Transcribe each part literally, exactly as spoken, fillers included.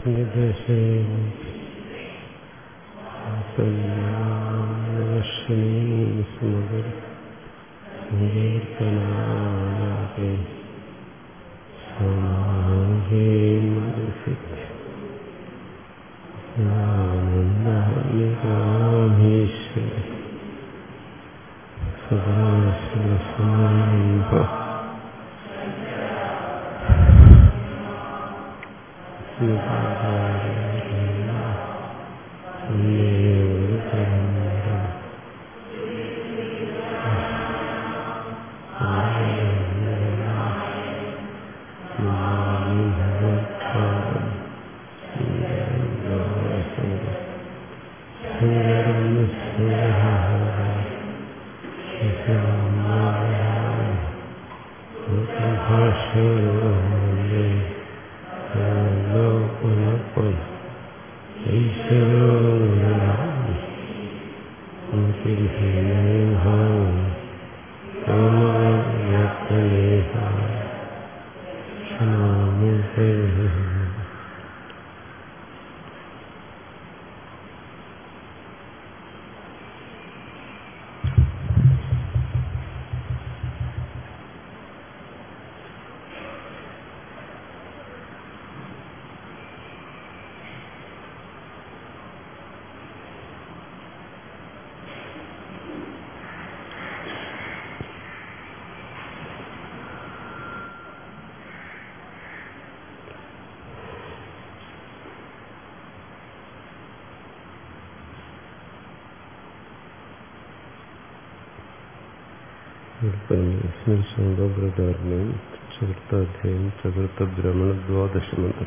ചതുർത്ഥാധ്യായം ചതുർത്ഥ ബ്രഹ്മണ ദ്വാദശമന്ത്രം.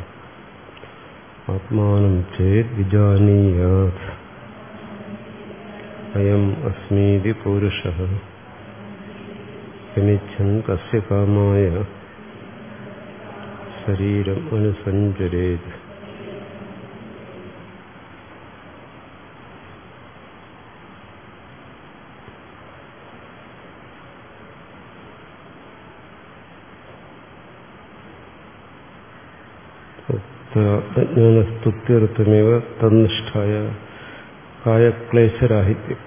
ആത്മാനം ചേത് വിജാനീയാത് അയം അസ്മീതി പൗരുഷഃ കിമിച്ഛൻ കസ്യ കാമായ ശരീരം അനുസഞ്ചരേത്. അജ്ഞാനസ്തുത്യർത്ഥമേവ തന്നിഷ്ഠായ കായക്ലേശരാഹിത്യം.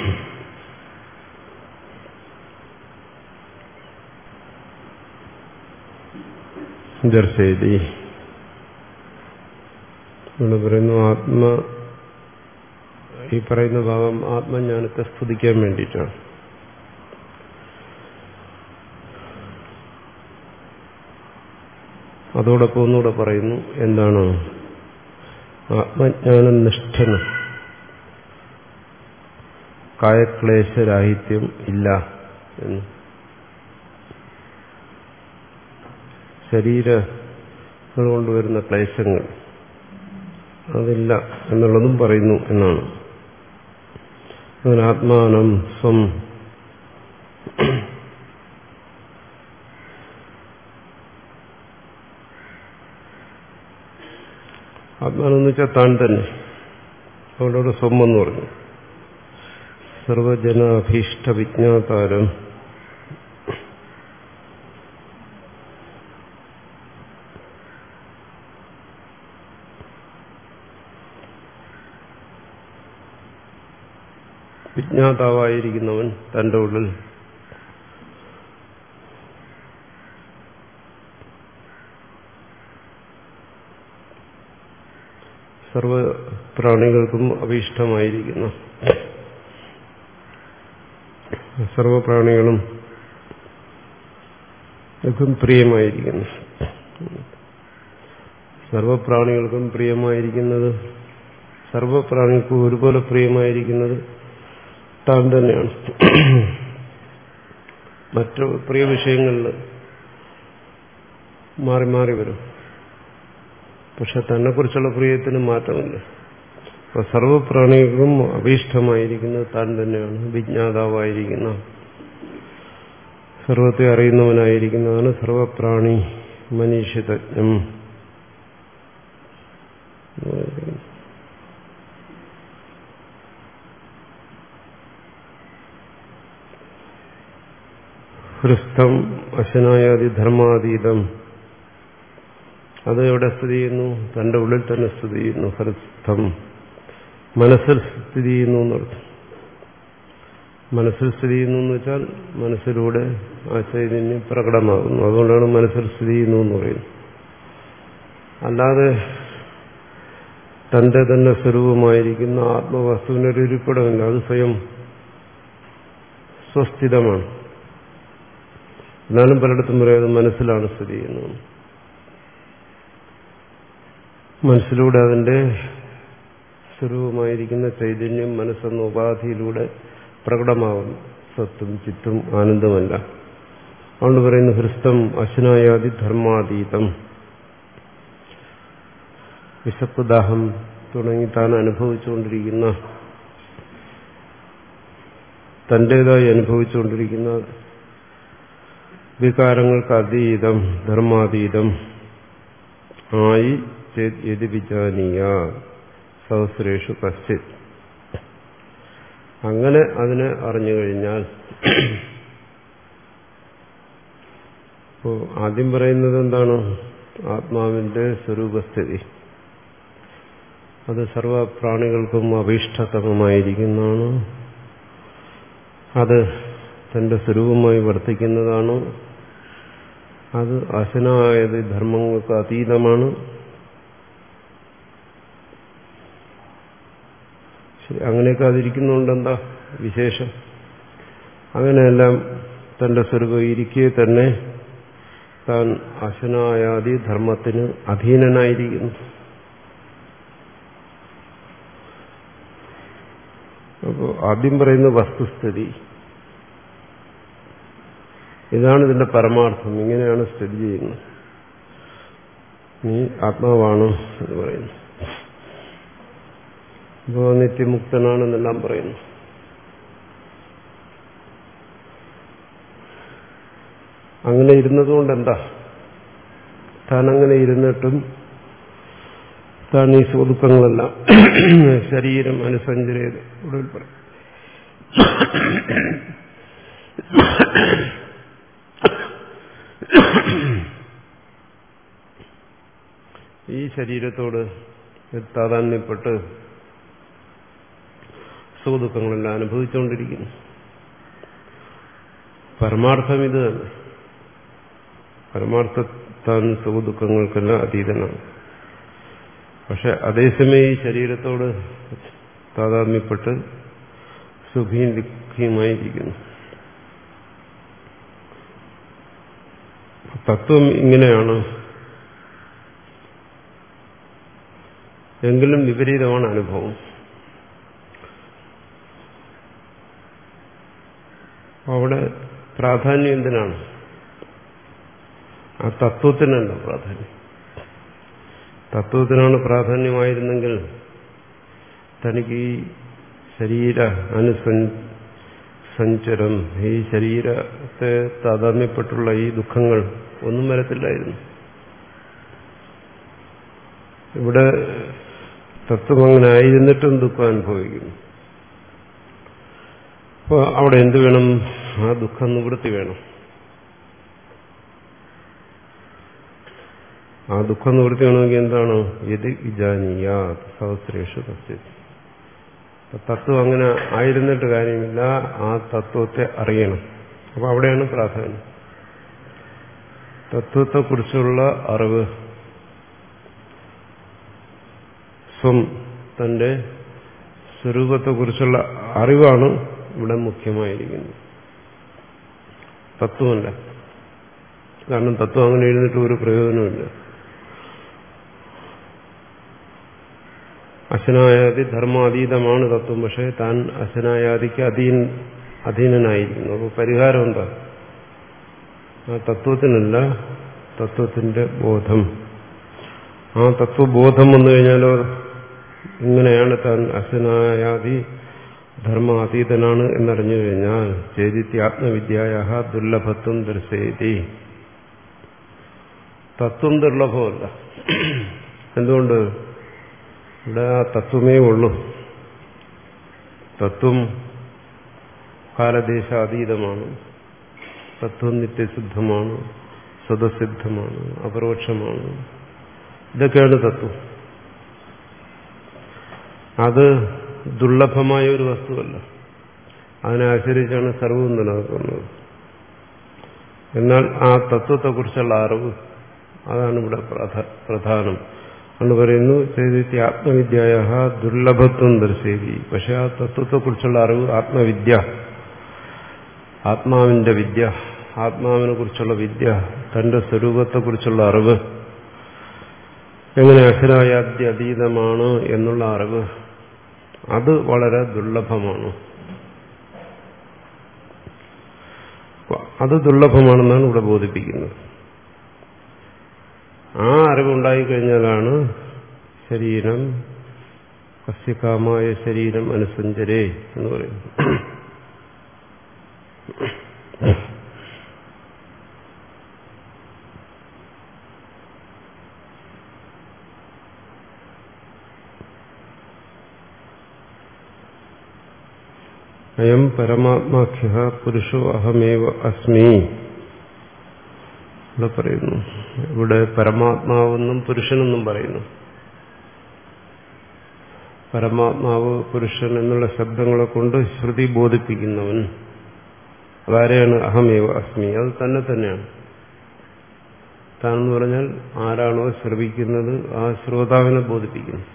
ദർശയതി ഇവിടെ പറയുന്നു, ആത്മ ഈ പറയുന്ന ഭാഗം ആത്മജ്ഞാനത്തെ സ്തുതിക്കാൻ വേണ്ടിയിട്ടാണ്. അതോടൊപ്പം ഒന്നുകൂടെ പറയുന്നു, എന്താണ് ആത്മജ്ഞാന നിഷ്ഠന് കായക്ലേശരാഹിത്യം ഇല്ല എന്ന്. ശരീരങ്ങൾ കൊണ്ടുവരുന്ന ക്ലേശങ്ങൾ അതില്ല എന്നുള്ളതും പറയുന്നു എന്നാണ്. അങ്ങനെ ആത്മാനം സ്വം ആത്മാനെന്ന് വെച്ചാൽ താൻ തന്നെ. അവളോട് സ്വമെന്ന് പറഞ്ഞു. സർവജനാഭീഷ്ട വിജ്ഞാതാരം വിജ്ഞാതാവായിരിക്കുന്നവൻ തന്റെ ഉള്ളിൽ സർവപ്രാണികൾക്കും അഭീഷ്ടമായിരിക്കുന്നു. സർവപ്രാണികളും പ്രിയമായിരിക്കുന്നു. സർവപ്രാണികൾക്കും പ്രിയമായിരിക്കുന്നത്, സർവപ്രാണികൾക്കും ഒരുപോലെ പ്രിയമായിരിക്കുന്നത് താൻ തന്നെയാണ്. മറ്റു പ്രിയ വിഷയങ്ങളിൽ മാറി മാറി വരും. പക്ഷെ തന്നെക്കുറിച്ചുള്ള പ്രിയത്തിന് മാറ്റമില്ല. അപ്പൊ സർവപ്രാണികൾക്കും അഭീഷ്ടമായിരിക്കുന്നത് താൻ തന്നെയാണ്. വിജ്ഞാതാവായിരിക്കുന്ന, സർവത്തെ അറിയുന്നവനായിരിക്കുന്നതാണ് സർവപ്രാണി മനീഷിതജ്ഞം. ഹൃസ്ഥം അശനായാദി ധർമാതീതം അത് എവിടെ സ്ഥിതി ചെയ്യുന്നു? തന്റെ ഉള്ളിൽ തന്നെ സ്ഥിതി ചെയ്യുന്നു. ഹൃസ്ഥം, മനസ്സിൽ സ്ഥിതി ചെയ്യുന്നു എന്നർത്ഥം. മനസ്സിൽ സ്ഥിതി ചെയ്യുന്നു എന്ന് വെച്ചാൽ മനസ്സിലൂടെ ആ ചൈതന്യം പ്രകടമാകുന്നു. അതുകൊണ്ടാണ് മനസ്സിൽ സ്ഥിതി ചെയ്യുന്നു എന്ന് പറയുന്നത്. അല്ലാതെ തന്റെ തന്നെ സ്വരൂപമായിരിക്കുന്ന ആത്മവസ്തുവിനൊരു ഇരിപ്പിടമില്ല. അത് സ്വയം സ്വസ്ഥിതമാണ്. എന്നാലും പലയിടത്തും പറയുന്നത് മനസ്സിലാണ് സ്ഥിതി ചെയ്യുന്നത്. മനസ്സിലൂടെ അതിന്റെ സ്വരൂപമായിരിക്കുന്ന ചൈതന്യം മനസ്സെന്ന ഉപാധിയിലൂടെ പ്രകടമാകുന്നു. സത്തും ചിത്തും ആനന്ദമല്ല. അതുകൊണ്ട് പറയുന്നു ഹൃസ്ഥം അശ്നായാദി ധർമാതീതം. വിശപ്പ്, ദാഹം തുടങ്ങി താൻ അനുഭവിച്ചുകൊണ്ടിരിക്കുന്ന, തന്റേതായി അനുഭവിച്ചുകൊണ്ടിരിക്കുന്ന വികാരങ്ങൾക്ക് അതീതം, ധർമാതീതം ആയി യതി വിജാനീയ സഹസ്രേഷു കശ്ചിത്. അങ്ങനെ അതിനെ അറിഞ്ഞു കഴിഞ്ഞാൽ, ഇപ്പോ ആദ്യം പറയുന്നത് എന്താണ്? ആത്മാവിന്റെ സ്വരൂപസ്ഥിതി. അത് സർവപ്രാണികൾക്കും അഭീഷ്ടതമമായിരിക്കുന്നതാണ്. അത് തന്റെ സ്വരൂപമായി വർത്തിക്കുന്നതാണ്. അത് അശനായത് ധർമ്മങ്ങൾക്ക് അതീതമാണ്. അങ്ങനെയൊക്കെ അതിരിക്കുന്നുണ്ട്. എന്താ വിശേഷം? അങ്ങനെയെല്ലാം തന്റെ സ്വരൂപം ഇരിക്കെ തന്നെ താൻ അശനായാദി ധർമ്മത്തിന് അധീനനായിരിക്കുന്നു. അപ്പോൾ ആദ്യം പറയുന്ന വസ്തുസ്ഥിതി ഇതാണ്. ഇതിന്റെ പരമാർത്ഥം ഇങ്ങനെയാണ് സ്ഥിതി ചെയ്യുന്നത്. നീ ആത്മാവാണ് എന്ന് പറയുന്നു. ഇപ്പോൾ നിത്യമുക്തനാണെന്നെല്ലാം പറയുന്നു. അങ്ങനെ ഇരുന്നതുകൊണ്ട് എന്താ? താൻ അങ്ങനെ ഇരുന്നിട്ടും താൻ ഈ സുഖദുഃഖങ്ങളെല്ലാം ശരീരം അനുസഞ്ചരേത് ഒടുവിൽ പറയും. ഈ ശരീരത്തോട് താതാന്യപ്പെട്ട് സുഖദുഃഖങ്ങളെല്ലാം അനുഭവിച്ചുകൊണ്ടിരിക്കുന്നു. പരമാർത്ഥം ഇത് തന്നെ. പരമാർത്ഥത്താൻ സുഖദുഃഖങ്ങൾക്കെല്ലാം അതീതനാണ്. പക്ഷെ അതേസമയം ഈ ശരീരത്തോട് താതാത്മ്യപ്പെട്ട് സുഖിയും ദുഃഖിയുമായിരിക്കുന്നു. തത്വം ഇങ്ങനെയാണ്. എങ്കിലും വിപരീതമാണ് അനുഭവം. അവിടെ പ്രാധാന്യം എന്തിനാണ്? ആ തത്വത്തിനല്ല പ്രാധാന്യം. തത്വത്തിനാണ് പ്രാധാന്യമായിരുന്നെങ്കിൽ തനിക്ക് ഈ ശരീര അനുസഞ്ചരം, ഈ ശരീരത്തെ താതാത്മ്യപ്പെട്ടുള്ള ഈ ദുഃഖങ്ങൾ ഒന്നും വരത്തില്ലായിരുന്നു. ഇവിടെ തത്വം അങ്ങനെ ആയിരുന്നിട്ടും ദുഃഖം അനുഭവിക്കുന്നു. അപ്പോൾ അവിടെ എന്ത് വേണം? ആ ദുഃഖം നിവൃത്തി വേണം. ആ ദുഃഖം നിവൃത്തി വേണമെങ്കിൽ എന്താണ്? യതി വിജാനീയ സഹസ്രേഷു കശ്ചിത്. തത്വം അങ്ങനെ ആയിരുന്നിട്ട് കാര്യമില്ല. ആ തത്വത്തെ അറിയണം. അപ്പൊ അവിടെയാണ് പ്രാധാന്യം. തത്വത്തെക്കുറിച്ചുള്ള അറിവ്, സ്വം തന്റെ സ്വരൂപത്തെക്കുറിച്ചുള്ള അറിവാണ് ഇവിടെ മുഖ്യമായിരിക്കുന്നത്. തത്വമല്ല. കാരണം തത്വം അങ്ങനെ എഴുന്നിട്ട് ഒരു പ്രയോജനമില്ല. അശനായാദി ധർമാതീതമാണ് തത്വം. പക്ഷെ താൻ അശനായാദിക്ക് അധീൻ അധീനനായിരിക്കുന്നു. അപ്പോൾ പരിഹാരം എന്താ? ആ തത്വത്തിനല്ല, തത്വത്തിന്റെ ബോധം. ആ തത്വബോധം വന്നു കഴിഞ്ഞാലോ ഇങ്ങനെയാണ് താൻ അശനായാദി ധർമാതീതനാണ് എന്നറിഞ്ഞു കഴിഞ്ഞാൽ ചേതിത്യാത്മവിദ്യായ ദുർലഭത്വം ദർശയതി. തത്വം ദുർലഭമല്ല. എന്തുകൊണ്ട്? ഇവിടെ ആ തത്വമേ ഉള്ളൂ. തത്വം കാലദേശാതീതമാണ്. തത്വം നിത്യസിദ്ധമാണ്, സ്വതസിദ്ധമാണ്, അപരോക്ഷമാണ്. ഇതൊക്കെയാണ് തത്വം. അത് ദുർലഭമായ ഒരു വസ്തുവല്ല. അതിനെ ആശ്രയിച്ചാണ് സർവ്വവും നിലനിൽക്കുന്നത്. എന്നാൽ ആ തത്വത്തെക്കുറിച്ചുള്ള അറിവ്, അതാണ് ഇവിടെ പ്രധാനം എന്ന് പറയുന്നു. ചെയ്തി ആത്മവിദ്യായ ദുർലഭത്വം ദർശേതി. പക്ഷെ ആ തത്വത്തെക്കുറിച്ചുള്ള അറിവ്, ആത്മവിദ്യ, ആത്മാവിന്റെ വിദ്യ, ആത്മാവിനെ കുറിച്ചുള്ള വിദ്യ, തന്റെ സ്വരൂപത്തെക്കുറിച്ചുള്ള അറിവ്, എങ്ങനെ അഖിലായാദ്യ അതീതമാണ് എന്നുള്ള അറിവ്, അത് വളരെ ദുർലഭമാണ്. അത് ദുർലഭമാണെന്നാണ് ഇവിടെ ബോധിപ്പിക്കുന്നത്. ആ അറിവുണ്ടായിക്കഴിഞ്ഞാലാണ് ശരീരം കസ്യകാമായ ശരീരം അനുസഞ്ചരേ എന്ന് പറയുന്നത്. അയം പരമാത്മാഖ്യ പുരുഷോ അഹമേവ അസ്മി. ഇവിടെ പറയുന്നു, ഇവിടെ പരമാത്മാവെന്നും പുരുഷനെന്നും പറയുന്നു. പരമാത്മാവ്, പുരുഷൻ എന്നുള്ള ശബ്ദങ്ങളെ കൊണ്ട് ശ്രുതി ബോധിപ്പിക്കുന്നവൻ അതാരെയാണ്? അഹമേവ അസ്മി. അത് തന്നെ തന്നെയാണ്. താനെന്ന് പറഞ്ഞാൽ ആരാണോ ശ്രവിക്കുന്നത് ആ ശ്രോതാവിനെ ബോധിപ്പിക്കുന്നു.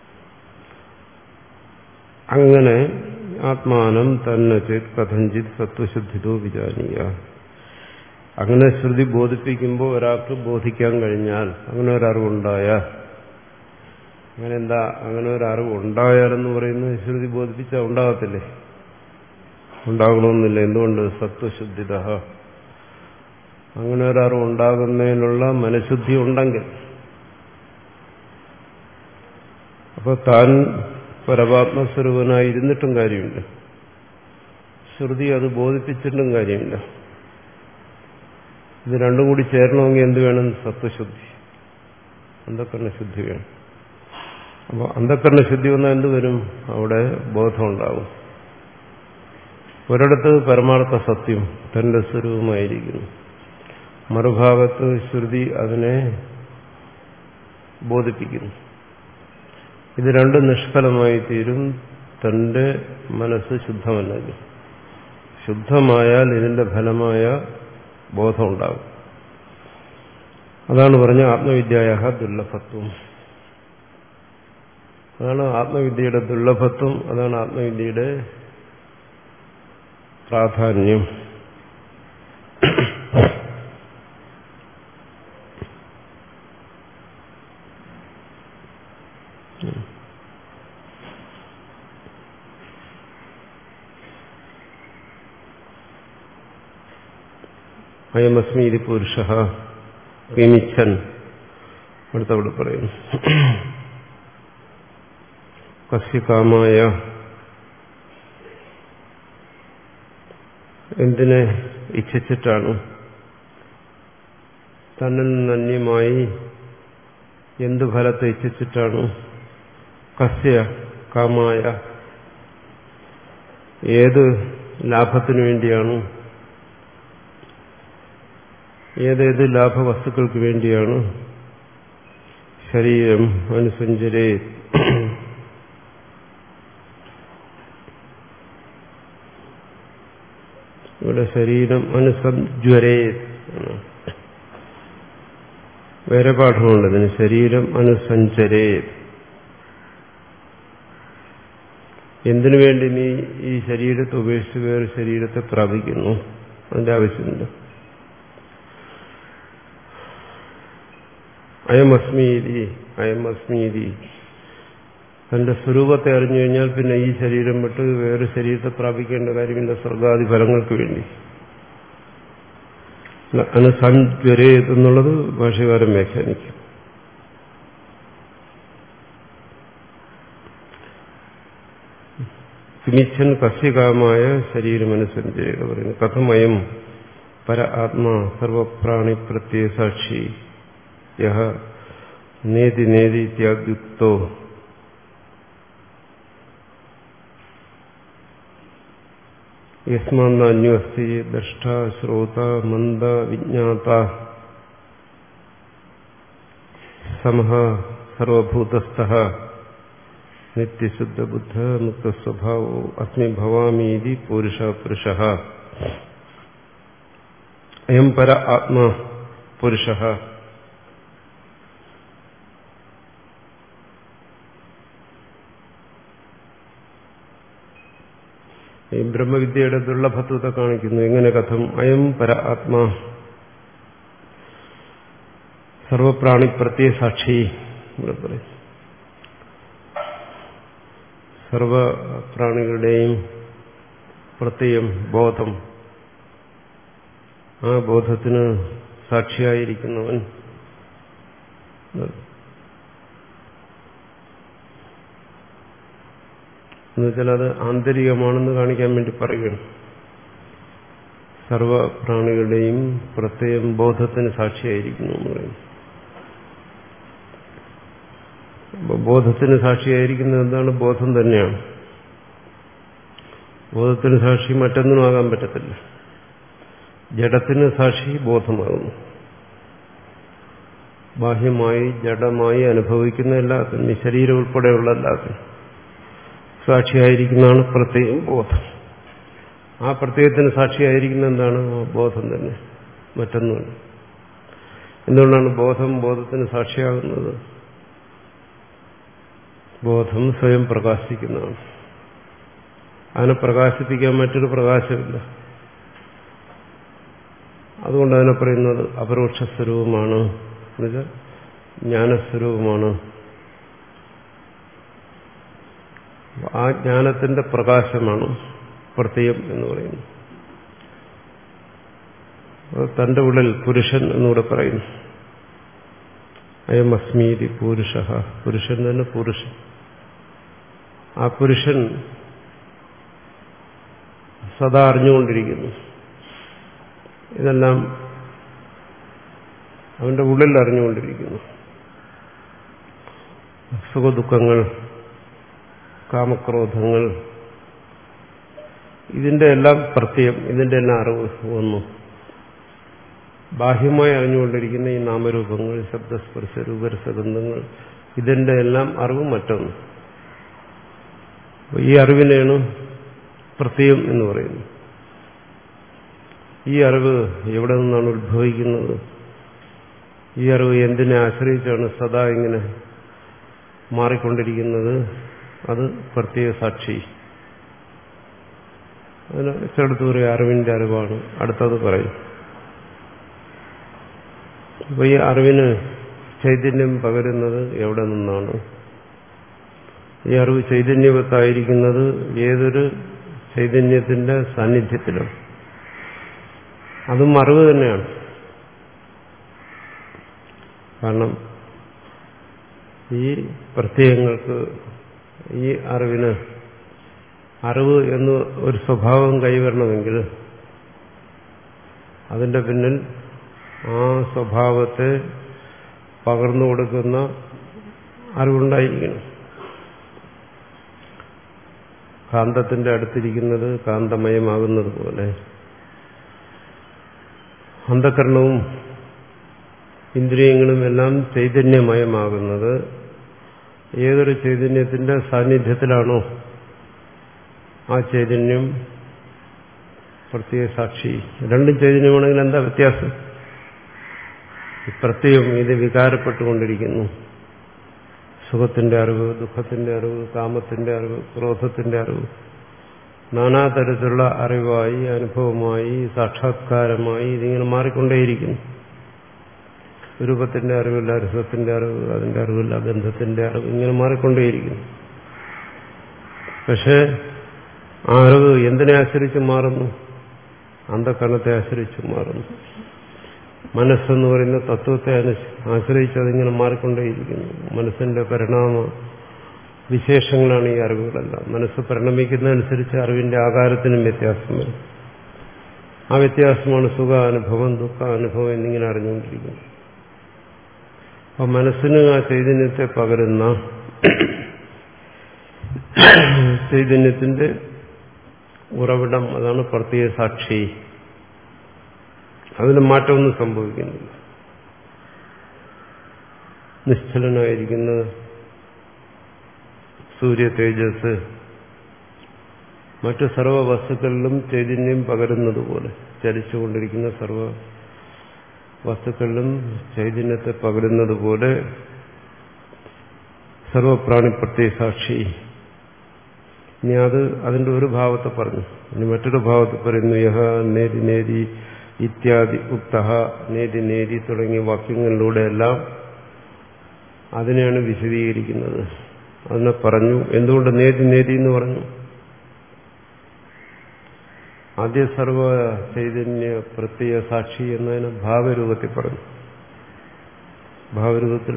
അങ്ങനെ ആത്മാനം തന്നെ ചേത് കഥഞ്ചിത് സത്വശുദ്ധിതോ വിജാനീയ. അങ്ങനെ ശ്രുതി ബോധിപ്പിക്കുമ്പോൾ ഒരാൾക്ക് ബോധിക്കാൻ കഴിഞ്ഞാൽ, അങ്ങനെ ഒരറിവുണ്ടായാൽ, അങ്ങനെ എന്താ അങ്ങനെ ഒരറിവ് ഉണ്ടായാലെന്ന് പറയുന്നത് ശ്രുതി ബോധിപ്പിച്ചാൽ ഉണ്ടാകത്തില്ലേ? ഉണ്ടാകണമെന്നില്ല. എന്തുകൊണ്ട്? സത്വശുദ്ധിത. അങ്ങനെ ഒരറിവ് ഉണ്ടാകുന്നതിനുള്ള മനഃശുദ്ധി ഉണ്ടെങ്കിൽ, അപ്പോൾ താൻ പരമാത്മസ്വരൂപനായി ഇരുന്നിട്ടും കാര്യമില്ല, ശ്രുതി അത് ബോധിപ്പിച്ചിട്ടും കാര്യമില്ല. ഇത് രണ്ടും കൂടി ചേരണമെങ്കിൽ എന്ത് വേണം? സത്വശുദ്ധി, അന്ധകരണശുദ്ധി വേണം. അപ്പോൾ അന്ധകരണശുദ്ധി വന്നാൽ എന്ത് വരും? അവിടെ ബോധമുണ്ടാകും. ഒരിടത്ത് പരമാർത്ഥ സത്യം തന്റെ സ്വരൂപമായിരിക്കുന്നു, മറുഭാഗത്ത് ശ്രുതി അതിനെ ബോധിപ്പിക്കുന്നു. ഇത് രണ്ടും നിഷ്ഫലമായി തീരും തന്റെ മനസ്സ് ശുദ്ധമല്ലെങ്കിൽ. ശുദ്ധമായാൽ ഇതിന്റെ ഫലമായ ബോധമുണ്ടാകും. അതാണ് പറഞ്ഞ ആത്മവിദ്യായ ദുർലഭത്വം. അതാണ് ആത്മവിദ്യയുടെ ദുർലഭത്വം. അതാണ് ആത്മവിദ്യയുടെ പ്രാധാന്യം. അയമസ്മി ഇത് പുരുഷ വിമിച്ഛൻ. അടുത്തവിടെ പറയുന്നു, കസ്യകാമായ, എന്തിനെ ഇച്ഛിച്ചിട്ടാണ്? തന്നിൽ നിന്ന് അന്യമായി എന്ത് ഫലത്തെ ഇച്ഛിച്ചിട്ടാണ്? കസ്യ കാമായ, ഏത് ലാഭത്തിനു വേണ്ടിയാണ്? ഏതേത് ലാഭവസ്തുക്കൾക്ക് വേണ്ടിയാണ്? ശരീരം അനുസഞ്ചരേ, ഇവിടെ ശരീരം അനുസഞ്ജ്വരേ, വേറെ പാഠമുണ്ട് ഇതിന്. ശരീരം അനുസഞ്ചരേ, എന്തിനു വേണ്ടി നീ ഈ ശരീരത്തെ ഉപേക്ഷിച്ച് വേറെ ശരീരത്തെ പ്രാപിക്കുന്നു? അതിന്റെ ആവശ്യമില്ല. അയമസ്മീതി, അയമസ്മീതി, തന്റെ സ്വരൂപത്തെ അറിഞ്ഞു കഴിഞ്ഞാൽ പിന്നെ ഈ ശരീരം വിട്ട് വേറെ ശരീരത്തെ പ്രാപിക്കേണ്ട കാര്യമില്ല സ്വർഗാദി ഫലങ്ങൾക്ക് വേണ്ടി. അനുസഞ്ജ്വരേ എന്നുള്ളത് ഭാഷകാരൻ വ്യാഖ്യാനിക്കും. കിമിച്ഛൻ കസ്യകാമായ ശരീരമനുസഞ്ചരേത പറയുന്നു. കഥമയം പര ആത്മാ സർവപ്രാണി പ്രത്യയ സാക്ഷി യഹ നേതി നേതി ഇത്യാദ്യുക്തോ യസ്മാന്നന്യോസ്തി ദ്രഷ്ട ശ്രോത മന്ദ വിജ്ഞാത സമഹ സർവഭൂതസ്ഥഃ നിത്യശുദ്ധബുദ്ധ മുക്തസ്വഭാവോ അസ്മി ഭവാമീതി പുരുഷ പുരുഷഃ അയം പര ആത്മാ പുരുഷഃ. ഈ ബ്രഹ്മവിദ്യയുടെ ദുർലഭത്വത്തെ കാണിക്കുന്നു. എങ്ങനെ കഥം അയം പര ആത്മാ സർവപ്രാണി പ്രത്യയ സാക്ഷി ഇവിടെ പറയും. സർവപ്രാണികളുടെയും പ്രത്യയം ബോധം, ആ ബോധത്തിന് സാക്ഷിയായിരിക്കുന്നവൻ. എന്നുവെച്ചാൽ അത് ആന്തരികമാണെന്ന് കാണിക്കാൻ വേണ്ടി പറയുകയാണ്. സർവപ്രാണികളുടെയും പ്രത്യയം ബോധത്തിന് സാക്ഷിയായിരിക്കുന്നു എന്ന് പറയുന്നു. ബോധത്തിന് സാക്ഷിയായിരിക്കുന്നത് എന്താണ്? ബോധം തന്നെയാണ്. ബോധത്തിന് സാക്ഷി മറ്റൊന്നിനും ആകാൻ പറ്റത്തില്ല. ജഡത്തിന് സാക്ഷി ബോധമാകുന്നു. ബാഹ്യമായി ജഡമായി അനുഭവിക്കുന്ന എല്ലാത്തിനും, ഈ ശരീരം ഉൾപ്പെടെയുള്ള എല്ലാത്തിനും സാക്ഷിയായിരിക്കുന്നതാണ് പ്രത്യയം ബോധം. ആ പ്രത്യയത്തിന് സാക്ഷിയായിരിക്കുന്ന എന്താണ്? ബോധം തന്നെ, മറ്റൊന്നുമല്ല. എന്തുകൊണ്ടാണ് ബോധം ബോധത്തിന് സാക്ഷിയാകുന്നത്? ബോധം സ്വയം പ്രകാശിക്കുന്നതാണ്. അതിനെ പ്രകാശിപ്പിക്കാൻ മറ്റൊരു പ്രകാശമില്ല. അതുകൊണ്ട് അതിനെ പറയുന്നത് അപരോക്ഷ സ്വരൂപമാണ്, എന്നുവെച്ചാൽ ജ്ഞാനസ്വരൂപമാണ്. ആ ജ്ഞാനത്തിന്റെ പ്രകാശമാണ് പ്രത്യയം എന്ന് പറയുന്നത്. തന്റെ ഉള്ളിൽ പുരുഷൻ എന്നിവിടെ പറയുന്നു. അയമസ്മീതി പുരുഷ, പുരുഷൻ തന്നെ പുരുഷൻ. ആ പുരുഷൻ സദാ അറിഞ്ഞുകൊണ്ടിരിക്കുന്നു. ഇതെല്ലാം അവന്റെ ഉള്ളിൽ അറിഞ്ഞുകൊണ്ടിരിക്കുന്നു. സുഖദുഃഖങ്ങൾ, കാമക്രോധങ്ങൾ, ഇതിന്റെ എല്ലാം പ്രത്യയം, ഇതിന്റെ എല്ലാം അറിവ് ഒന്നു. ബാഹ്യമായി അറിഞ്ഞുകൊണ്ടിരിക്കുന്ന ഈ നാമരൂപങ്ങൾ, ശബ്ദസ്പർശ രൂപരസഗന്ധങ്ങൾ, ഇതിന്റെ എല്ലാം അറിവ് മറ്റൊന്ന്. ഈ അറിവിനെയാണ് പ്രത്യയം എന്ന് പറയുന്നത്. ഈ അറിവ് എവിടെ നിന്നാണ് ഉത്ഭവിക്കുന്നത്? ഈ അറിവ് എന്തിനെ ആശ്രയിച്ചാണ് സദാ ഇങ്ങനെ മാറിക്കൊണ്ടിരിക്കുന്നത്? അത് പ്രത്യയ സാക്ഷി. അതിന് ചെറുത്ത് പറയും അറിവിന്റെ അറിവാണ്. അടുത്തത് പറയും. അപ്പൊ ഈ അറിവിന് ചൈതന്യം പകരുന്നത് എവിടെ നിന്നാണ്? ഈ അറിവ് ചൈതന്യവത്തായിരിക്കുന്നത് ഏതൊരു ചൈതന്യത്തിന്റെ സാന്നിധ്യത്തിലാണ്. അതും അറിവ് തന്നെയാണ്. കാരണം ഈ പ്രത്യയങ്ങൾക്ക്, ഈ അറിവിന് അറിവ് എന്ന് ഒരു സ്വഭാവം കൈവരണമെങ്കിൽ അതിന്റെ പിന്നിൽ ആ സ്വഭാവത്തെ പകർന്നു കൊടുക്കുന്ന അറിവുണ്ടായിരിക്കണം. കാന്തത്തിന്റെ അടുത്തിരിക്കുന്നത് കാന്തമയമാകുന്നത് പോലെ അന്ധകരണവും ഇന്ദ്രിയങ്ങളും എല്ലാം ചൈതന്യമയമാകുന്നത് ഏതൊരു ചൈതന്യത്തിന്റെ സാന്നിധ്യത്തിലാണോ ആ ചൈതന്യം പ്രത്യയ സാക്ഷി. രണ്ടും ചൈതന്യമാണെങ്കിൽ എന്താ വ്യത്യാസം? പ്രത്യയം ഇത് വികാരപ്പെട്ടുകൊണ്ടിരിക്കുന്നു. സുഖത്തിന്റെ അറിവ്, ദുഃഖത്തിന്റെ അറിവ്, കാമത്തിന്റെ അറിവ്, ക്രോധത്തിന്റെ അറിവ്, നാനാതരത്തിലുള്ള അറിവായി, അനുഭവമായി, സാക്ഷാത്കാരമായി ഇതിങ്ങനെ മാറിക്കൊണ്ടേയിരിക്കുന്നു. രൂപത്തിന്റെ അറിവില്ല, രസത്തിന്റെ അറിവ്, അതിന്റെ അറിവില്ല, ഗന്ധത്തിന്റെ അറിവ്, ഇങ്ങനെ മാറിക്കൊണ്ടേയിരിക്കുന്നു. പക്ഷേ ആ അറിവ് എന്തിനെ ആശ്രയിച്ച് മാറുന്നു? അന്ധകരണത്തെ ആശ്രയിച്ച് മാറുന്നു. മനസ്സെന്ന് പറയുന്ന തത്വത്തെ ആശ്രയിച്ച് അതിങ്ങനെ മാറിക്കൊണ്ടേയിരിക്കുന്നു. മനസ്സിന്റെ പരിണാമ വിശേഷങ്ങളാണ് ഈ അറിവുകളെല്ലാം. മനസ്സ് പരിണമിക്കുന്നതനുസരിച്ച് അറിവിന്റെ ആകാരത്തിനും വ്യത്യാസം വരും. ആ വ്യത്യാസമാണ് സുഖാനുഭവം, ദുഃഖാനുഭവം എന്നിങ്ങനെ അറിഞ്ഞുകൊണ്ടിരിക്കുന്നത്. അപ്പൊ മനസ്സിന് ആ ചൈതന്യത്തെ പകരുന്ന ചൈതന്യത്തിന്റെ ഉറവിടം, അതാണ് പ്രത്യയ സാക്ഷി. അതിന് മാറ്റമൊന്നും സംഭവിക്കുന്നില്ല. നിശ്ചലനായിരിക്കുന്ന സൂര്യ തേജസ് മറ്റു സർവ വസ്തുക്കളിലും ചൈതന്യം പകരുന്നത് പോലെ, ചലിച്ചുകൊണ്ടിരിക്കുന്ന സർവ വസ്തുക്കളിലും ചൈതന്യത്തെ പകരുന്നത് പോലെ സർവപ്രാണി പ്രത്യയസാക്ഷി. ഇനി അത് അതിന്റെ ഒരു ഭാവത്തെ പറഞ്ഞു. ഇനി മറ്റൊരു ഭാവത്തെ പറയുന്നു. യഹ നേതി നേതി ഇത്യാദി ഉക്തഹ, നേതി നേതി തുടങ്ങിയ വാക്യങ്ങളിലൂടെയെല്ലാം അതിനെയാണ് വിശദീകരിക്കുന്നത്. അതിനെ പറഞ്ഞു. എന്തുകൊണ്ട് നേതി നേതി എന്ന് പറഞ്ഞു? ആദ്യ സർവ ചൈതന്യ പ്രത്യയ സാക്ഷി എന്നതിന് ഭാവരൂപത്തിൽ പറഞ്ഞു. ഭാവരൂപത്തിൽ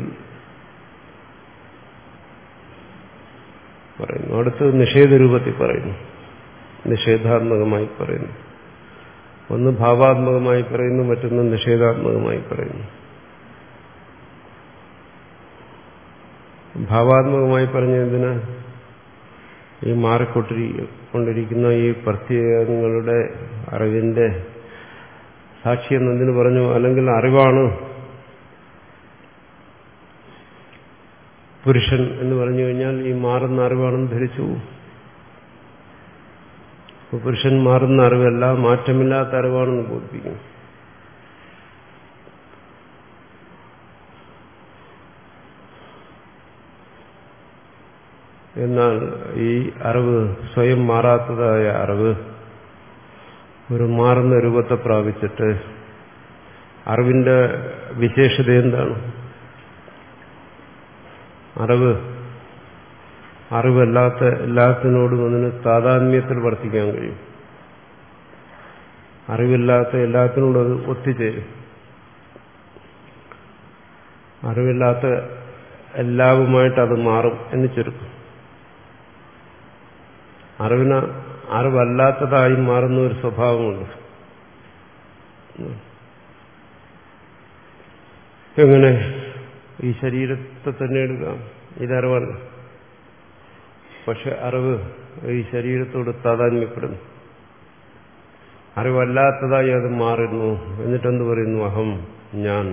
പറയുന്നു. അടുത്തത് നിഷേധരൂപത്തിൽ പറയുന്നു. നിഷേധാത്മകമായി പറയുന്നു. ഒന്ന് ഭാവാത്മകമായി പറയുന്നു, മറ്റൊന്ന് നിഷേധാത്മകമായി പറയുന്നു. ഭാവാത്മകമായി പറഞ്ഞതിന് ഈ മാറിക്കൊണ്ടിരിക്കുന്ന ഈ പ്രത്യയങ്ങളുടെ അറിവിന്റെ സാക്ഷി എന്നതിന് പറഞ്ഞു. അല്ലെങ്കിൽ അറിവാണ് പുരുഷൻ എന്ന് പറഞ്ഞു കഴിഞ്ഞാൽ ഈ മാറുന്ന അറിവാണെന്ന് ധരിച്ചു. പുരുഷൻ മാറുന്ന അറിവല്ല, മാറ്റമില്ലാത്ത അറിവാണെന്ന് ബോധിപ്പിക്കും. എന്നാൽ ഈ അറിവ്, സ്വയം മാറാത്തതായ അറിവ് ഒരു മാറുന്ന രൂപത്തെ പ്രാപിച്ചിട്ട് അറിവിന്റെ വിശേഷത എന്താണ്? അറിവ് അറിവല്ലാത്ത എല്ലാത്തിനോടും അതിന് താതാത്മ്യത്തിൽ വർത്തിക്കാൻ കഴിയും. അറിവില്ലാത്ത എല്ലാത്തിനോടും അത് ഒത്തുചേരും. അറിവില്ലാത്ത എല്ലാവുമായിട്ട് അത് മാറും എന്ന് ചുരുക്കും. അറിവിന് അറിവല്ലാത്തതായി മാറുന്ന ഒരു സ്വഭാവമുണ്ട്. എങ്ങനെ? ഈ ശരീരത്തെ തന്നെ എടുക്കാം. ഇതറിവല്ല, പക്ഷെ അറിവ് ഈ ശരീരത്തോട് താതാത്മ്യപ്പെടുന്നു. അറിവല്ലാത്തതായി അത് മാറുന്നു. എന്നിട്ടെന്ത് പറയുന്നു? അഹം, ഞാൻ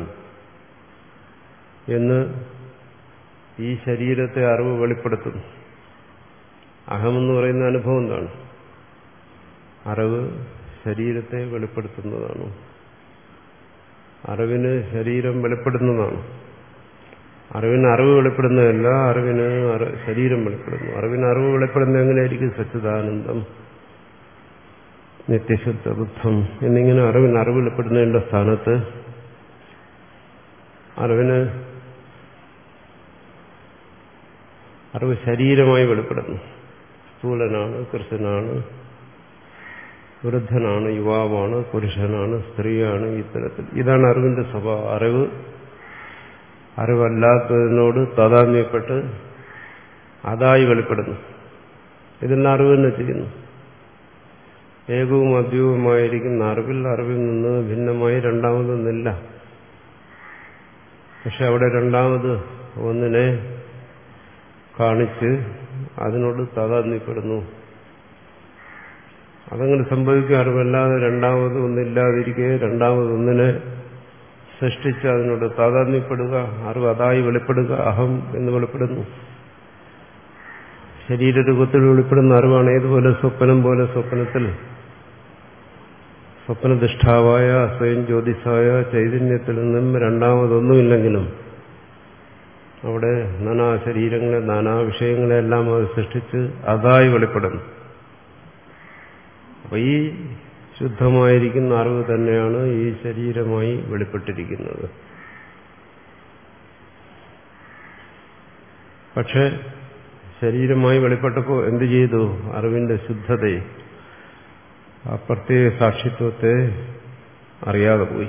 എന്ന് ഈ ശരീരത്തെ അറിവ് വെളിപ്പെടുത്തുന്നു. അഹമെന്ന് പറയുന്ന അനുഭവം എന്താണ്? അറിവ് ശരീരത്തെ വെളിപ്പെടുത്തുന്നതാണ്. അറിവിന് ശരീരം വെളിപ്പെടുന്നതാണ്. അറിവിന് അറിവ് വെളിപ്പെടുന്നതല്ല, അറിവിന് ശരീരം വെളിപ്പെടുന്നു. അറിവിന് അറിവ് വെളിപ്പെടുന്നത് എങ്ങനെയായിരിക്കും? സച്ചിദാനന്ദം, നിത്യശുദ്ധ ബുദ്ധം എന്നിങ്ങനെ അറിവിന് അറിവ് വെളിപ്പെടുന്നതിന്റെ സ്ഥാനത്ത് അറിവിന് അറിവ് ശരീരമായി വെളിപ്പെടുന്നു. സ്ഥൂലനാണ്, കൃഷ്ണനാണ്, വൃദ്ധനാണ്, യുവാവാണ്, പുരുഷനാണ്, സ്ത്രീയാണ്, ഇത്തരത്തിൽ. ഇതാണ് അറിവിന്റെ സ്വഭാവം. അറിവ് അറിവല്ലാത്തതിനോട് താതാത്മ്യപ്പെട്ട് അതായി വെളിപ്പെടുന്നു. ഇതെല്ലാം അറിവ് തന്നെ ചെയ്യുന്നു. ഏകവും അദ്വൈതവുമായിരിക്കുന്ന അറിവിൽ അറിവിൽ നിന്ന് ഭിന്നമായി രണ്ടാമതൊന്നില്ല. പക്ഷെ അവിടെ രണ്ടാമത് ഒന്നിനെ കാണിച്ച് അതിനോട് താതാത്മ്യപ്പെടുന്നു. അതങ്ങനെ സംഭവിക്കുക. അറിവല്ലാതെ രണ്ടാമത് ഒന്നില്ലാതിരിക്കെ രണ്ടാമതൊന്നിനെ സൃഷ്ടിച്ച് അതിനോട് താതാത്മ്യപ്പെടുക, അറിവ് അതായി വെളിപ്പെടുക, അഹം എന്ന് വെളിപ്പെടുന്നു. ശരീരരൂപത്തിൽ വെളിപ്പെടുന്ന അറിവാണ്. ഏതുപോലെ? സ്വപ്നം പോലെ. സ്വപ്നത്തിൽ സ്വപ്നദിഷ്ടാവായ സ്വയം ജ്യോതിസായ ചൈതന്യത്തിൽ നിന്നും രണ്ടാമതൊന്നുമില്ലെങ്കിലും അവിടെ നാനാ ശരീരങ്ങളെ, നാനാ വിഷയങ്ങളെല്ലാം അത് സൃഷ്ടിച്ച് അതായി വെളിപ്പെടുന്നു. അപ്പൊ ഈ ശുദ്ധമായിരിക്കുന്ന അറിവ് തന്നെയാണ് ഈ ശരീരമായി വെളിപ്പെട്ടിരിക്കുന്നത്. പക്ഷെ ശരീരമായി വെളിപ്പെട്ടപ്പോൾ എന്തു ചെയ്തു? അറിവിന്റെ ശുദ്ധതയെ, ആ പ്രത്യേക സാക്ഷിത്വത്തെ അറിയാതെ പോയി.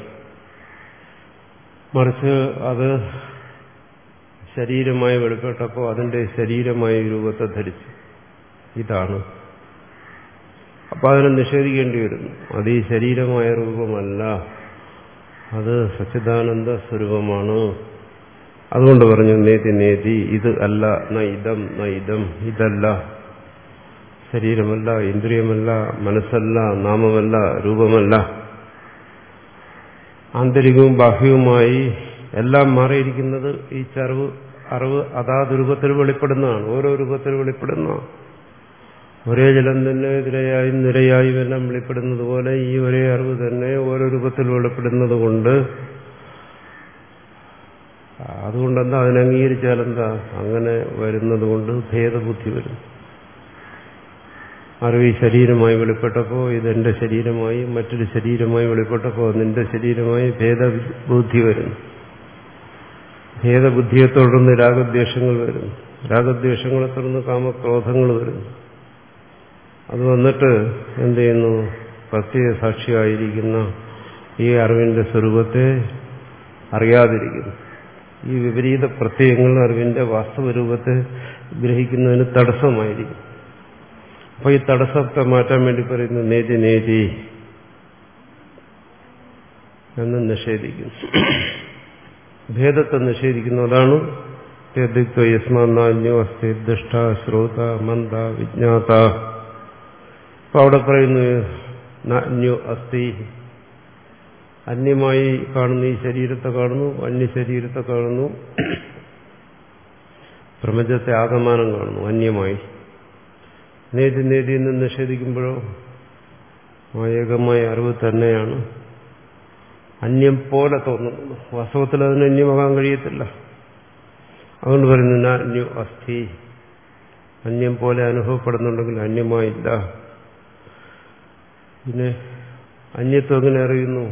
മറിച്ച് അത് ശരീരമായി വെളിപ്പെട്ടപ്പോൾ അതിന്റെ ശരീരമായ രൂപത്തെ ധരിച്ചു. ഇതാണ്. അപ്പൊ അതിനെ നിഷേധിക്കേണ്ടി വരുന്നു. അത് ഈ ശരീരമായ രൂപമല്ല, അത് സച്ചിദാനന്ദ സ്വരൂപമാണ്. അതുകൊണ്ട് പറഞ്ഞു നേതി നേതി, ഇത് അല്ല, ന ഇതം ന ഇതം, ഇതല്ല, ശരീരമല്ല, ഇന്ദ്രിയമല്ല, മനസ്സല്ല, നാമമല്ല, രൂപമല്ല. ആന്തരികവും ബാഹ്യവുമായി എല്ലാം മാറിയിരിക്കുന്നത് ഈ ചറിവ് അറിവ് അതാത് രൂപത്തിൽ വെളിപ്പെടുന്നതാണ്. ഓരോ രൂപത്തിൽ വെളിപ്പെടുന്നതാണ്. ഒരേ ജലം തന്നെ തിരയായും നിരയായും എല്ലാം വെളിപ്പെടുന്നത് പോലെ ഈ ഒരേ അറിവ് തന്നെ ഓരോ രൂപത്തിൽ വെളിപ്പെടുന്നത് കൊണ്ട് അതുകൊണ്ടെന്താ അതിനെ അംഗീകരിച്ചാലെന്താ അങ്ങനെ വരുന്നത് കൊണ്ട് ഭേദബുദ്ധി വരും. അറിവ് ഈ ശരീരമായി വെളിപ്പെട്ടപ്പോൾ ഇതെന്റെ ശരീരമായി, മറ്റൊരു ശരീരമായി വെളിപ്പെട്ടപ്പോൾ നിന്റെ ശരീരമായി ഭേദബുദ്ധി വരുന്നു. ഭേദബുദ്ധിയെ തുടർന്ന് രാഗദ്വേഷങ്ങൾ വരുന്നു. രാഗദ്വേഷങ്ങളെ തുടർന്ന് കാമക്രോധങ്ങൾ വരുന്നു. അത് വന്നിട്ട് എന്ത് ചെയ്യുന്നു? പ്രത്യേക സാക്ഷിയായിരിക്കുന്ന ഈ അറിവിന്റെ സ്വരൂപത്തെ അറിയാതിരിക്കുന്നു. ഈ വിപരീത പ്രത്യയങ്ങൾ അറിവിന്റെ വാസ്തവരൂപത്തെ ഗ്രഹിക്കുന്നതിന് തടസ്സമായിരിക്കും. അപ്പൊ ഈ തടസ്സത്തെ മാറ്റാൻ വേണ്ടി പറയുന്നു നേതി നേതി എന്ന് നിഷേധിക്കുന്നു. ഭേദത്തെ നിഷേധിക്കുന്നു. അതാണ് യസ്മാന്യോ അസ്തി ദുഷ്ട ശ്രോത മന്ദ വിജ്ഞാത. അപ്പൊ അവിടെ പറയുന്നു നാന്യോ അസ്തി, അന്യമായി കാണുന്നു. ഈ ശരീരത്തെ കാണുന്നു, അന്യ ശരീരത്തെ കാണുന്നു, പ്രപഞ്ചത്തെ ആകമാനം കാണുന്നു അന്യമായി. നേതി നേതി എന്ന് നിഷേധിക്കുമ്പോഴോ ആ ഏകമായ അറിവ് തന്നെയാണ് അന്യം പോലെ തോന്നുന്നു. വാസ്തവത്തിൽ അതിന് അന്യമാകാൻ കഴിയത്തില്ല. അതുകൊണ്ട് പറയുന്നു നാന്യോ അസ്ഥി, അന്യം പോലെ അനുഭവപ്പെടുന്നുണ്ടെങ്കിൽ അന്യമായില്ല. പിന്നെ അന്യത്വം എങ്ങനെ അറിയുന്നു?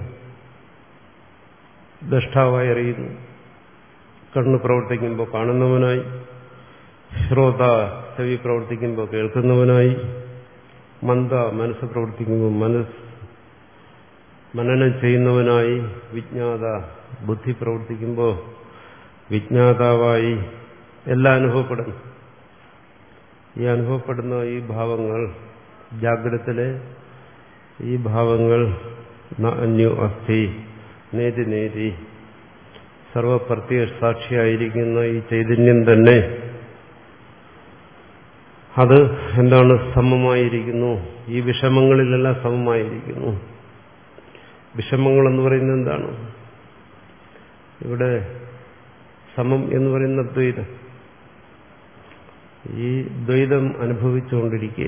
ദ്രഷ്ടാവായി അറിയുന്നു. കണ്ണ് പ്രവർത്തിക്കുമ്പോൾ കാണുന്നവനായി, ശ്രോത ചെവി പ്രവർത്തിക്കുമ്പോൾ കേൾക്കുന്നവനായി, മന്ദ മനസ്സ് പ്രവർത്തിക്കുമ്പോൾ മനസ്സ് മനനം ചെയ്യുന്നവനായി, വിജ്ഞാത ബുദ്ധി പ്രവർത്തിക്കുമ്പോൾ വിജ്ഞാതാവായി എല്ലാം അനുഭവപ്പെടുന്നു. ഈ അനുഭവപ്പെടുന്ന ഈ ഭാവങ്ങൾ, ജാഗ്രതത്തിലെ ഈ ഭാവങ്ങൾ അന്യോ അസ്ഥി നേതി നേതി, സർവപ്രത്യ സാക്ഷിയായിരിക്കുന്ന ഈ ചൈതന്യം തന്നെ അത് എന്താണ്? സമമായിരിക്കുന്നു. ഈ വിഷമങ്ങളിലെല്ലാം സമമായിരിക്കുന്നു. വിഷമങ്ങൾ എന്ന് പറയുന്നത് എന്താണ്? ഇവിടെ സമം എന്ന് പറയുന്ന ദ്വൈതം. ഈ ദ്വൈതം അനുഭവിച്ചുകൊണ്ടിരിക്കെ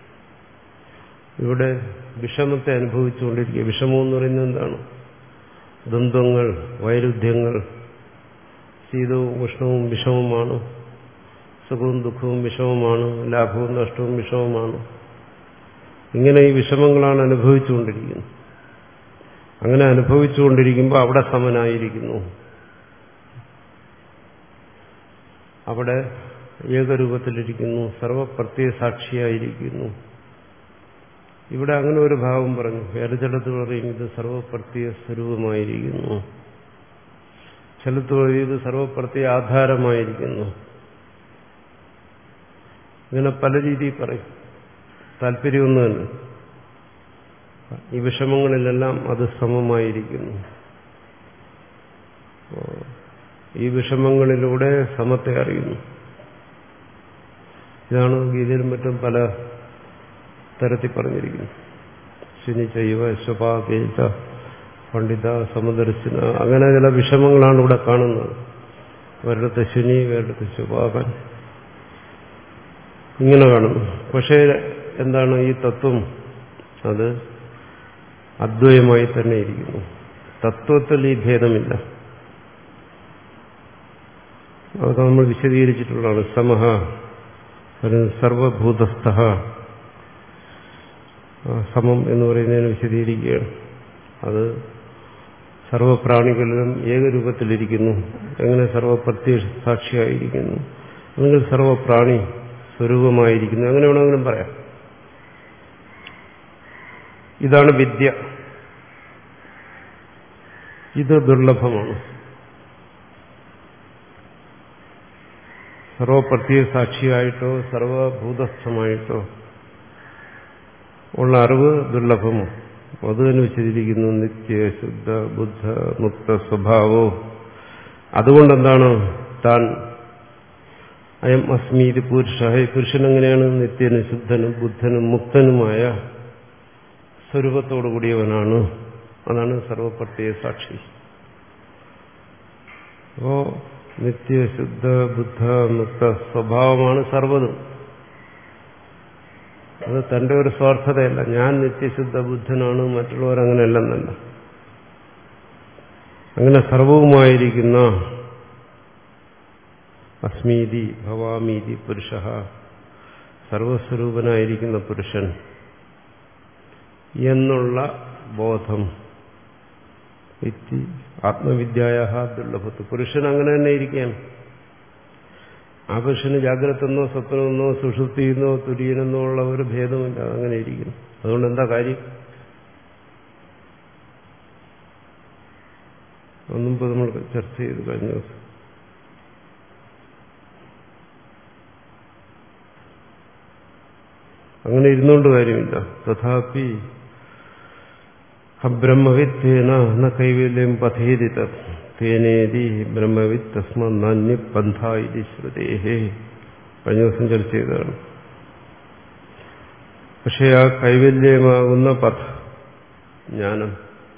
ഇവിടെ വിഷമത്തെ അനുഭവിച്ചുകൊണ്ടിരിക്കുക. വിഷമം എന്ന് പറയുന്നത് എന്താണ്? ദ്വന്ദ്വങ്ങൾ, വൈരുദ്ധ്യങ്ങൾ. ശീതവും ഉഷ്ണവും വിഷമമാണ്, സുഖവും ദുഃഖവും വിഷമമാണ്, ലാഭവും നഷ്ടവും വിഷമമാണ്. ഇങ്ങനെ ഈ വിഷമങ്ങളാണ് അനുഭവിച്ചുകൊണ്ടിരിക്കുന്നത്. അങ്ങനെ അനുഭവിച്ചുകൊണ്ടിരിക്കുമ്പോൾ അവിടെ സമനായിരിക്കുന്നു. അവിടെ ഏകരൂപത്തിലിരിക്കുന്നു, സർവപ്രത്യ സാക്ഷിയായിരിക്കുന്നു. ഇവിടെ അങ്ങനെ ഒരു ഭാവം പറഞ്ഞു. വേറെ ചിലത്ത് പറയും ഇത് സർവപ്രത്യ സ്വരൂപമായിരിക്കുന്നു, ചിലത്ത് പറയും ഇത് സർവപ്രത്യ ആധാരമായിരിക്കുന്നു. ഇങ്ങനെ പല രീതിയിൽ പറയും. താല്പര്യമൊന്നു തന്നെ. ഈ വിഷമങ്ങളിലെല്ലാം അത് സമമായിരിക്കുന്നു. ഈ വിഷമങ്ങളിലൂടെ സമത്തെ അറിയുന്നു. ഇതാണ് ഗീതയിലും മറ്റും പല തരത്തിൽ പറഞ്ഞിരിക്കുന്നു. ശനി ചൈവ സ്വപാകേച്ച പണ്ഡിത സമദർശന, അങ്ങനെ ചില വിഷമങ്ങളാണ് ഇവിടെ കാണുന്നത്. ഒരിടത്ത് ശനി, വേറിടത്ത് സ്വപാകൻ, ഇങ്ങനെ കാണുന്നു. പക്ഷേ എന്താണ് ഈ തത്വം? അത് അദ്വയമായി തന്നെ ഇരിക്കുന്നു. തത്വത്തിൽ ഈ ഭേദമില്ല. അതൊക്കെ നമ്മൾ വിശദീകരിച്ചിട്ടുള്ളതാണ്. സമഹ സർവഭൂതസ്ഥ, സമം എന്ന് പറയുന്നതിന് വിശദീകരിക്കുകയാണ്. അത് സർവപ്രാണികളിലും ഏകരൂപത്തിലിരിക്കുന്നു. എങ്ങനെ? സർവപ്രത്യ സാക്ഷിയായിരിക്കുന്നു, അല്ലെങ്കിൽ സർവപ്രാണി സ്വരൂപമായിരിക്കുന്നു. അങ്ങനെ വേണമെങ്കിലും പറയാം. ഇതാണ് വിദ്യ. ഇത് ദുർലഭമാണ്. സർവപ്രത്യ സാക്ഷിയായിട്ടോ സർവഭൂതസ്ഥമായിട്ടോ ഉള്ള അറിവ് ദുർലഭമോ അത് തന്നെ വിശദീകരിക്കുന്നു. നിത്യ ശുദ്ധ ബുദ്ധ മുക്ത സ്വഭാവോ. അതുകൊണ്ടെന്താണ് താൻ അയം അസ്മീതി പുരുഷ, പുരുഷൻ എങ്ങനെയാണ്? നിത്യനും ശുദ്ധനും ബുദ്ധനും മുക്തനുമായ സ്വരൂപത്തോടു കൂടിയവനാണ്. അതാണ് സർവപ്രത്യ സാക്ഷി. അപ്പോ നിത്യശുദ്ധ ബുദ്ധ മുക്ത സ്വഭാവമാണ് സർവ്വതും. അത് തന്റെ ഒരു സ്വാർത്ഥതയല്ല. ഞാൻ നിത്യശുദ്ധ ബുദ്ധനാണ്, മറ്റുള്ളവർ അങ്ങനെയല്ലെന്നല്ല. അങ്ങനെ സർവവുമായിരിക്കുന്ന അസ്മീതി ഭവാമീതി പുരുഷ, സർവസ്വരൂപനായിരിക്കുന്ന പുരുഷൻ എന്നുള്ള ബോധം ആത്മവിദ്യായ ദുർലഭത്വ. പുരുഷൻ അങ്ങനെ തന്നെ ഇരിക്കുകയാണ്. ആ പുരുഷന് ജാഗ്രതെന്നോ സ്വപ്നമെന്നോ സുഷുപ്തിയെന്നോ തുര്യനെന്നോ ഉള്ള ഒരു ഭേദമില്ല, അതങ്ങനെ ഇരിക്കുന്നു. അതുകൊണ്ട് എന്താ കാര്യം? ഒന്നും നമ്മൾ ചർച്ച ചെയ്ത് കഴിഞ്ഞ ദിവസം. അങ്ങനെ ഇരുന്നുകൊണ്ട് കാര്യമില്ല. തഥാപി അബ്രഹ്മവിത്തേന ന കൈവല്യം പഥേതിത തേനേതി ബ്രഹ്മവിത്ത് തസ്മ നാന്യ പന്ഥ ഇതി ശ്രുതേഹേ. കഴിഞ്ഞ ദിവസം ചർച്ച ചെയ്തതാണ്. പക്ഷെ ആ കൈവല്യമാകുന്ന പഥ ജ്ഞാനം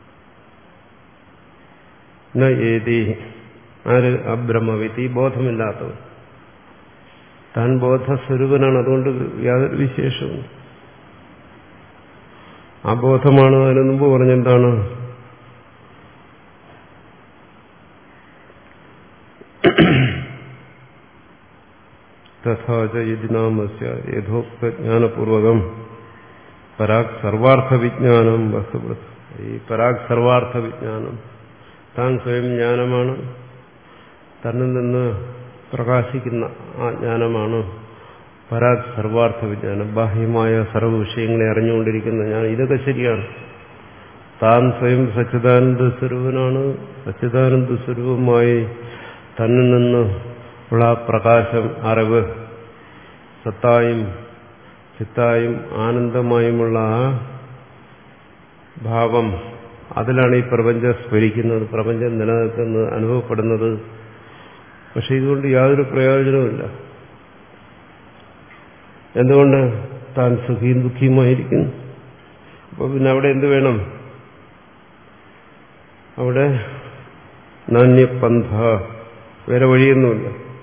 ന ഏതി, ആര്? അബ്രഹ്മവിത്ത്, ഈ ബോധമില്ലാത്തവൻ. താൻ ബോധസ്വരൂപനാണ്, അതുകൊണ്ട് യാതൊരു വിശേഷവും. ആ ബോധമാണ്. അതിനു മുമ്പ് പറഞ്ഞെന്താണ്? തഥാച യജ്ഞാമസ്യ യഥോക്ത ജ്ഞാനപൂർവകം പരാഗ് സർവാർത്ഥ വിജ്ഞാനം വസ്തുവൃത്. ഈ പരാഗ് സർവാർത്ഥ വിജ്ഞാനം, താൻ സ്വയം ജ്ഞാനമാണ്, തന്നിൽ നിന്ന് പ്രകാശിക്കുന്ന ആ ജ്ഞാനമാണ് പരാഗ് സർവാർത്ഥ വിജ്ഞാനം. ബാഹ്യമായ സർവ്വ വിഷയങ്ങളെ അറിഞ്ഞുകൊണ്ടിരിക്കുന്ന ജ്ഞാനം. ഇതൊക്കെ ശരിയാണ്. താൻ സ്വയം സച്ചിദാനന്ദ സ്വരൂപനാണ്. സച്ചിദാനന്ദ സ്വരൂപമായി തന്നിൽ നിന്ന് ഉള്ള പ്രകാശം, അറിവ്, സത്തായും ചിത്തായും ആനന്ദമായുമുള്ള ആ ഭാവം, അതിലാണ് ഈ പ്രപഞ്ചം സ്ഫരിക്കുന്നത്, പ്രപഞ്ചം നിലനിൽക്കുന്നത്, അനുഭവപ്പെടുന്നത്. പക്ഷെ ഇതുകൊണ്ട് യാതൊരു പ്രയോജനവുമില്ല. എന്തുകൊണ്ട്? താൻ സുഖിയും ദുഃഖിയുമായിരിക്കുന്നു. അപ്പൊ പിന്നെ അവിടെ എന്ത് വേണം? അവിടെ നാന്യപന്ഥ, വേറെ വഴിയൊന്നുമില്ല.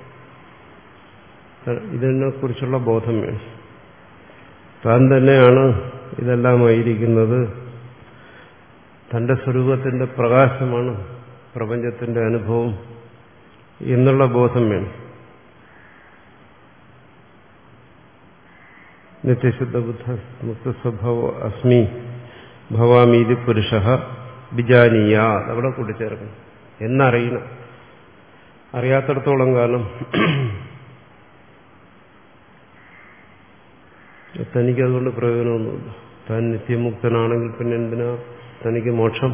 ഇതിനെക്കുറിച്ചുള്ള ബോധം വേണം. താൻ തന്നെയാണ് ഇതെല്ലാമായിരിക്കുന്നത്, തന്റെ സ്വരൂപത്തിന്റെ പ്രകാശമാണ് പ്രപഞ്ചത്തിന്റെ അനുഭവം എന്നുള്ള ബോധം വേണം. നിത്യശുദ്ധ ബുദ്ധ മുക്ത സ്വഭാവ അസ്മി ഭവാമീതി പുരുഷ വിജാനീയ, അവിടെ കൂട്ടിച്ചേർക്കണം. എന്നറിയണം. അറിയാത്തടത്തോളം കാലം തനിക്കതുകൊണ്ട് പ്രയോജനമൊന്നുമില്ല. താൻ നിത്യമുക്തനാണെങ്കിൽ പിന്നെ എന്തിനാ തനിക്ക് മോക്ഷം?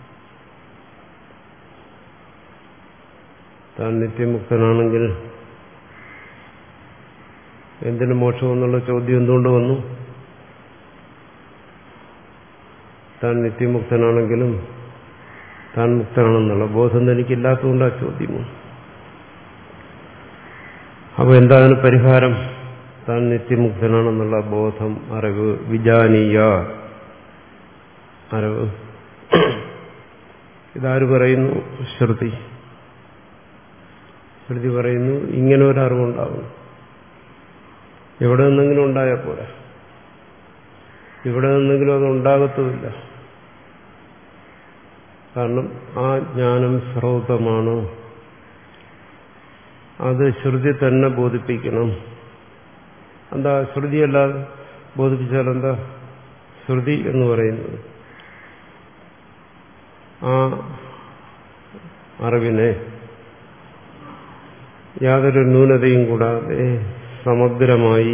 താൻ നിത്യമുക്തനാണെങ്കിൽ എന്തിനു മോക്ഷം എന്നുള്ള ചോദ്യം എന്തുകൊണ്ട് വന്നു? താൻ നിത്യമുക്തനാണെങ്കിലും താൻ മുക്തനാണെന്നുള്ള ബോധം തനിക്കില്ലാത്തതുകൊണ്ട് ആ ചോദ്യമോ. അപ്പൊ എന്താ അതിന് പരിഹാരം? താൻ നിത്യമുക്തനാണെന്നുള്ള ബോധം, അറിവ്, വിജാനീയ അറിവ്. ഇതാര് പറയുന്നു? ശ്രുതി. ശ്രുതി പറയുന്നു ഇങ്ങനെ ഒരു അറിവുണ്ടാകും. എവിടെ നിന്നെങ്കിലും ഉണ്ടായാൽ പോരാ, ഇവിടെ നിന്നെങ്കിലും അത് ഉണ്ടാകത്തുമില്ല. കാരണം ആ ജ്ഞാനം സർവ്വതമാണ്. അത് ശ്രുതി തന്നെ ബോധിപ്പിക്കണം. എന്താ ശ്രുതിയല്ലാതെ ബോധിപ്പിച്ചാൽ എന്താ? ശ്രുതി എന്ന് പറയുന്നത് ആ അറിവിനെ യാതൊരു ന്യൂനതയും കൂടാതെ സമഗ്രമായി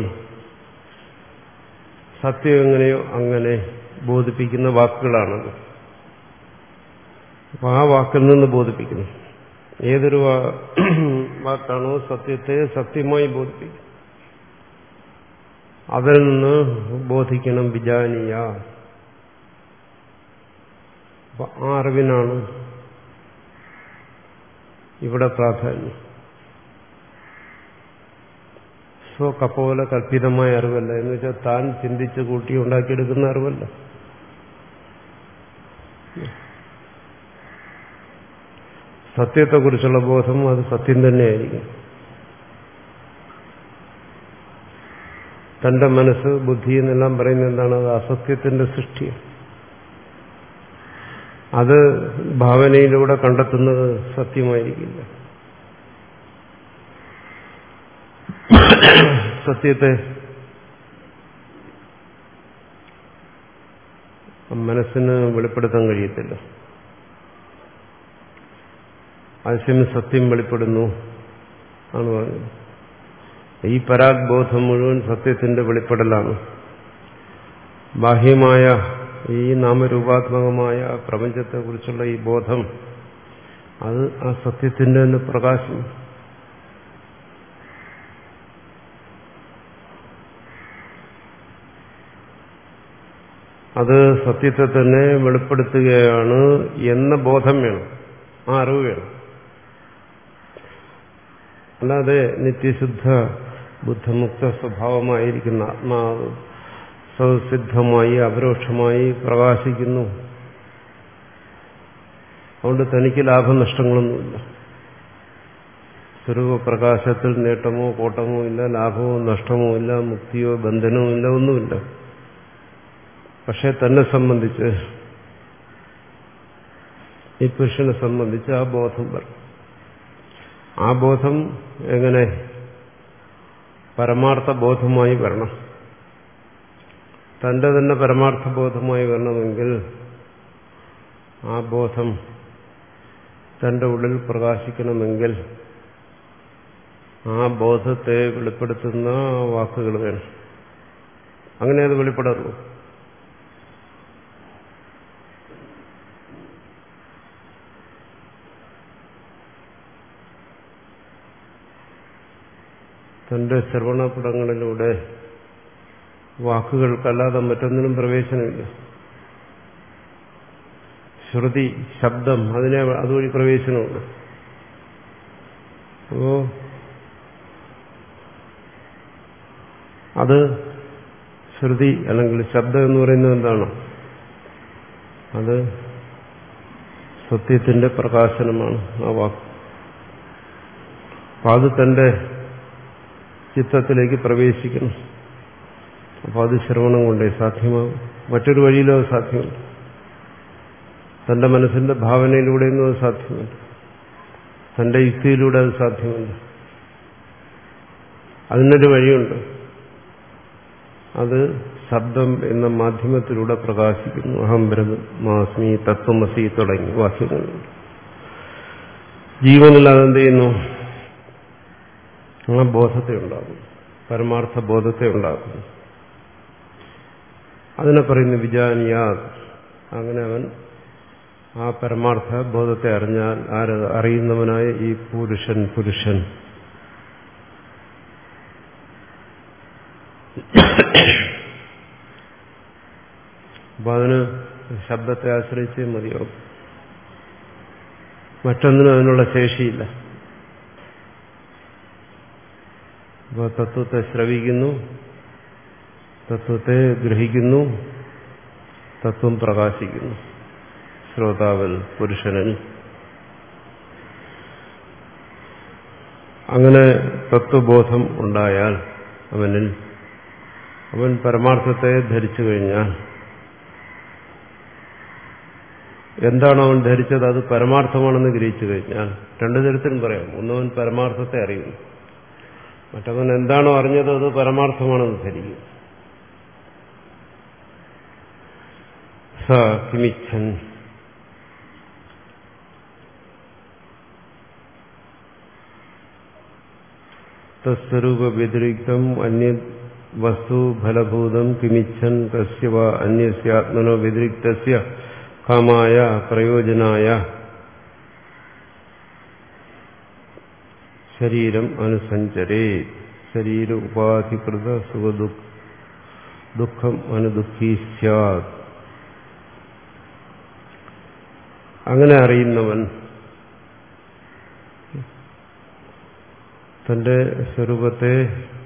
സത്യം എങ്ങനെയോ അങ്ങനെ ബോധിപ്പിക്കുന്ന വാക്കുകളാണത്. അപ്പൊ ആ വാക്കിൽ നിന്ന് ബോധിപ്പിക്കുന്നു. ഏതൊരു വാക്കാണോ സത്യത്തെ സത്യമായി ബോധിപ്പിക്കും, അതിൽ നിന്ന് ബോധിക്കണം. വിജാനീയ. അപ്പൊ ആ അറിവിനാണ് ഇവിടെ പ്രാധാന്യം. സ്വകപോല കൽപ്പിതമായ അറിവല്ല, എന്ന് വെച്ചാൽ താൻ ചിന്തിച്ച് കൂട്ടി ഉണ്ടാക്കിയെടുക്കുന്ന അറിവല്ല. സത്യത്തെക്കുറിച്ചുള്ള ബോധം അത് സത്യം തന്നെയായിരിക്കും. തന്റെ മനസ്സ് ബുദ്ധി എന്നെല്ലാം പറയുന്നത് എന്താണ്? അത് അസത്യത്തിന്റെ സൃഷ്ടി. അത് ഭാവനയിലൂടെ കണ്ടെത്തുന്നത് സത്യമായിരിക്കില്ല. സത്യത്തെ മനസ്സിന് വെളിപ്പെടുത്താൻ കഴിയത്തില്ല. അതേസമയം സത്യം വെളിപ്പെടുന്നു ആണ് പറഞ്ഞത്. ഈ പരാഗ് ബോധം മുഴുവൻ സത്യത്തിന്റെ വെളിപ്പെടലാണ്. ബാഹ്യമായ ഈ നാമരൂപാത്മകമായ പ്രപഞ്ചത്തെക്കുറിച്ചുള്ള ഈ ബോധം അത് ആ സത്യത്തിന്റെ തന്നെ പ്രകാശം. അത് സത്യത്തെ തന്നെ വെളിപ്പെടുത്തുകയാണ് എന്ന ബോധം വേണം, ആ അറിവ് വേണം. അല്ലാതെ നിത്യശുദ്ധ ബുദ്ധമുക്ത സ്വഭാവമായിരിക്കുന്ന ആത്മാവ് സ്വസിദ്ധമായി അപരോക്ഷമായി പ്രകാശിക്കുന്നു, അതുകൊണ്ട് തനിക്ക് ലാഭനഷ്ടങ്ങളൊന്നുമില്ല. സ്വരൂപപ്രകാശത്തിൽ നേട്ടമോ കോട്ടമോ ഇല്ല, ലാഭമോ നഷ്ടമോ ഇല്ല, മുക്തിയോ ബന്ധനമോ ഇല്ല, ഒന്നുമില്ല. പക്ഷെ തന്നെ സംബന്ധിച്ച്, ഈ പുരുഷനെ സംബന്ധിച്ച് ആ ബോധം വരും. ആ ബോധം എങ്ങനെ പരമാർത്ഥ ബോധമായി വരണം? തന്റെ തന്നെ പരമാർത്ഥ ബോധമായി വരണമെങ്കിൽ ആ ബോധം തന്റെ ഉള്ളിൽ പ്രകാശിക്കണമെങ്കിൽ ആ ബോധത്തെ വെളിപ്പെടുത്തുന്ന വാക്കുകൾ വേണം. അങ്ങനെ അത് വെളിപ്പെടാറുള്ളൂ. തന്റെ ശ്രവണപടങ്ങളിലൂടെ വാക്കുകൾക്കല്ലാതെ മറ്റൊന്നിനും പ്രവേശനമില്ല. ശ്രുതി, ശബ്ദം, അതിനെ അതുവഴി പ്രവേശനമുണ്ട്. അപ്പോ അത് ശ്രുതി അല്ലെങ്കിൽ ശബ്ദം എന്ന് പറയുന്നത് എന്താണ്? അത് സത്യത്തിന്റെ പ്രകാശനമാണ് ആ വാക്ക്. അപ്പൊ അത് തന്റെ ചിത്തത്തിലേക്ക് പ്രവേശിക്കണം. അപ്പോൾ അത് ശ്രവണം കൊണ്ടേ സാധ്യമാകും. മറ്റൊരു വഴിയിലും അത് സാധ്യമല്ല. തന്റെ മനസ്സിന്റെ ഭാവനയിലൂടെയൊന്നും അത് സാധ്യമല്ല. തന്റെ യുക്തിയിലൂടെ അത് സാധ്യമല്ല. അതിനൊരു വഴിയുണ്ട്. അത് ശബ്ദം എന്ന മാധ്യമത്തിലൂടെ പ്രകാശിക്കുന്നു. അഹം ബ്രഹ്മാസ്മി, തത്വമസി തുടങ്ങി വാക്യങ്ങളുണ്ട്. ജീവനിൽ അതെന്ത് ചെയ്യുന്നു? ആ ബോധത്തെ ഉണ്ടാകുന്നു, പരമാർത്ഥ ബോധത്തെ ഉണ്ടാക്കുന്നു. അതിനെ പറയുന്നു വിജാനിയാ. അങ്ങനെ അവൻ ആ പരമാർത്ഥ ബോധത്തെ അറിഞ്ഞാൽ ആര്? അറിയുന്നവനായ ഈ പുരുഷൻ പുരുഷൻ അപ്പൊ അതിന് ശബ്ദത്തെ ആശ്രയിച്ചേ മതിയാവും. മറ്റൊന്നിനും അതിനുള്ള ശേഷിയില്ല. അപ്പോൾ തത്വത്തെ ശ്രവിക്കുന്നു, തത്വത്തെ ഗ്രഹിക്കുന്നു, തത്വം പ്രകാശിക്കുന്നു ശ്രോതാവിൽ, പുരുഷനിൽ. അങ്ങനെ തത്വബോധം ഉണ്ടായാൽ അവനിൽ, അവൻ പരമാർത്ഥത്തെ ധരിച്ചു കഴിഞ്ഞാൽ, എന്താണോ അവൻ ധരിച്ചത് അത് പരമാർത്ഥമാണെന്ന് ഗ്രഹിച്ചു കഴിഞ്ഞാൽ, രണ്ടു തരത്തിലും പറയാം. ഒന്നവൻ പരമാർത്ഥത്തെ അറിയുന്നു, മറ്റവൻ എന്താണോ അറിഞ്ഞത് അത് പരമാർത്ഥമാണെന്ന് ധരിക്കും. സ കിമിച്ഛൻ, തസ്വരൂപ വ്യതിരിക്തം അന്യ വസ്തു ഫലഭൂതം കിമിച്ഛൻ തസ്യവ അന്യസ്യാത്മനോ വ്യതിരിക്തസ്യ കാമായ പ്രയോജനായ ശരീരം അനുസഞ്ചരേ. ശരീര ഉപാധികൃത സുഖദുഃഖ ദുഃഖം അനുദുഃഖീ സ്യാത്. അങ്ങനെ അറിയുന്നവൻ തന്റെ സ്വരൂപത്തെ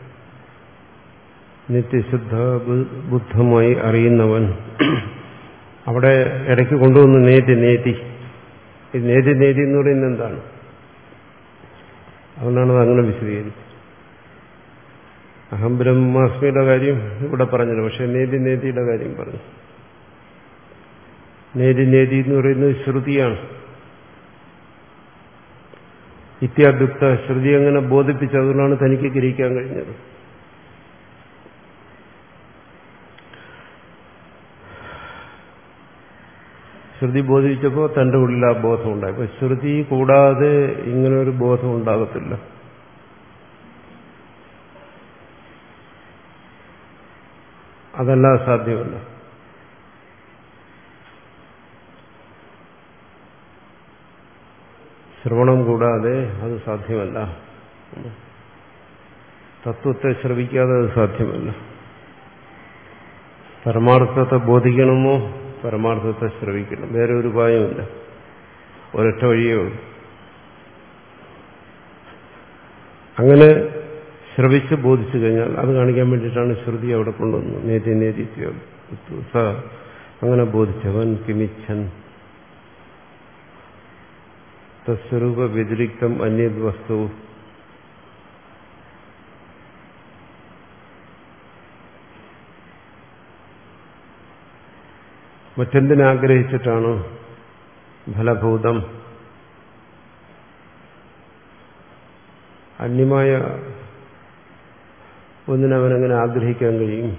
നിത്യശുദ്ധ ബുദ്ധമായി അറിയുന്നവൻ അവിടെ ഇടയ്ക്ക് കൊണ്ടുവന്ന് നേതി നേതി ഈ നേതി നേതി എന്ന് പറയുന്നത് എന്താണ്? അതുകൊണ്ടാണ് അത് അങ്ങനെ വിശദീകരിച്ചത്. അഹം ബ്രഹ്മാസ്മിയുടെ കാര്യം ഇവിടെ പറഞ്ഞില്ല, പക്ഷെ നേതി നേതിയുടെ കാര്യം പറഞ്ഞു. നേതി നേതി എന്ന് പറയുന്നത് ശ്രുതിയാണ്. ഇത്യാദുക്ത ശ്രുതി അങ്ങനെ ബോധിപ്പിച്ചതുകൊണ്ടാണ് തനിക്ക് ഗ്രഹിക്കാൻ കഴിഞ്ഞത്. ശ്രുതി ബോധിപ്പിച്ചപ്പോൾ തന്റെ ഉള്ളിൽ ആ ബോധം ഉണ്ടായി. അപ്പൊ ശ്രുതി കൂടാതെ ഇങ്ങനെ ഒരു ബോധം ഉണ്ടാകത്തില്ല. അതല്ലാതെ സാധ്യമല്ല. ശ്രവണം കൂടാതെ അത് സാധ്യമല്ല. തത്വത്തെ ശ്രവിക്കാതെ അത് സാധ്യമല്ല. പരമാർത്ഥത്തെ ബോധിക്കണമോ പരമാർത്ഥത്തെ ശ്രവിക്കണം. വേറെ ഒരു ഉപായമില്ല, ഒരൊറ്റ വഴിയേ ഉള്ളൂ. അങ്ങനെ ശ്രവിച്ച് ബോധിച്ചു കഴിഞ്ഞാൽ അത് കാണിക്കാൻ വേണ്ടിയിട്ടാണ് ശ്രുതി അവിടെ കൊണ്ടുവന്നത്. നേതി നേതി സ അങ്ങനെ ബോധിച്ചവൻ കിമിച്ഛൻ തസ്വരൂപ വ്യതിരിക്തം അന്യത് വസ്തു മറ്റെന്തിനാഗ്രഹിച്ചിട്ടാണ് ഫലഭൂതം അന്യമായ ഒന്നിനവനങ്ങനെ ആഗ്രഹിക്കാൻ കഴിയും?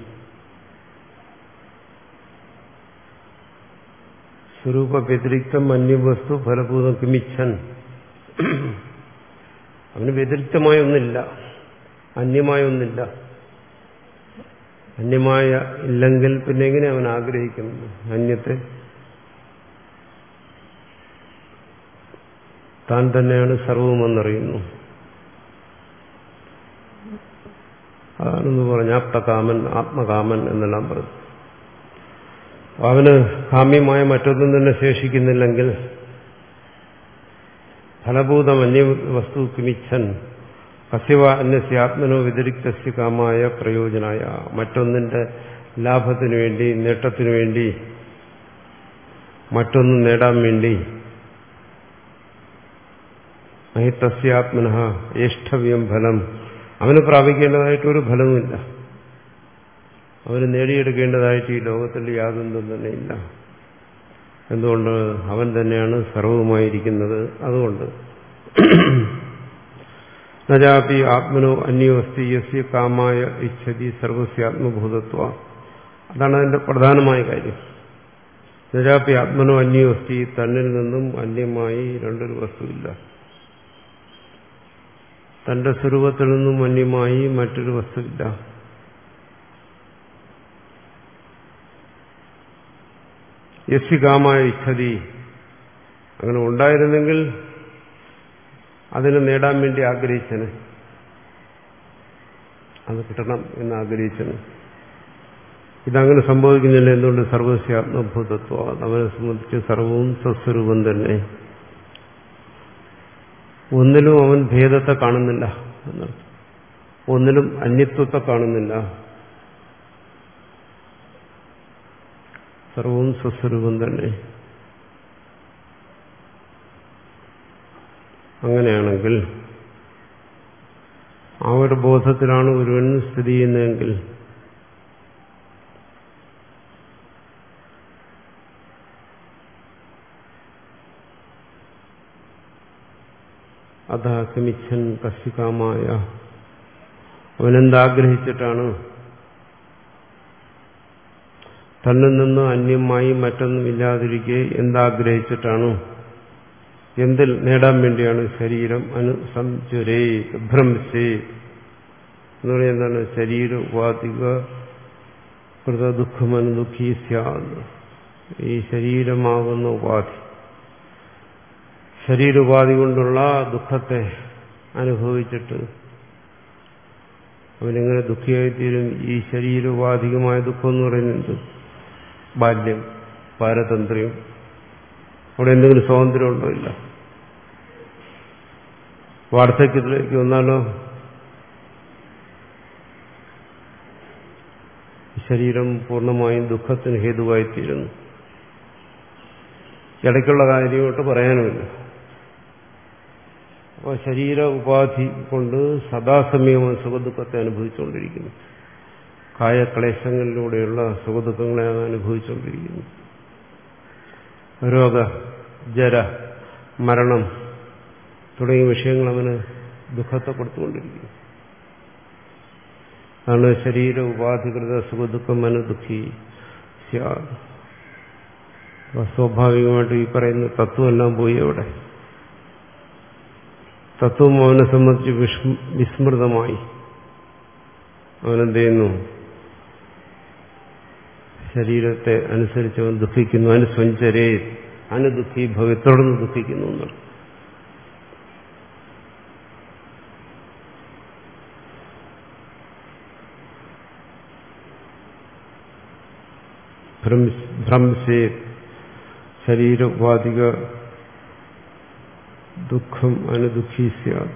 സ്വരൂപ വ്യതിരിക്തം അന്യവസ്തു ഫലഭൂതം കിമിച്ഛൻ. അവന് വ്യതിരിക്തമായ ഒന്നില്ല, അന്യമായ ഒന്നില്ല. അന്യമായ ഇല്ലെങ്കിൽ പിന്നെ എങ്ങനെ അവൻ ആഗ്രഹിക്കുന്നു അന്യത്തെ? താൻ തന്നെയാണ് സർവമെന്നറിയുന്നു. അതാണെന്ന് പറഞ്ഞ ആപ്തകാമൻ ആത്മകാമൻ എന്നെല്ലാം പറഞ്ഞു. അവന് കാമ്യമായ മറ്റൊന്നും തന്നെ ശേഷിക്കുന്നില്ലെങ്കിൽ ഫലഭൂതം അന്യ വസ്തു കിമിച്ഛൻ കസ്യവ അന്യസ്യ ആത്മനോ വ്യതിരിക്തസ്യ കാമായ പ്രയോജനായ. മറ്റൊന്നിന്റെ ലാഭത്തിനു വേണ്ടി, നേട്ടത്തിനു വേണ്ടി, മറ്റൊന്നും നേടാൻ വേണ്ടി അഹിതസ്യാത്മനഃ ഏഷ്ഠവ്യം ഫലം, അവന് പ്രാപിക്കേണ്ടതായിട്ടൊരു ഫലവുമില്ല. അവന് നേടിയെടുക്കേണ്ടതായിട്ട് ഈ ലോകത്തിൽ യാതൊന്നും തന്നെ ഇല്ല. എന്തുകൊണ്ട്? അവൻ തന്നെയാണ് സർവവുമായിരിക്കുന്നത്. അതുകൊണ്ട് നജാപി ആത്മനോ അന്യോസ്തി യസ്യ കാമായ ഇച്ഛതി സർവസ്യാത്മഭൂതത്വ. അതാണ് അതിന്റെ പ്രധാനമായ കാര്യം. നജാപി ആത്മനോ അന്യോസ്തി, തന്നിൽ നിന്നും അന്യമായി രണ്ടൊരു വസ്തുവില്ല. തന്റെ സ്വരൂപത്തിൽ നിന്നും അന്യമായി മറ്റൊരു വസ്തുവില്ല. യസ്യ കാമായ ഇച്ഛതി, അങ്ങനെ ഉണ്ടായിരുന്നെങ്കിൽ അതിനെ നേടാൻ വേണ്ടി ആഗ്രഹിച്ചന്, അത് കിട്ടണം എന്ന് ആഗ്രഹിച്ചന്. ഇതങ്ങനെ സംഭവിക്കുന്നില്ല. എന്തുകൊണ്ട്? സർവസ്യ ആത്മഭൂതത്വ, അവനെ സംബന്ധിച്ച് സർവവും സ്വസ്വരൂപം തന്നെ. ഒന്നിലും അവൻ ഭേദത്തെ കാണുന്നില്ല എന്നർത്ഥം, ഒന്നിലും അന്യത്വത്തെ കാണുന്നില്ല. സർവവും സ്വസ്വരൂപം തന്നെ. അങ്ങനെയാണെങ്കിൽ ആ ഒരു ബോധത്തിലാണ് ഒരുവൻ സ്ഥിതി ചെയ്യുന്നതെങ്കിൽ അതാ കിമിച്ഛൻ കസ്യകാമായ, അവനെന്താഗ്രഹിച്ചിട്ടാണ് തന്നിൽ നിന്ന് അന്യമായി മറ്റൊന്നും ഇല്ലാതിരിക്കെ എന്താഗ്രഹിച്ചിട്ടാണ്, എന്തിൽ നേടാൻ വേണ്ടിയാണ്? ശരീരം അനുസംചരേ ഭ്രംസേ എന്ന് പറയുന്നത് എന്താണ്? ശരീര ഉപാധിക കൃത ദുഃഖമനുദുഃഖീ സ്യാത്. ഈ ശരീരമാകുന്ന ഉപാധി, ശരീരോപാധി കൊണ്ടുള്ള ദുഃഖത്തെ അനുഭവിച്ചിട്ട് അവനെങ്ങനെ ദുഃഖിയായിത്തീരും? ഈ ശരീരോപാധികമായ ദുഃഖം എന്ന് പറയുന്നത് ബാല്യം, പാരതന്ത്ര്യം. അവിടെ എന്തെങ്കിലും സ്വാതന്ത്ര്യം ഉണ്ടോ? ഇല്ല. വാർദ്ധക്യത്തിലേക്ക് വന്നാലോ ശരീരം പൂർണ്ണമായും ദുഃഖത്തിന് ഹേതുവായിത്തീരുന്നു. ഇടയ്ക്കുള്ള കാര്യമായിട്ട് പറയാനുമില്ല. അപ്പോൾ ശരീര ഉപാധി കൊണ്ട് സദാസമയവും സുഖദുഃഖത്തെ അനുഭവിച്ചുകൊണ്ടിരിക്കുന്നു. കായക്ലേശങ്ങളിലൂടെയുള്ള സുഖദുഃഖങ്ങളെ അനുഭവിച്ചുകൊണ്ടിരിക്കുന്നു. രോഗ, ജര, മരണം തുടങ്ങിയ വിഷയങ്ങൾ അവന് ദുഃഖത്തെ കൊടുത്തുകൊണ്ടിരിക്കുന്നു. അതാണ് ശരീര ഉപാധികൃത സുഖദുഃഖം അനുദുഃഖി. സ്വാഭാവികമായിട്ട് ഈ പറയുന്ന തത്വമെല്ലാം പോയി അവിടെ. തത്വം അവനെ സംബന്ധിച്ച് വിസ്മൃതമായി. അവനെന്ത് ചെയ്യുന്നു? ശരീരത്തെ അനുസരിച്ച് അവൻ ദുഃഖിക്കുന്നു. അനുസ്വഞ്ചരേ അനുദുഃഖി ഭവി, തുടർന്ന് ദുഃഖിക്കുന്നു എന്നാണ്. ഭ്രംസേ ശരീര ഉപാധിക ദുഃഖം അനുദുഃഖി സ്യാത്.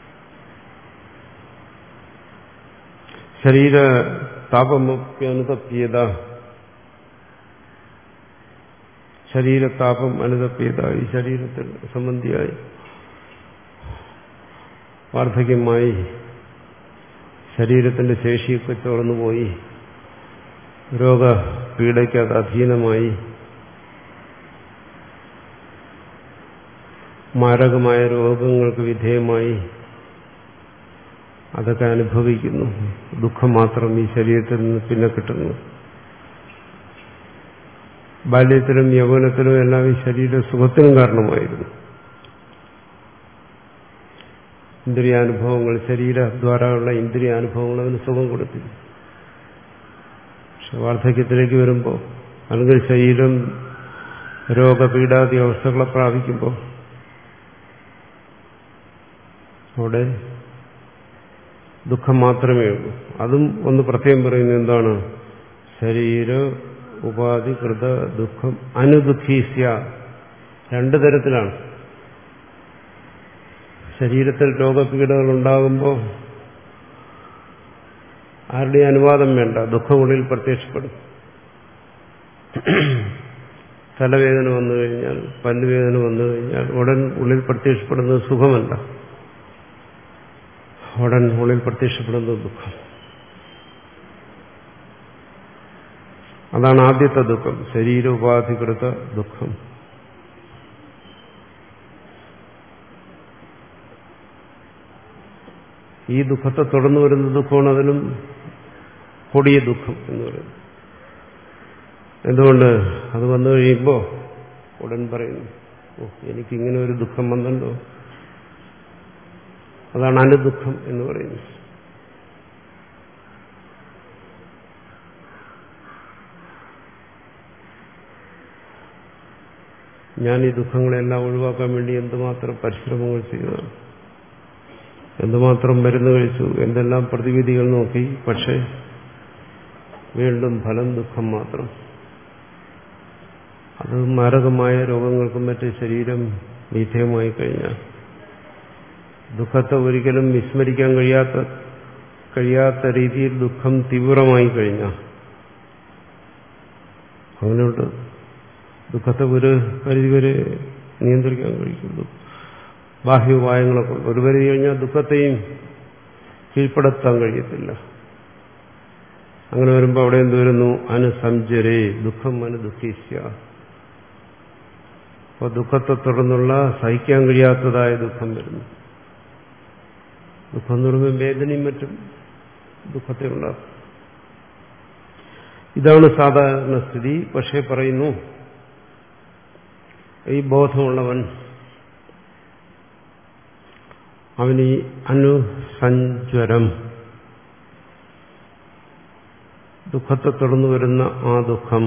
ശരീര താപമപ്യനുതപ്യത, ശരീരതാപം അനുതപ്യത, ഈ ശരീരത്തിൽ സംബന്ധിയായി വാർദ്ധക്യമായി ശരീരത്തിന്റെ ശേഷിയൊക്കെ ചോർന്നുപോയി, രോഗപീഡയ്ക്ക് അത് അധീനമായി, മാരകമായ രോഗങ്ങൾക്ക് വിധേയമായി അതൊക്കെ അനുഭവിക്കുന്നു. ദുഃഖം മാത്രം ഈ ശരീരത്തിൽ നിന്ന് പിന്നെ കിട്ടുന്നു. ബാല്യത്തിലും യൗവനത്തിലും എല്ലാം ഈ ശരീര സുഖത്തിനും കാരണമായിരുന്നു. ഇന്ദ്രിയാനുഭവങ്ങൾ, ശരീരദ്വാരമുള്ള ഇന്ദ്രിയാനുഭവങ്ങൾ അതിന് സുഖം കൊടുത്തിരുന്നു. പക്ഷെ വാർദ്ധക്യത്തിലേക്ക് വരുമ്പോൾ, അല്ലെങ്കിൽ ശരീരം രോഗപീഡാദി അവസ്ഥകളെ പ്രാപിക്കുമ്പോൾ അവിടെ ദുഃഖം മാത്രമേ ഉള്ളൂ. അതും ഒന്ന് പ്രത്യേകം പറയുന്നത് എന്താണ്? ശരീര ഉപാധികൃത ദുഃഖം അനുദുഃഖീസ്യ. രണ്ടു തരത്തിലാണ്. ശരീരത്തിൽ രോഗപീഠകൾ ഉണ്ടാകുമ്പോൾ ആരുടെയും അനുവാദം വേണ്ട, ദുഃഖം ഉള്ളിൽ പ്രത്യക്ഷപ്പെടും. തലവേദന വന്നു കഴിഞ്ഞാൽ, പല്ലുവേദന വന്നു കഴിഞ്ഞാൽ ഉടൻ ഉള്ളിൽ പ്രത്യക്ഷപ്പെടുന്നത് സുഖമല്ല, ഉടൻ ഉള്ളിൽ പ്രത്യക്ഷപ്പെടുന്നത് ദുഃഖം. അതാണ് ആദ്യത്തെ ദുഃഖം, ശരീര ഉപാധികൃത ദുഃഖം. ഈ ദുഃഖത്തെ തുടർന്ന് വരുന്ന ദുഃഖമാണ് അതിലും കൊടിയ ദുഃഖം എന്ന് പറയുന്നത്. എന്തുകൊണ്ട്? അത് വന്നു കഴിയുമ്പോൾ ഉടൻ പറയുന്നു, ഓ എനിക്കിങ്ങനെ ഒരു ദുഃഖം വന്നല്ലോ. അതാണ് അനുദുഃഖം എന്ന് പറയുന്നത്. ഞാൻ ഈ ദുഃഖങ്ങളെല്ലാം ഒഴിവാക്കാൻ വേണ്ടി എന്തുമാത്രം പരിശ്രമങ്ങൾ ചെയ്തതാണ്, എന്തുമാത്രം മരുന്ന് കഴിച്ചു, എന്തെല്ലാം പ്രതിവിധികൾ നോക്കി, പക്ഷേ വീണ്ടും ഫലം ദുഃഖം മാത്രം. അത് മാരകമായ രോഗങ്ങൾക്കും മറ്റ് ശരീരം വിധേയമായി കഴിഞ്ഞാൽ, ദുഃഖത്തെ ഒരിക്കലും വിസ്മരിക്കാൻ കഴിയാത്ത കഴിയാത്ത രീതിയിൽ ദുഃഖം തീവ്രമായി കഴിഞ്ഞാൽ, അങ്ങനെയുണ്ട്. ദുഃഖത്തെ ഒരു പരിധിവരെ നിയന്ത്രിക്കാൻ കഴിയുള്ളൂ ബാഹ്യോപായങ്ങളൊക്കെ. ഒരു പരിധി കഴിഞ്ഞാൽ ദുഃഖത്തെയും കീഴ്പ്പെടുത്താൻ കഴിയത്തില്ല. അങ്ങനെ വരുമ്പോൾ അവിടെ എന്ത് വരുന്നു? അനുസംജരേ ദുഃഖം അനുദുഃഖീസ്യ. അപ്പോൾ ദുഃഖത്തെ തുടർന്നുള്ള സഹിക്കാൻ കഴിയാത്തതായ ദുഃഖം വരുന്നു. ദുഃഖം എന്ന് പറയുമ്പോൾ വേദനയും മറ്റും ദുഃഖത്തെ ഉണ്ടാകും. ഇതാണ് സാധാരണ സ്ഥിതി. പക്ഷേ പറയുന്നു, ഈ ബോധമുള്ളവൻ അവന് ഈ അനുസഞ്ജ്വരം, ദുഃഖത്തെ തുടർന്ന് വരുന്ന ആ ദുഃഖം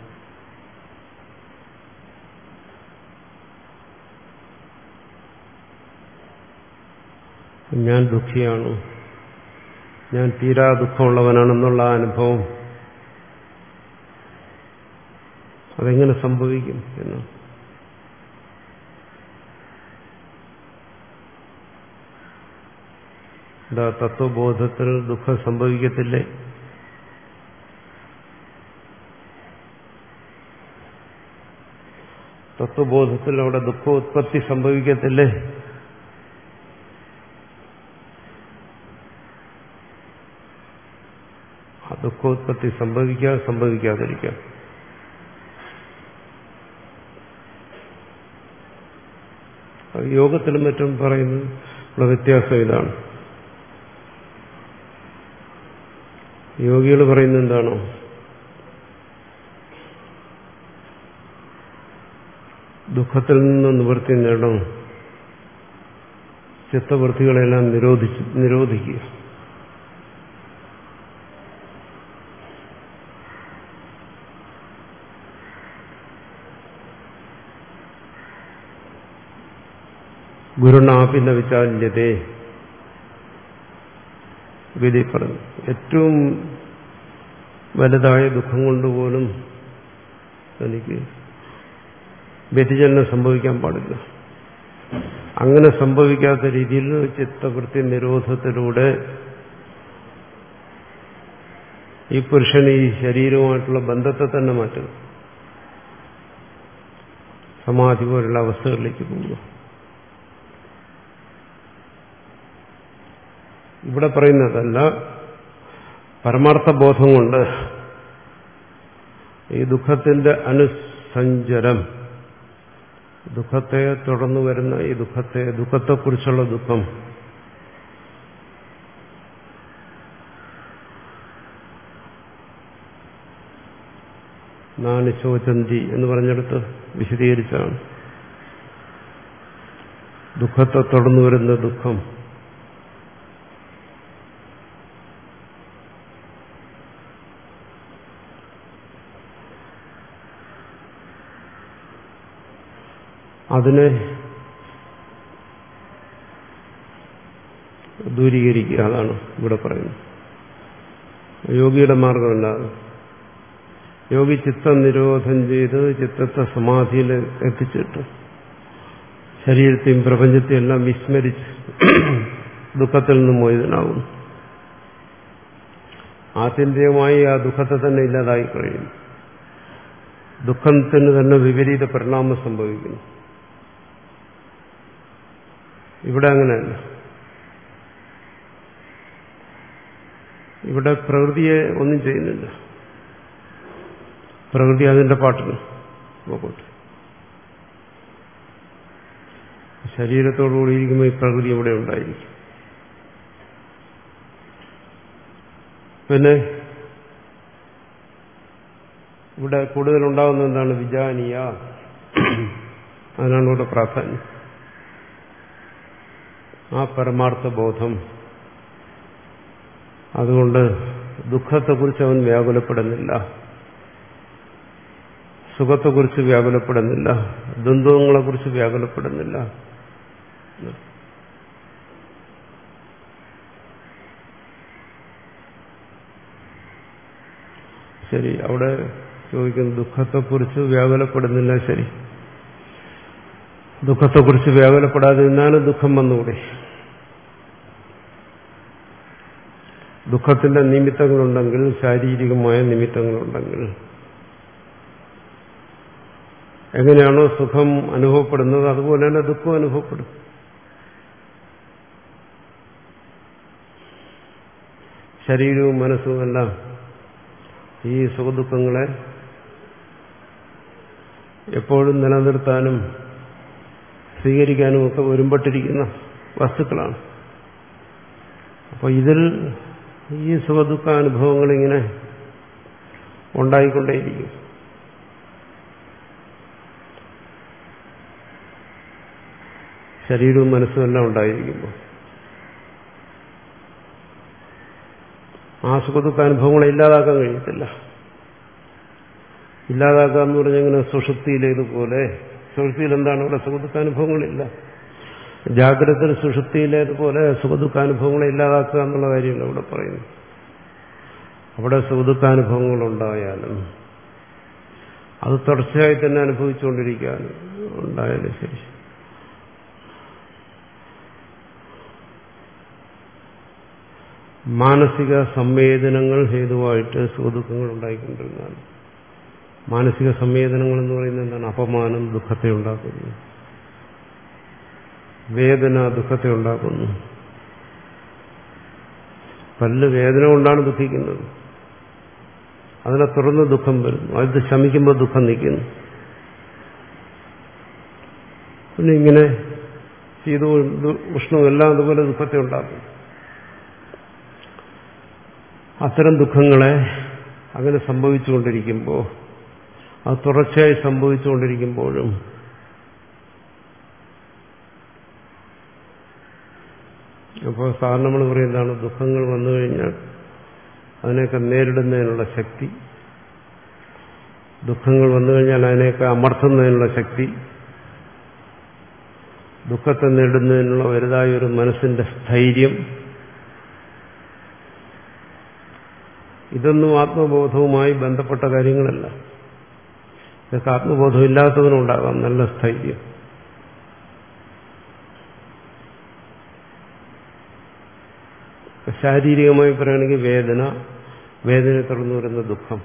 ഞാൻ ദുഃഖിയാണ്, ഞാൻ തീരാ ദുഃഖമുള്ളവനാണെന്നുള്ള അനുഭവം അതെങ്ങനെ സംഭവിക്കും എന്ന് എന്താ? തത്വബോധത്തിൽ ദുഃഖം സംഭവിക്കത്തില്ലേ? തത്വബോധത്തിൽ അവിടെ ദുഃഖോത്പത്തി സംഭവിക്കത്തില്ലേ? ആ ദുഃഖോത്പത്തി സംഭവിക്കാം, സംഭവിക്കാതിരിക്കാം. യോഗത്തിലും മറ്റും പറയുന്നത് ഉള്ള വ്യത്യാസം ഇതാണ്. യോഗികൾ പറയുന്നത് എന്താണോ, ദുഃഖത്തിൽ നിന്ന് നിവൃത്തി നേടണം, ചിത്തവൃത്തികളെല്ലാം നിരോധിച്ച് നിരോധിക്കുക. ഗുരുണാപിന്ന വിചാല്യതേ ഗതി പറഞ്ഞു. ഏറ്റവും വലുതായ ദുഃഖം കൊണ്ടുപോലും എനിക്ക് വ്യതിചലനം സംഭവിക്കാൻ പാടില്ല. അങ്ങനെ സംഭവിക്കാത്ത രീതിയിൽ ചിത്തവൃത്തി നിരോധത്തിലൂടെ ഈ പുരുഷൻ ഈ ശരീരവുമായിട്ടുള്ള ബന്ധത്തെ തന്നെ മാറ്റുക, സമാധി പോലുള്ള അവസ്ഥകളിലേക്ക് പോവുക. ഇവിടെ പറയുന്നതല്ല, പരമാർത്ഥ ബോധം കൊണ്ട് ഈ ദുഃഖത്തിന്റെ അനുസഞ്ചരം, ദുഃഖത്തെ തുടർന്നു വരുന്ന ഈ ദുഃഖത്തെ, ദുഃഖത്തെക്കുറിച്ചുള്ള ദുഃഖം നാന് ശോചന്തി എന്ന് പറഞ്ഞെടുത്ത് വിശദീകരിച്ചാണ്. ദുഃഖത്തെ തുടർന്നു വരുന്ന ദുഃഖം അതിനെ ദൂരീകരിക്കുക, അതാണ് ഇവിടെ പറയുന്നത്. യോഗിയുടെ മാർഗമല്ലാതെ യോഗി ചിത്തം നിരോധം ചെയ്ത് ചിത്തത്തെ സമാധിയിൽ എത്തിച്ചിട്ട് ശരീരത്തെയും പ്രപഞ്ചത്തെയും എല്ലാം വിസ്മരിച്ച് ദുഃഖത്തിൽ നിന്നും മോചിതനാകുന്നു. ആത്യന്തികമായി ആ ദുഃഖത്തെ തന്നെ ഇല്ലാതായി കഴിയുന്നു. ദുഃഖത്തിന് തന്നെ വിപരീത പരിണാമം സംഭവിക്കുന്നു. ഇവിടെ അങ്ങനെയല്ല. ഇവിടെ പ്രകൃതിയെ ഒന്നും ചെയ്യുന്നില്ല. പ്രകൃതി അതിന്റെ പാട്ടിന് പോകട്ടെ. ശരീരത്തോടുകൂടി ഇരിക്കുമ്പോൾ ഈ പ്രകൃതി ഇവിടെ ഉണ്ടായിരിക്കും. പിന്നെ ഇവിടെ കൂടുതലുണ്ടാകുന്ന എന്താണ്? വിജാനീയ. അതിനാണ് ഇവിടെ പ്രാധാന്യം. ആ പരമാർത്ഥ ബോധം. അതുകൊണ്ട് ദുഃഖത്തെക്കുറിച്ച് അവൻ വ്യാകുലപ്പെടുന്നില്ല, സുഖത്തെക്കുറിച്ച് വ്യാകുലപ്പെടുന്നില്ല, ദ്വന്ദ്വങ്ങളെക്കുറിച്ച് വ്യാകുലപ്പെടുന്നില്ല. ശരി, അവിടെ ചോദിക്കുന്നു ദുഃഖത്തെക്കുറിച്ച് വ്യാകുലപ്പെടുന്നില്ല. ശരി, ദുഃഖത്തെക്കുറിച്ച് വ്യാകുലപ്പെടാതെ നിന്നാണ് ദുഃഖം വന്നുകൂടെ? ദുഃഖത്തിന്റെ നിമിത്തങ്ങളുണ്ടെങ്കിൽ, ശാരീരികമായ നിമിത്തങ്ങളുണ്ടെങ്കിൽ, എങ്ങനെയാണോ സുഖം അനുഭവപ്പെടുന്നത് അതുപോലെ തന്നെ ദുഃഖം അനുഭവപ്പെടും. ശരീരവും മനസ്സും എല്ലാം ഈ സുഖദുഃഖങ്ങളെ എപ്പോഴും നിലനിർത്താനും സ്വീകരിക്കാനും ഒക്കെ ഒരുമ്പെട്ടിരിക്കുന്ന വസ്തുക്കളാണ്. അപ്പോൾ ഇതിൽ ഈ സുഖദുഃഖാനുഭവങ്ങളിങ്ങനെ ഉണ്ടായിക്കൊണ്ടേയിരിക്കും. ശരീരവും മനസ്സും എല്ലാം ഉണ്ടായിരിക്കുമ്പോൾ ആ സുഖദുഃഖാനുഭവങ്ങളെ ഇല്ലാതാക്കാൻ കഴിയത്തില്ല. ഇല്ലാതാക്കുക എന്ന് പറഞ്ഞാൽ ഇങ്ങനെ സുഷുപ്തിയിലേതുപോലെ. സുഷുപ്തിയിൽ എന്താണ്? ഇവിടെ സുഖദുഃഖാനുഭവങ്ങളില്ല. ജാഗ്രതത്തിൽ സുഷുപ്തിയിലേതുപോലെ സുഖദുഃഖാനുഭവങ്ങളെ ഇല്ലാതാക്കുക എന്നുള്ള കാര്യമല്ല ഇവിടെ പറയുന്നത്. അവിടെ സുഖദുഃഖാനുഭവങ്ങളുണ്ടായാലും അത് തുടർച്ചയായി തന്നെ അനുഭവിച്ചുകൊണ്ടിരിക്കാനും ഉണ്ടായാലും ശരി, മാനസിക സംവേദനങ്ങൾ ഹേതുവായിട്ട് സുഖദുഃഖങ്ങൾ ഉണ്ടായിക്കൊണ്ടിരുന്നതാണ്. മാനസിക സംവേദനങ്ങൾ എന്ന് പറയുന്നത് എന്താണ്? അപമാനം ദുഃഖത്തെ ഉണ്ടാക്കുന്നു, വേദന ദുഃഖത്തെ ഉണ്ടാക്കുന്നു. പല്ല് വേദന കൊണ്ടാണ് ദുഃഖിക്കുന്നത്, അതിനെ തുടർന്ന് ദുഃഖം വരുന്നു, അത് ശമിക്കുമ്പോൾ ദുഃഖം നിൽക്കുന്നു. പിന്നെ ഇങ്ങനെ ശീതവും ഉഷ്ണവും എല്ലാം അതുപോലെ ദുഃഖത്തെ ഉണ്ടാക്കും. അത്തരം ദുഃഖങ്ങളെ അങ്ങനെ സംഭവിച്ചുകൊണ്ടിരിക്കുമ്പോൾ, അത് തുടർച്ചയായി സംഭവിച്ചുകൊണ്ടിരിക്കുമ്പോഴും അപ്പോൾ സാധാരണ നമ്മൾ പറയുന്നതാണ് ദുഃഖങ്ങൾ വന്നു കഴിഞ്ഞാൽ അതിനെയൊക്കെ നേരിടുന്നതിനുള്ള ശക്തി, ദുഃഖങ്ങൾ വന്നു കഴിഞ്ഞാൽ അതിനെയൊക്കെ അമർത്തുന്നതിനുള്ള ശക്തി, ദുഃഖത്തെ നേരിടുന്നതിനുള്ള വലുതായ ഒരു മനസ്സിന്റെ സ്ഥൈര്യം, ഇതൊന്നും ആത്മബോധവുമായി ബന്ധപ്പെട്ട കാര്യങ്ങളല്ല. ഇതൊക്കെ ആത്മബോധമില്ലാത്തതിനുണ്ടാകാം നല്ല സ്ഥൈര്യം. ശാരീരികമായി പറയുകയാണെങ്കിൽ വേദന, വേദനയെ തുടർന്ന് വരുന്ന ദുഃഖം.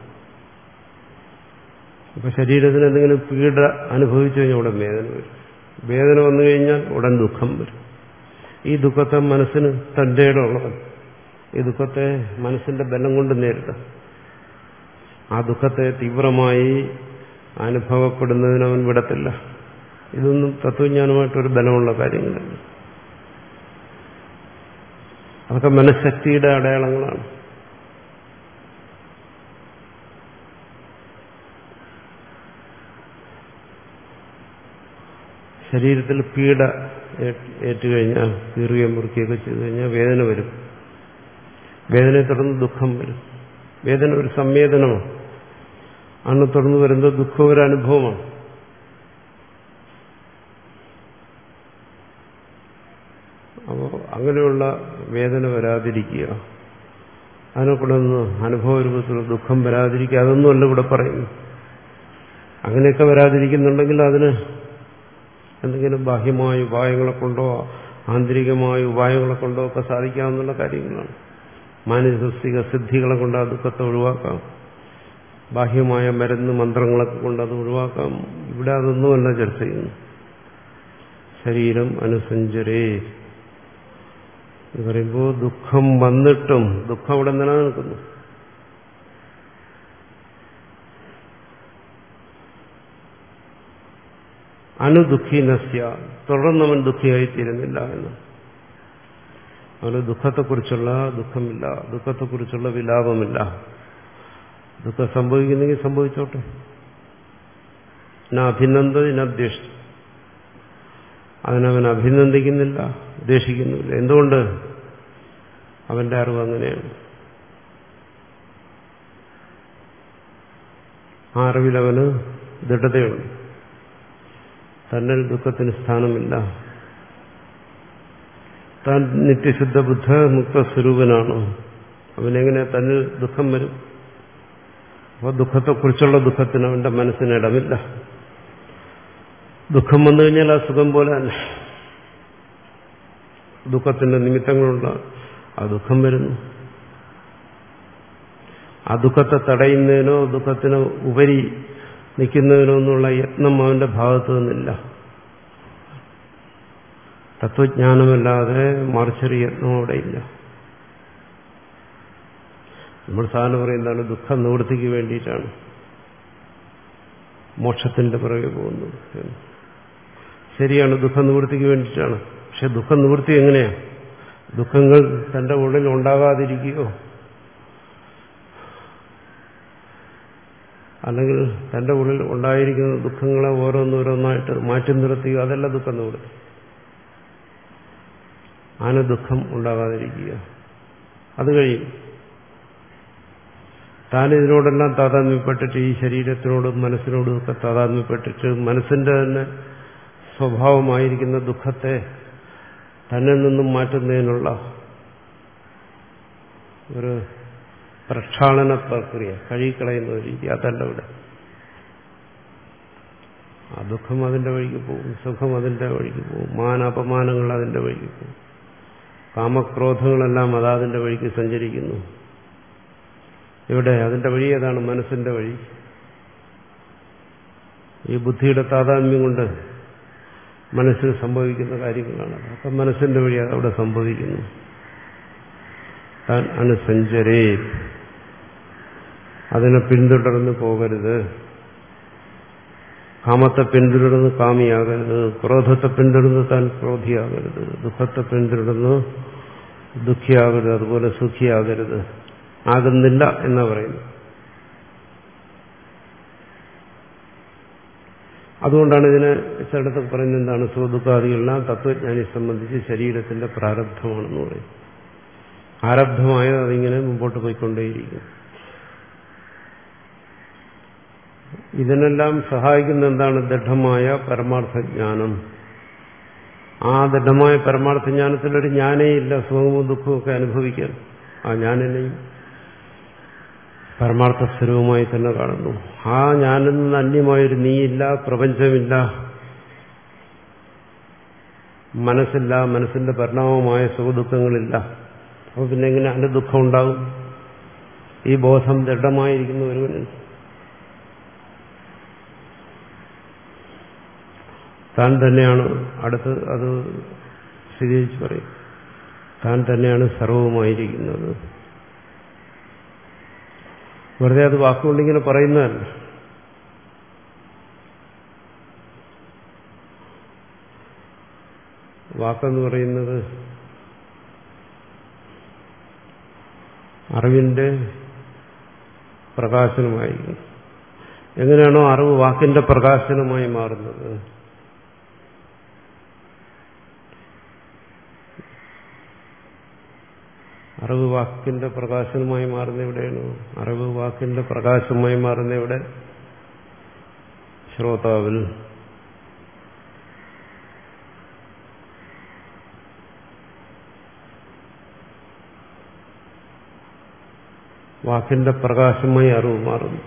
അപ്പൊ ശരീരത്തിന് എന്തെങ്കിലും പീഡ അനുഭവിച്ചു കഴിഞ്ഞാൽ ഉടൻ വേദന വരും, വേദന വന്നു കഴിഞ്ഞാൽ ഉടൻ ദുഃഖം വരും. ഈ ദുഃഖത്തെ മനസ്സിന് തന്റെ ഇടമുള്ളവൻ ഈ ദുഃഖത്തെ മനസ്സിന്റെ ബലം കൊണ്ട് നേരിടും. ആ ദുഃഖത്തെ തീവ്രമായി അനുഭവപ്പെടുന്നതിന് അവൻ വിടത്തില്ല. ഇതൊന്നും തത്വജ്ഞാനമായിട്ടൊരു ബലമുള്ള കാര്യങ്ങളല്ല, അതൊക്കെ മനഃശക്തിയുടെ അടയാളങ്ങളാണ്. ശരീരത്തിൽ പീഡ ഏറ്റുകഴിഞ്ഞാൽ, കീറുകയും മുറുക്കുകയൊക്കെ ചെയ്തു കഴിഞ്ഞാൽ വേദന വരും, വേദനയെ തുടർന്ന് ദുഃഖം വരും. വേദന ഒരു സംവേദനമാണ്, അന്ന് തുടർന്ന് വരുന്നത് ദുഃഖം ഒരു അനുഭവമാണ്. അപ്പോൾ അങ്ങനെയുള്ള വേദന വരാതിരിക്കുക, അതിനെ കൊണ്ടൊന്ന് അനുഭവ രൂപത്തിലുള്ള ദുഃഖം വരാതിരിക്കുക, അതൊന്നുമല്ല ഇവിടെ പറയുന്നു. അങ്ങനെയൊക്കെ വരാതിരിക്കുന്നുണ്ടെങ്കിൽ അതിന് എന്തെങ്കിലും ബാഹ്യമായ ഉപായങ്ങളെ കൊണ്ടോ ആന്തരികമായ ഉപായങ്ങളെ കൊണ്ടോ ഒക്കെ സാധിക്കാവുന്ന കാര്യങ്ങളാണ്. മാനസിക സിദ്ധികളെ കൊണ്ട് ആ ദുഃഖത്തെ ഒഴിവാക്കാം, ബാഹ്യമായ മരുന്ന് മന്ത്രങ്ങളൊക്കെ കൊണ്ട് അത് ഒഴിവാക്കാം. ഇവിടെ അതൊന്നുമല്ല ചർച്ച ചെയ്യുന്നു. ശരീരം അനുസഞ്ചരേ എന്ന് പറയുമ്പോൾ ദുഃഖം വന്നിട്ടും ദുഃഖം അവിടെ നിലനിൽക്കുന്നു. അനുദുഃഖീനസ്യ, തുടർന്നവൻ ദുഃഖിയായിത്തീരുന്നില്ല എന്ന്. അവന് ദുഃഖത്തെക്കുറിച്ചുള്ള ദുഃഖമില്ല, ദുഃഖത്തെക്കുറിച്ചുള്ള വിലാപമില്ല. ദുഃഖം സംഭവിക്കുന്നെങ്കിൽ സംഭവിച്ചോട്ടെ, അഭിനന്ദതി നദ്വേഷിച്ചു, അതിനവൻ അഭിനന്ദിക്കുന്നില്ല, ദ്വേഷിക്കുന്നില്ല. എന്തുകൊണ്ട്? അവന്റെ അറിവ് അങ്ങനെയാണ്. ആ അറിവിലവന് ദൃഢതയുണ്ട്, തന്നിൽ ദുഃഖത്തിന് സ്ഥാനമില്ല, താൻ നിത്യശുദ്ധ ബുദ്ധ മുക്ത സ്വരൂപനാണ്. അവനെങ്ങനെ തന്നിൽ ദുഃഖം വരും? അപ്പോൾ ദുഃഖത്തെക്കുറിച്ചുള്ള ദുഃഖത്തിന് അവന്റെ മനസ്സിന് ഇടമില്ല. ദുഃഖം വന്നു കഴിഞ്ഞാൽ ആ സുഖം പോലെ തന്നെ ദുഃഖത്തിന്റെ നിമിത്തങ്ങളുണ്ട്, ആ ദുഃഖം വരുന്നു. ആ ദുഃഖത്തെ തടയുന്നതിനോ ദുഃഖത്തിന് ഉപരി നിൽക്കുന്നതിനോ എന്നുള്ള യത്നം അവന്റെ ഭാഗത്തു നിന്നില്ല. തത്വജ്ഞാനമല്ലാതെ മറിച്ചൊരു യത്നം അവിടെ ഇല്ല. നമ്മൾ സാധാരണ പറയുന്നതാണ് ദുഃഖ നിവൃത്തിക്ക് വേണ്ടിയിട്ടാണ് മോക്ഷത്തിന്റെ പിറകെ പോകുന്നത്. ശരിയാണ്, ദുഃഖ നിവൃത്തിക്ക് വേണ്ടിയിട്ടാണ്. പക്ഷെ ദുഃഖ നിവൃത്തി എങ്ങനെയാ? ദുഃഖങ്ങൾ തന്റെ ഉള്ളിൽ ഉണ്ടാകാതിരിക്കുകയോ അല്ലെങ്കിൽ തന്റെ ഉള്ളിൽ ഉണ്ടായിരിക്കുന്ന ദുഃഖങ്ങളെ ഓരോന്നോരോന്നായിട്ട് മാറ്റി നിർത്തുക, അതല്ല ദുഃഖം നിവൃത്തി. ആന ദുഃഖം ഉണ്ടാകാതിരിക്കുക, അത് കഴിയും. താൻ ഇതിനോടെല്ലാം താതാത്മ്യപ്പെട്ടിട്ട് ഈ ശരീരത്തിനോടും മനസ്സിനോടും ഒക്കെ താതാത്മ്യപ്പെട്ടിട്ട് മനസ്സിന്റെ തന്നെ സ്വഭാവമായിരിക്കുന്ന ദുഃഖത്തെ തന്നിൽ നിന്നും മാറ്റുന്നതിനുള്ള ഒരു പ്രക്ഷാളന പ്രക്രിയ, കഴുകിക്കളയുന്ന ഒരു രീതി, അതല്ല ഇവിടെ. ആ ദുഃഖം അതിന്റെ വഴിക്ക് പോകും, സുഖം അതിന്റെ വഴിക്ക് പോകും, മാനാപമാനങ്ങൾ അതിന്റെ വഴിക്ക് പോകും, കാമക്രോധങ്ങളെല്ലാം അതാതിന്റെ വഴിക്ക് സഞ്ചരിക്കുന്നു. ഇവിടെ അതിന്റെ വഴി ഏതാണ്? മനസ്സിന്റെ വഴി. ഈ ബുദ്ധിയുടെ താതാത്മ്യം കൊണ്ട് മനസ്സിൽ സംഭവിക്കുന്ന കാര്യങ്ങളാണ്. അപ്പം മനസ്സിന്റെ വഴി അതവിടെ സംഭവിക്കുന്നു. താൻ അനുസഞ്ചരേ, അതിനെ പിന്തുടർന്ന് പോകരുത്. കാമത്തെ പിന്തുടർന്ന് കാമിയാകരുത്, ക്രോധത്തെ പിന്തുടർന്ന് താൻ ക്രോധിയാകരുത്, ദുഃഖത്തെ പിന്തുടർന്ന് ദുഃഖിയാകരുത്, അതുപോലെ സുഖിയാകരുത്. ആകുന്നില്ല എന്ന് പറയുന്നു. അതുകൊണ്ടാണ് ഇതിന് ചിലടത്ത് പറയുന്നത് എന്താണ്, സുഖദുഃഖാദികളെല്ലാം തത്വജ്ഞാനിയെ സംബന്ധിച്ച് ശരീരത്തിന്റെ പ്രാരബ്ധമാണെന്ന് പറയും. ആരബ്ധമായത് അതിങ്ങനെ മുമ്പോട്ട് പോയിക്കൊണ്ടേയിരിക്കും. ഇതിനെല്ലാം സഹായിക്കുന്ന എന്താണ്? ദൃഢമായ പരമാർത്ഥജ്ഞാനം. ആ ദൃഢമായ പരമാർത്ഥജ്ഞാനത്തിലൊരു ജ്ഞാനേ ഇല്ല. സുഖവും ദുഃഖവും ഒക്കെ അനുഭവിക്കാൻ ആ ജ്ഞാനെയും പരമാർത്ഥ സ്വരൂപമായി തന്നെ കാണുന്നു. ആ ജ്ഞാനിൽ നിന്ന് അന്യമായൊരു നീയില്ല, പ്രപഞ്ചമില്ല, മനസ്സില്ല, മനസ്സിന്റെ പരിണാമമായ സുഖദുഃഖങ്ങളില്ല. അപ്പോൾ പിന്നെ എങ്ങനെ അതിന്റെ ദുഃഖം ഉണ്ടാകും? ഈ ബോധം ദൃഢമായിരിക്കുന്ന ഒരുവന് താൻ തന്നെയാണ്, അടുത്ത് അത് സ്ഥിരീകരിച്ച് പറയും, താൻ തന്നെയാണ് സർവവുമായിരിക്കുന്നത്. വെറുതെ അത് വാക്കുകൊണ്ടിങ്ങനെ പറയുന്നതല്ല. വാക്കെന്ന് പറയുന്നത് അറിവിന്റെ പ്രകാശനമായിരിക്കും. എങ്ങനെയാണോ അറിവ് വാക്കിന്റെ പ്രകാശനമായി മാറുന്നത്, അറിവ് വാക്കിന്റെ പ്രകാശനമായി മാറുന്ന എവിടെയാണോ? അറിവ് വാക്കിന്റെ പ്രകാശമായി മാറുന്ന എവിടെ? ശ്രോതാവിൽ. വാക്കിന്റെ പ്രകാശമായി അറിവ് മാറുന്നു.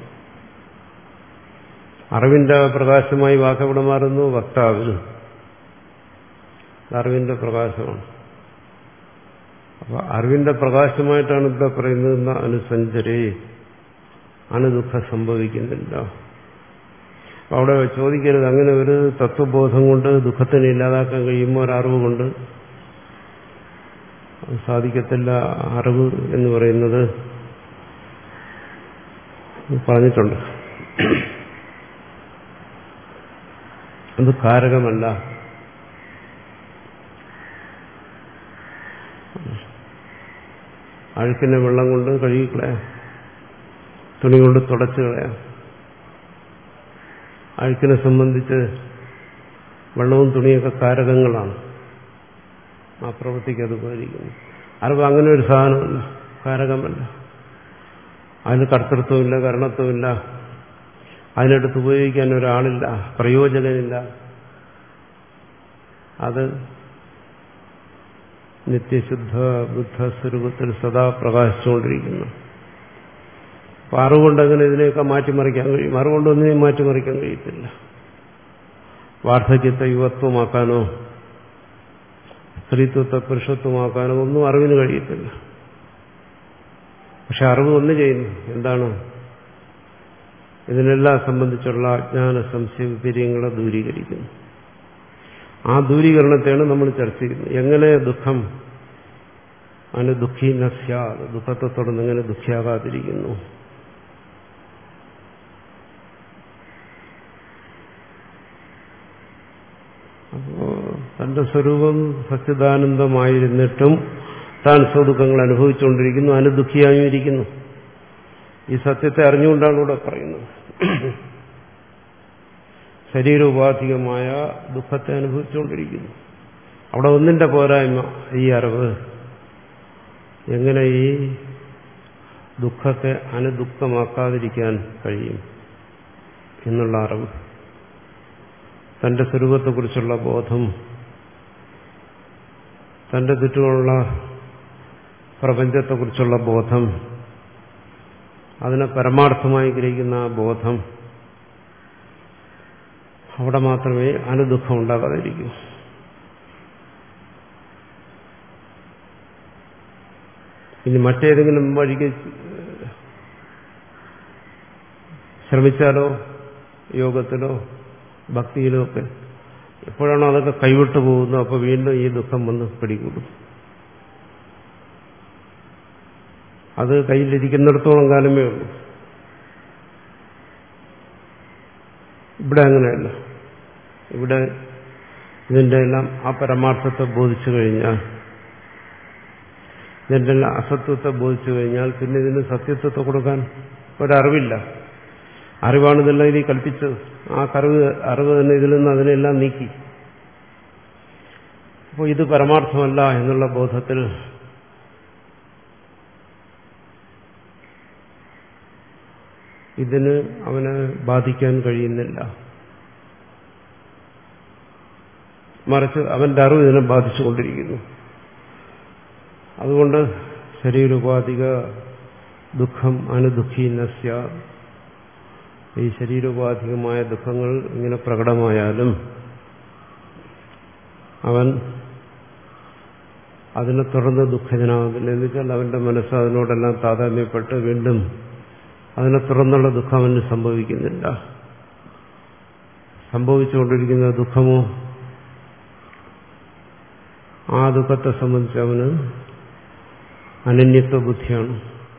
അറിവിന്റെ പ്രകാശമായി വാക്ക് എവിടെ മാറുന്നു? വക്താവിൽ. അറിവിന്റെ പ്രകാശമാണ്. അപ്പൊ അറിവിന്റെ പ്രകാശമായിട്ടാണ് ഇവിടെ പറയുന്നത് അനുസഞ്ചരേ, അനുദുഃഖം സംഭവിക്കുന്നില്ല. അപ്പൊ അവിടെ ചോദിക്കരുത്, അങ്ങനെ ഒരു തത്വബോധം കൊണ്ട് ദുഃഖത്തിനെ ഇല്ലാതാക്കാൻ കഴിയുമോ? ഒരറിവ് കൊണ്ട് സാധിക്കത്തില്ല. അറിവ് എന്ന് പറയുന്നത് പറഞ്ഞിട്ടുണ്ട്, അത് കാരകമല്ല. അഴുക്കിനെ വെള്ളം കൊണ്ട് കഴുകിക്കളയാം, തുണി കൊണ്ട് തുടച്ചു കളയാം. അഴുക്കിനെ സംബന്ധിച്ച് വെള്ളവും തുണിയൊക്കെ കാരകങ്ങളാണ്. ആ പ്രവൃത്തിക്ക് അത് ഉപകരിക്കുന്നു. അറിവ് അങ്ങനെ ഒരു സാധനമല്ല, കാരകമല്ല. അതിന് കർത്തൃത്വമില്ല, കരണത്വമില്ല, അതിനെടുത്ത് ഉപയോഗിക്കാൻ ഒരാളില്ല, പ്രയോജനമില്ല. അത് നിത്യശുദ്ധ ബുദ്ധ സ്വരൂപത്തിൽ സദാ പ്രകാശിച്ചുകൊണ്ടിരിക്കുന്നു. അപ്പൊ അറിവുകൊണ്ട് അങ്ങനെ ഇതിനെയൊക്കെ മാറ്റിമറിക്കാൻ കഴിയും? അറിവുകൊണ്ടൊന്നിനെയും മാറ്റിമറിക്കാൻ കഴിയത്തില്ല. വാർദ്ധക്യത്തെ യുവത്വമാക്കാനോ സ്ത്രീത്വത്തെ പുരുഷത്വമാക്കാനോ ഒന്നും അറിവിന് കഴിയത്തില്ല. പക്ഷെ അറിവ് ഒന്ന് ചെയ്യുന്നു, എന്താണ്? ഇതിനെല്ലാം സംബന്ധിച്ചുള്ള അജ്ഞാന സംശയ വിപര്യങ്ങളെ ദൂരീകരിക്കുന്നു. ആ ദൂരീകരണത്തെയാണ് നമ്മൾ ചർച്ച ചെയ്യുന്നത്. എങ്ങനെ ദുഃഖം അതിന് ദുഃഖി നസ്യാ, ദുഃഖത്തെ തുടർന്ന് എങ്ങനെ ദുഃഖിയാകാതിരിക്കുന്നു? അപ്പോ തന്റെ സ്വരൂപം സച്ചിദാനന്ദമായിരുന്നിട്ടും താൻ സ്വദുഃഖങ്ങൾ അനുഭവിച്ചുകൊണ്ടിരിക്കുന്നു, അതിന് ദുഃഖിയായും ഇരിക്കുന്നു. ഈ സത്യത്തെ അറിഞ്ഞുകൊണ്ടാണ് ഇവിടെ പറയുന്നത്. ശരീരോപാധികമായ ദുഃഖത്തെ അനുഭവിച്ചുകൊണ്ടിരിക്കുന്നു. അവിടെ ഒന്നിന്റെ പോരായ്മ ഈ അറിവ്. എങ്ങനെ ഈ ദുഃഖത്തെ അനുദുഃഖമാക്കാതിരിക്കാൻ കഴിയും എന്നുള്ള അറിവ്, തന്റെ സ്വരൂപത്തെക്കുറിച്ചുള്ള ബോധം, തന്റെ ചുറ്റുമുള്ള പ്രപഞ്ചത്തെക്കുറിച്ചുള്ള ബോധം, അതിനെ പരമാർത്ഥമായി ഗ്രഹിക്കുന്ന ആ ബോധം, അവിടെ മാത്രമേ അനുദുഃഖം ഉണ്ടാകാതിരിക്കൂ. ഇനി മറ്റേതെങ്കിലും വഴിക്ക് ശ്രമിച്ചാലോ യോഗത്തിലോ ഭക്തിയിലോ ഒക്കെ എപ്പോഴാണോ അതൊക്കെ കൈവിട്ടു പോകുന്നത് അപ്പോൾ വീണ്ടും ഈ ദുഃഖം വന്ന് പിടികൂടും. അത് കയ്യിലിരിക്കുന്നിടത്തോളം കാലമേ ഉള്ളൂ. ഇവിടെ അങ്ങനെയല്ല. ഇവിടെ ഇതിൻ്റെ എല്ലാം ആ പരമാർത്ഥത്തെ ബോധിച്ചു കഴിഞ്ഞാൽ, ഇതിൻ്റെ എല്ലാം അസത്വത്തെ ബോധിച്ചു കഴിഞ്ഞാൽ പിന്നെ ഇതിന് സത്യത്വത്തെ കൊടുക്കാൻ ഒരറിവില്ല. അറിവാണ് ഇതെല്ലാം ഇതിൽ കൽപ്പിച്ചത്. ആ അറിവ് അറിവ് തന്നെ ഇതിൽ നിന്ന് അതിനെല്ലാം നീക്കി. അപ്പോൾ ഇത് പരമാർത്ഥമല്ല എന്നുള്ള ബോധത്തിൽ ഇതിന് അവനെ ബാധിക്കാൻ കഴിയുന്നില്ല. മറിച്ച് അവന്റെ അറിവ് ഇതിനെ ബാധിച്ചുകൊണ്ടിരിക്കുന്നു. അതുകൊണ്ട് ശരീരോപാധിക ദുഃഖം അനുദുഃഖീനസ്യ, ഈ ശരീരോപാധികമായ ദുഃഖങ്ങൾ ഇങ്ങനെ പ്രകടമായാലും അവൻ അതിനെ തുടർന്ന് ദുഃഖജനാകുന്നില്ല. എന്ന് വെച്ചാൽ അവന്റെ മനസ്സ് അതിനോടെല്ലാം താതാത്മ്യപ്പെട്ട് വീണ്ടും അതിനെ തുടർന്നുള്ള ദുഃഖം അവന് സംഭവിക്കുന്നില്ല. സംഭവിച്ചുകൊണ്ടിരിക്കുന്ന ദുഃഖമോ ആ ദുഃഖത്തെ സംബന്ധിച്ച് അവന് അനന്യത്വ ബുദ്ധിയാണ്.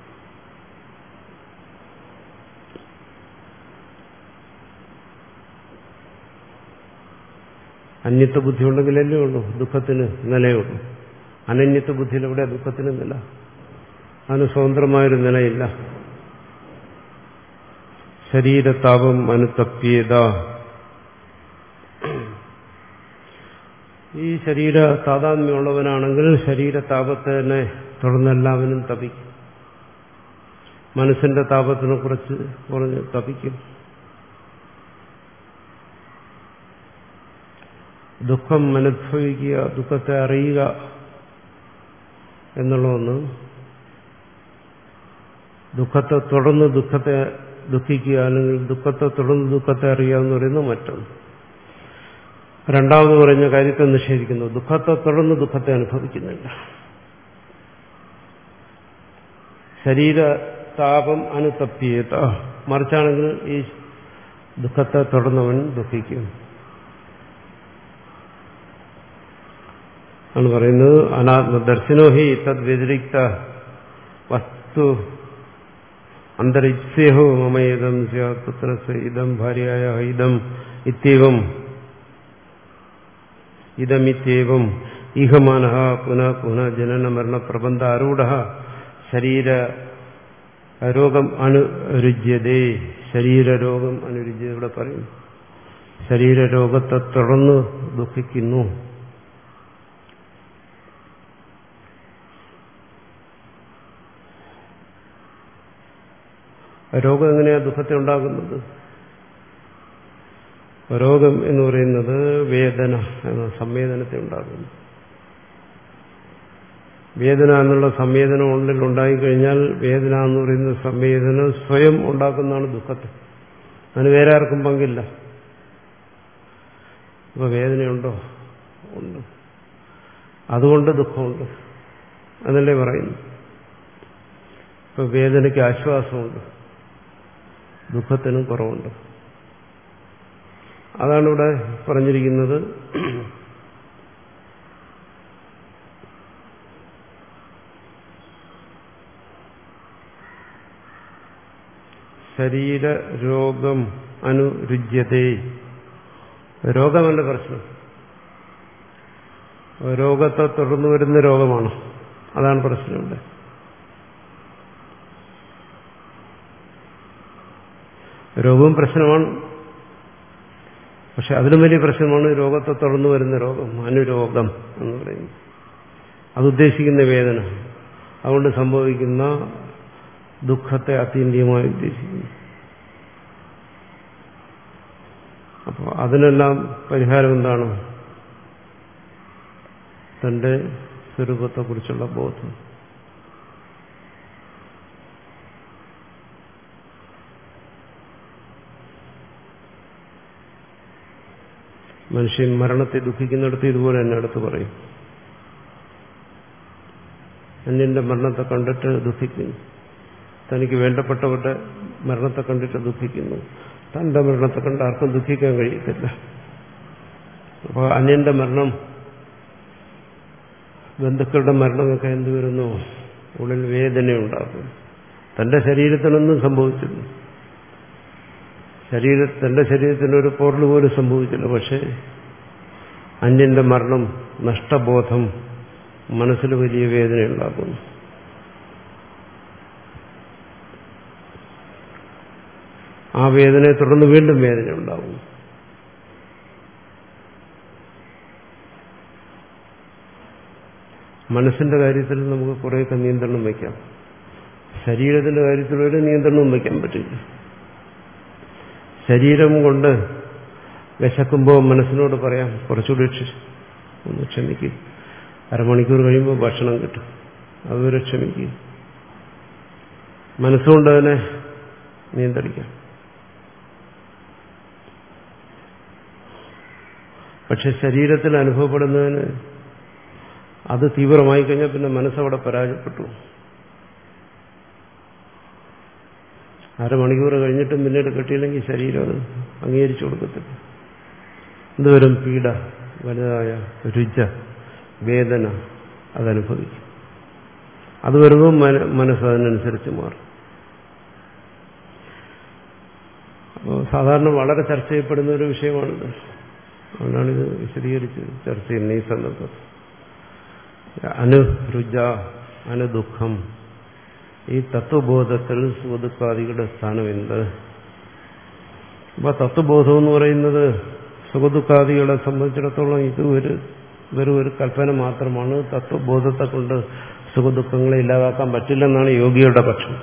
അന്യത്വ ബുദ്ധി ഉണ്ടെങ്കിലല്ലേ ഉള്ളൂ ദുഃഖത്തിന് നിലയുള്ളൂ. അനന്യത്വ ബുദ്ധിയിൽ എവിടെ ദുഃഖത്തിന് നില? അതിന് സ്വതന്ത്രമായൊരു നിലയില്ല. ശരീരതാപം അനുതപ്യേത, ഈ ശരീര താതാത്മ്യമുള്ളവനാണെങ്കിൽ ശരീരതാപത്തെ തന്നെ തുടർന്ന് എല്ലാവരും തപിക്കും. മനസ്സിന്റെ താപത്തിനെ കുറിച്ച് കുറഞ്ഞ് തപിക്കും. ദുഃഖം അനുഭവിക്കുക, ദുഃഖത്തെ അറിയുക എന്നുള്ളതൊന്ന്, ദുഃഖത്തെ തുടർന്ന് ദുഃഖത്തെ ദുഃഖിക്കുക അല്ലെങ്കിൽ ദുഃഖത്തെ തുടർന്ന് ദുഃഖത്തെ അറിയുക എന്ന് പറയുന്നത് മറ്റൊന്ന്. രണ്ടാമത് പറഞ്ഞ കാര്യത്തെ നിഷേധിക്കുന്നു. ദുഃഖത്തെ തുടർന്ന് ദുഃഖത്തെ അനുഭവിക്കുന്നില്ല. ശരീരതാപം അനുതപ്യേത, മറിച്ചാണെങ്കിൽ ഈ ദുഃഖത്തെ തുടർന്നവൻ ദുഃഖിക്കും ആണ് പറയുന്നത്. അനാത്മദർശനോ ഹി തദ് വ്യതിരിക്ത വസ്തു അന്തരിച്ഛേഹോ മമേദം സ്യാത് പുത്രസ്യ ഇദം ഭാര്യായ ഇദം ഇത്യവം ഇദമിത്യവം ഈഹമാനഃ പുനഃ പുനഃ ജനന മരണ പ്രബന്ധ ആരൂഢഃ ശരീര രോഗം അനുരുജ്യതേ. ശരീരരോഗം അനുരുജ്യത ഇവിടെ പറയും. ശരീരരോഗത്തെ തുടർന്ന് ദുഃഖിക്കുന്നു. രോഗം എങ്ങനെയാ ദുഃഖത്തെ ഉണ്ടാകുന്നത്? രോഗം എന്ന് പറയുന്നത് വേദന എന്ന സംവേദനത്തെ ഉണ്ടാകുന്നു. വേദന എന്നുള്ള സംവേദനം ഉള്ളിൽ ഉണ്ടായിക്കഴിഞ്ഞാൽ വേദന എന്ന് പറയുന്ന സംവേദന സ്വയം ഉണ്ടാക്കുന്നതാണ് ദുഃഖത്തെ. അതിന് വേറെ ആർക്കും പങ്കില്ല. ഇപ്പൊ വേദനയുണ്ടോ? ഉണ്ട്. അതുകൊണ്ട് ദുഃഖമുണ്ട് എന്നല്ലേ പറയുന്നു. ഇപ്പൊ വേദനയ്ക്ക് ആശ്വാസമുണ്ട്, ദുഃഖത്തിനും കുറവുണ്ട്. അതാണ് ഇവിടെ പറഞ്ഞിരിക്കുന്നത്. ശരീരരോഗം അനുരുജ്യതേ. രോഗമല്ല പ്രശ്നം, രോഗത്തെ തുടർന്ന് വരുന്ന രോഗമാണ്. അതാണ് പ്രശ്നം ഇവിടെ. രോഗവും പ്രശ്നമാണ്, പക്ഷെ അതിലും വലിയ പ്രശ്നമാണ് രോഗത്തെ തുടർന്ന് വരുന്ന രോഗം, അനുരോഗം എന്ന് പറയുന്നത്. അതുദ്ദേശിക്കുന്ന വേദന, അതുകൊണ്ട് സംഭവിക്കുന്ന ദുഃഖത്തെ അത്യന്തികമായി ഉദ്ദേശിക്കുന്നു. അപ്പോൾ അതിനെല്ലാം പരിഹാരം എന്താണ്? തന്റെ സ്വരൂപത്തെക്കുറിച്ചുള്ള ബോധം. മനുഷ്യൻ മരണത്തെ ദുഃഖിക്കുന്നിടത്ത് ഇതുപോലെ തന്നെ അടുത്ത് പറയും. അന്യന്റെ മരണത്തെ കണ്ടിട്ട് ദുഃഖിക്കുന്നു, തനിക്ക് വേണ്ടപ്പെട്ടവരുടെ മരണത്തെ കണ്ടിട്ട് ദുഃഖിക്കുന്നു, തന്റെ മരണത്തെ കണ്ട് ആർക്കും ദുഃഖിക്കാൻ കഴിയത്തില്ല. അപ്പോൾ അന്യന്റെ മരണം, ബന്ധുക്കളുടെ മരണമൊക്കെ എന്ത് വരുന്നു? ഉള്ളിൽ വേദനയുണ്ടാകും. തന്റെ ശരീരത്തിനൊന്നും സംഭവിച്ചില്ല, ശരീര തന്റെ ശരീരത്തിനൊരു പോറൽ പോലും സംഭവിച്ചില്ല. പക്ഷേ അന്യന്റെ മരണം, നഷ്ടബോധം മനസ്സിൽ വലിയ വേദനയുണ്ടാക്കുന്നു. ആ വേദനയെ തുടർന്ന് വീണ്ടും വേദന ഉണ്ടാകുന്നു. മനസ്സിന്റെ കാര്യത്തിൽ നമുക്ക് കുറേയൊക്കെ നിയന്ത്രണം വയ്ക്കാം, ശരീരത്തിന്റെ കാര്യത്തിൽ ഒരു നിയന്ത്രണവും വയ്ക്കാൻ പറ്റില്ല. ശരീരം കൊണ്ട് വിശക്കുമ്പോൾ മനസ്സിനോട് പറയാം കുറച്ചുകൂടി ഒന്ന് ക്ഷമിക്കും, അരമണിക്കൂർ കഴിയുമ്പോൾ ഭക്ഷണം കിട്ടും, അതുവരെ ക്ഷമിക്കും. മനസ്സുകൊണ്ട് അതിനെ നിയന്ത്രിക്കാം. പക്ഷെ ശരീരത്തിൽ അനുഭവപ്പെടുന്നതിന് അത് തീവ്രമായി കഴിഞ്ഞാൽ പിന്നെ മനസ്സവിടെ പരാജയപ്പെട്ടു. അരമണിക്കൂർ കഴിഞ്ഞിട്ടും പിന്നീട് കിട്ടിയില്ലെങ്കിൽ ശരീരം അത് അംഗീകരിച്ചു കൊടുക്കത്തില്ല. എന്തോരം പീഡ, വലുതായ രുച, വേദന അതനുഭവിക്കും. അത് വരുമ്പോൾ മനസ്സ് അതിനനുസരിച്ച് മാറും. അപ്പോൾ സാധാരണ വളരെ ചർച്ച ചെയ്യപ്പെടുന്ന ഒരു വിഷയമാണിത്. അതുകൊണ്ടാണിത് വിശദീകരിച്ച് ചർച്ച ചെയ്യുന്ന ഈ സന്ദർഭത്തിൽ. അനുരുജ, അനുദുഃഖം, ഈ തത്വബോധത്തിൽ സുഖദുഃഖാദികളുടെ സ്ഥാനം എന്ത്? അപ്പൊ തത്വബോധം എന്ന് പറയുന്നത് സുഖദുഃഖാദികളെ സംബന്ധിച്ചിടത്തോളം ഇത് ഒരു വെറും ഒരു കൽപ്പന മാത്രമാണ്. തത്വബോധത്തെ കൊണ്ട് സുഖദുഃഖങ്ങളെ ഇല്ലാതാക്കാൻ പറ്റില്ലെന്നാണ് യോഗിയുടെ പക്ഷം.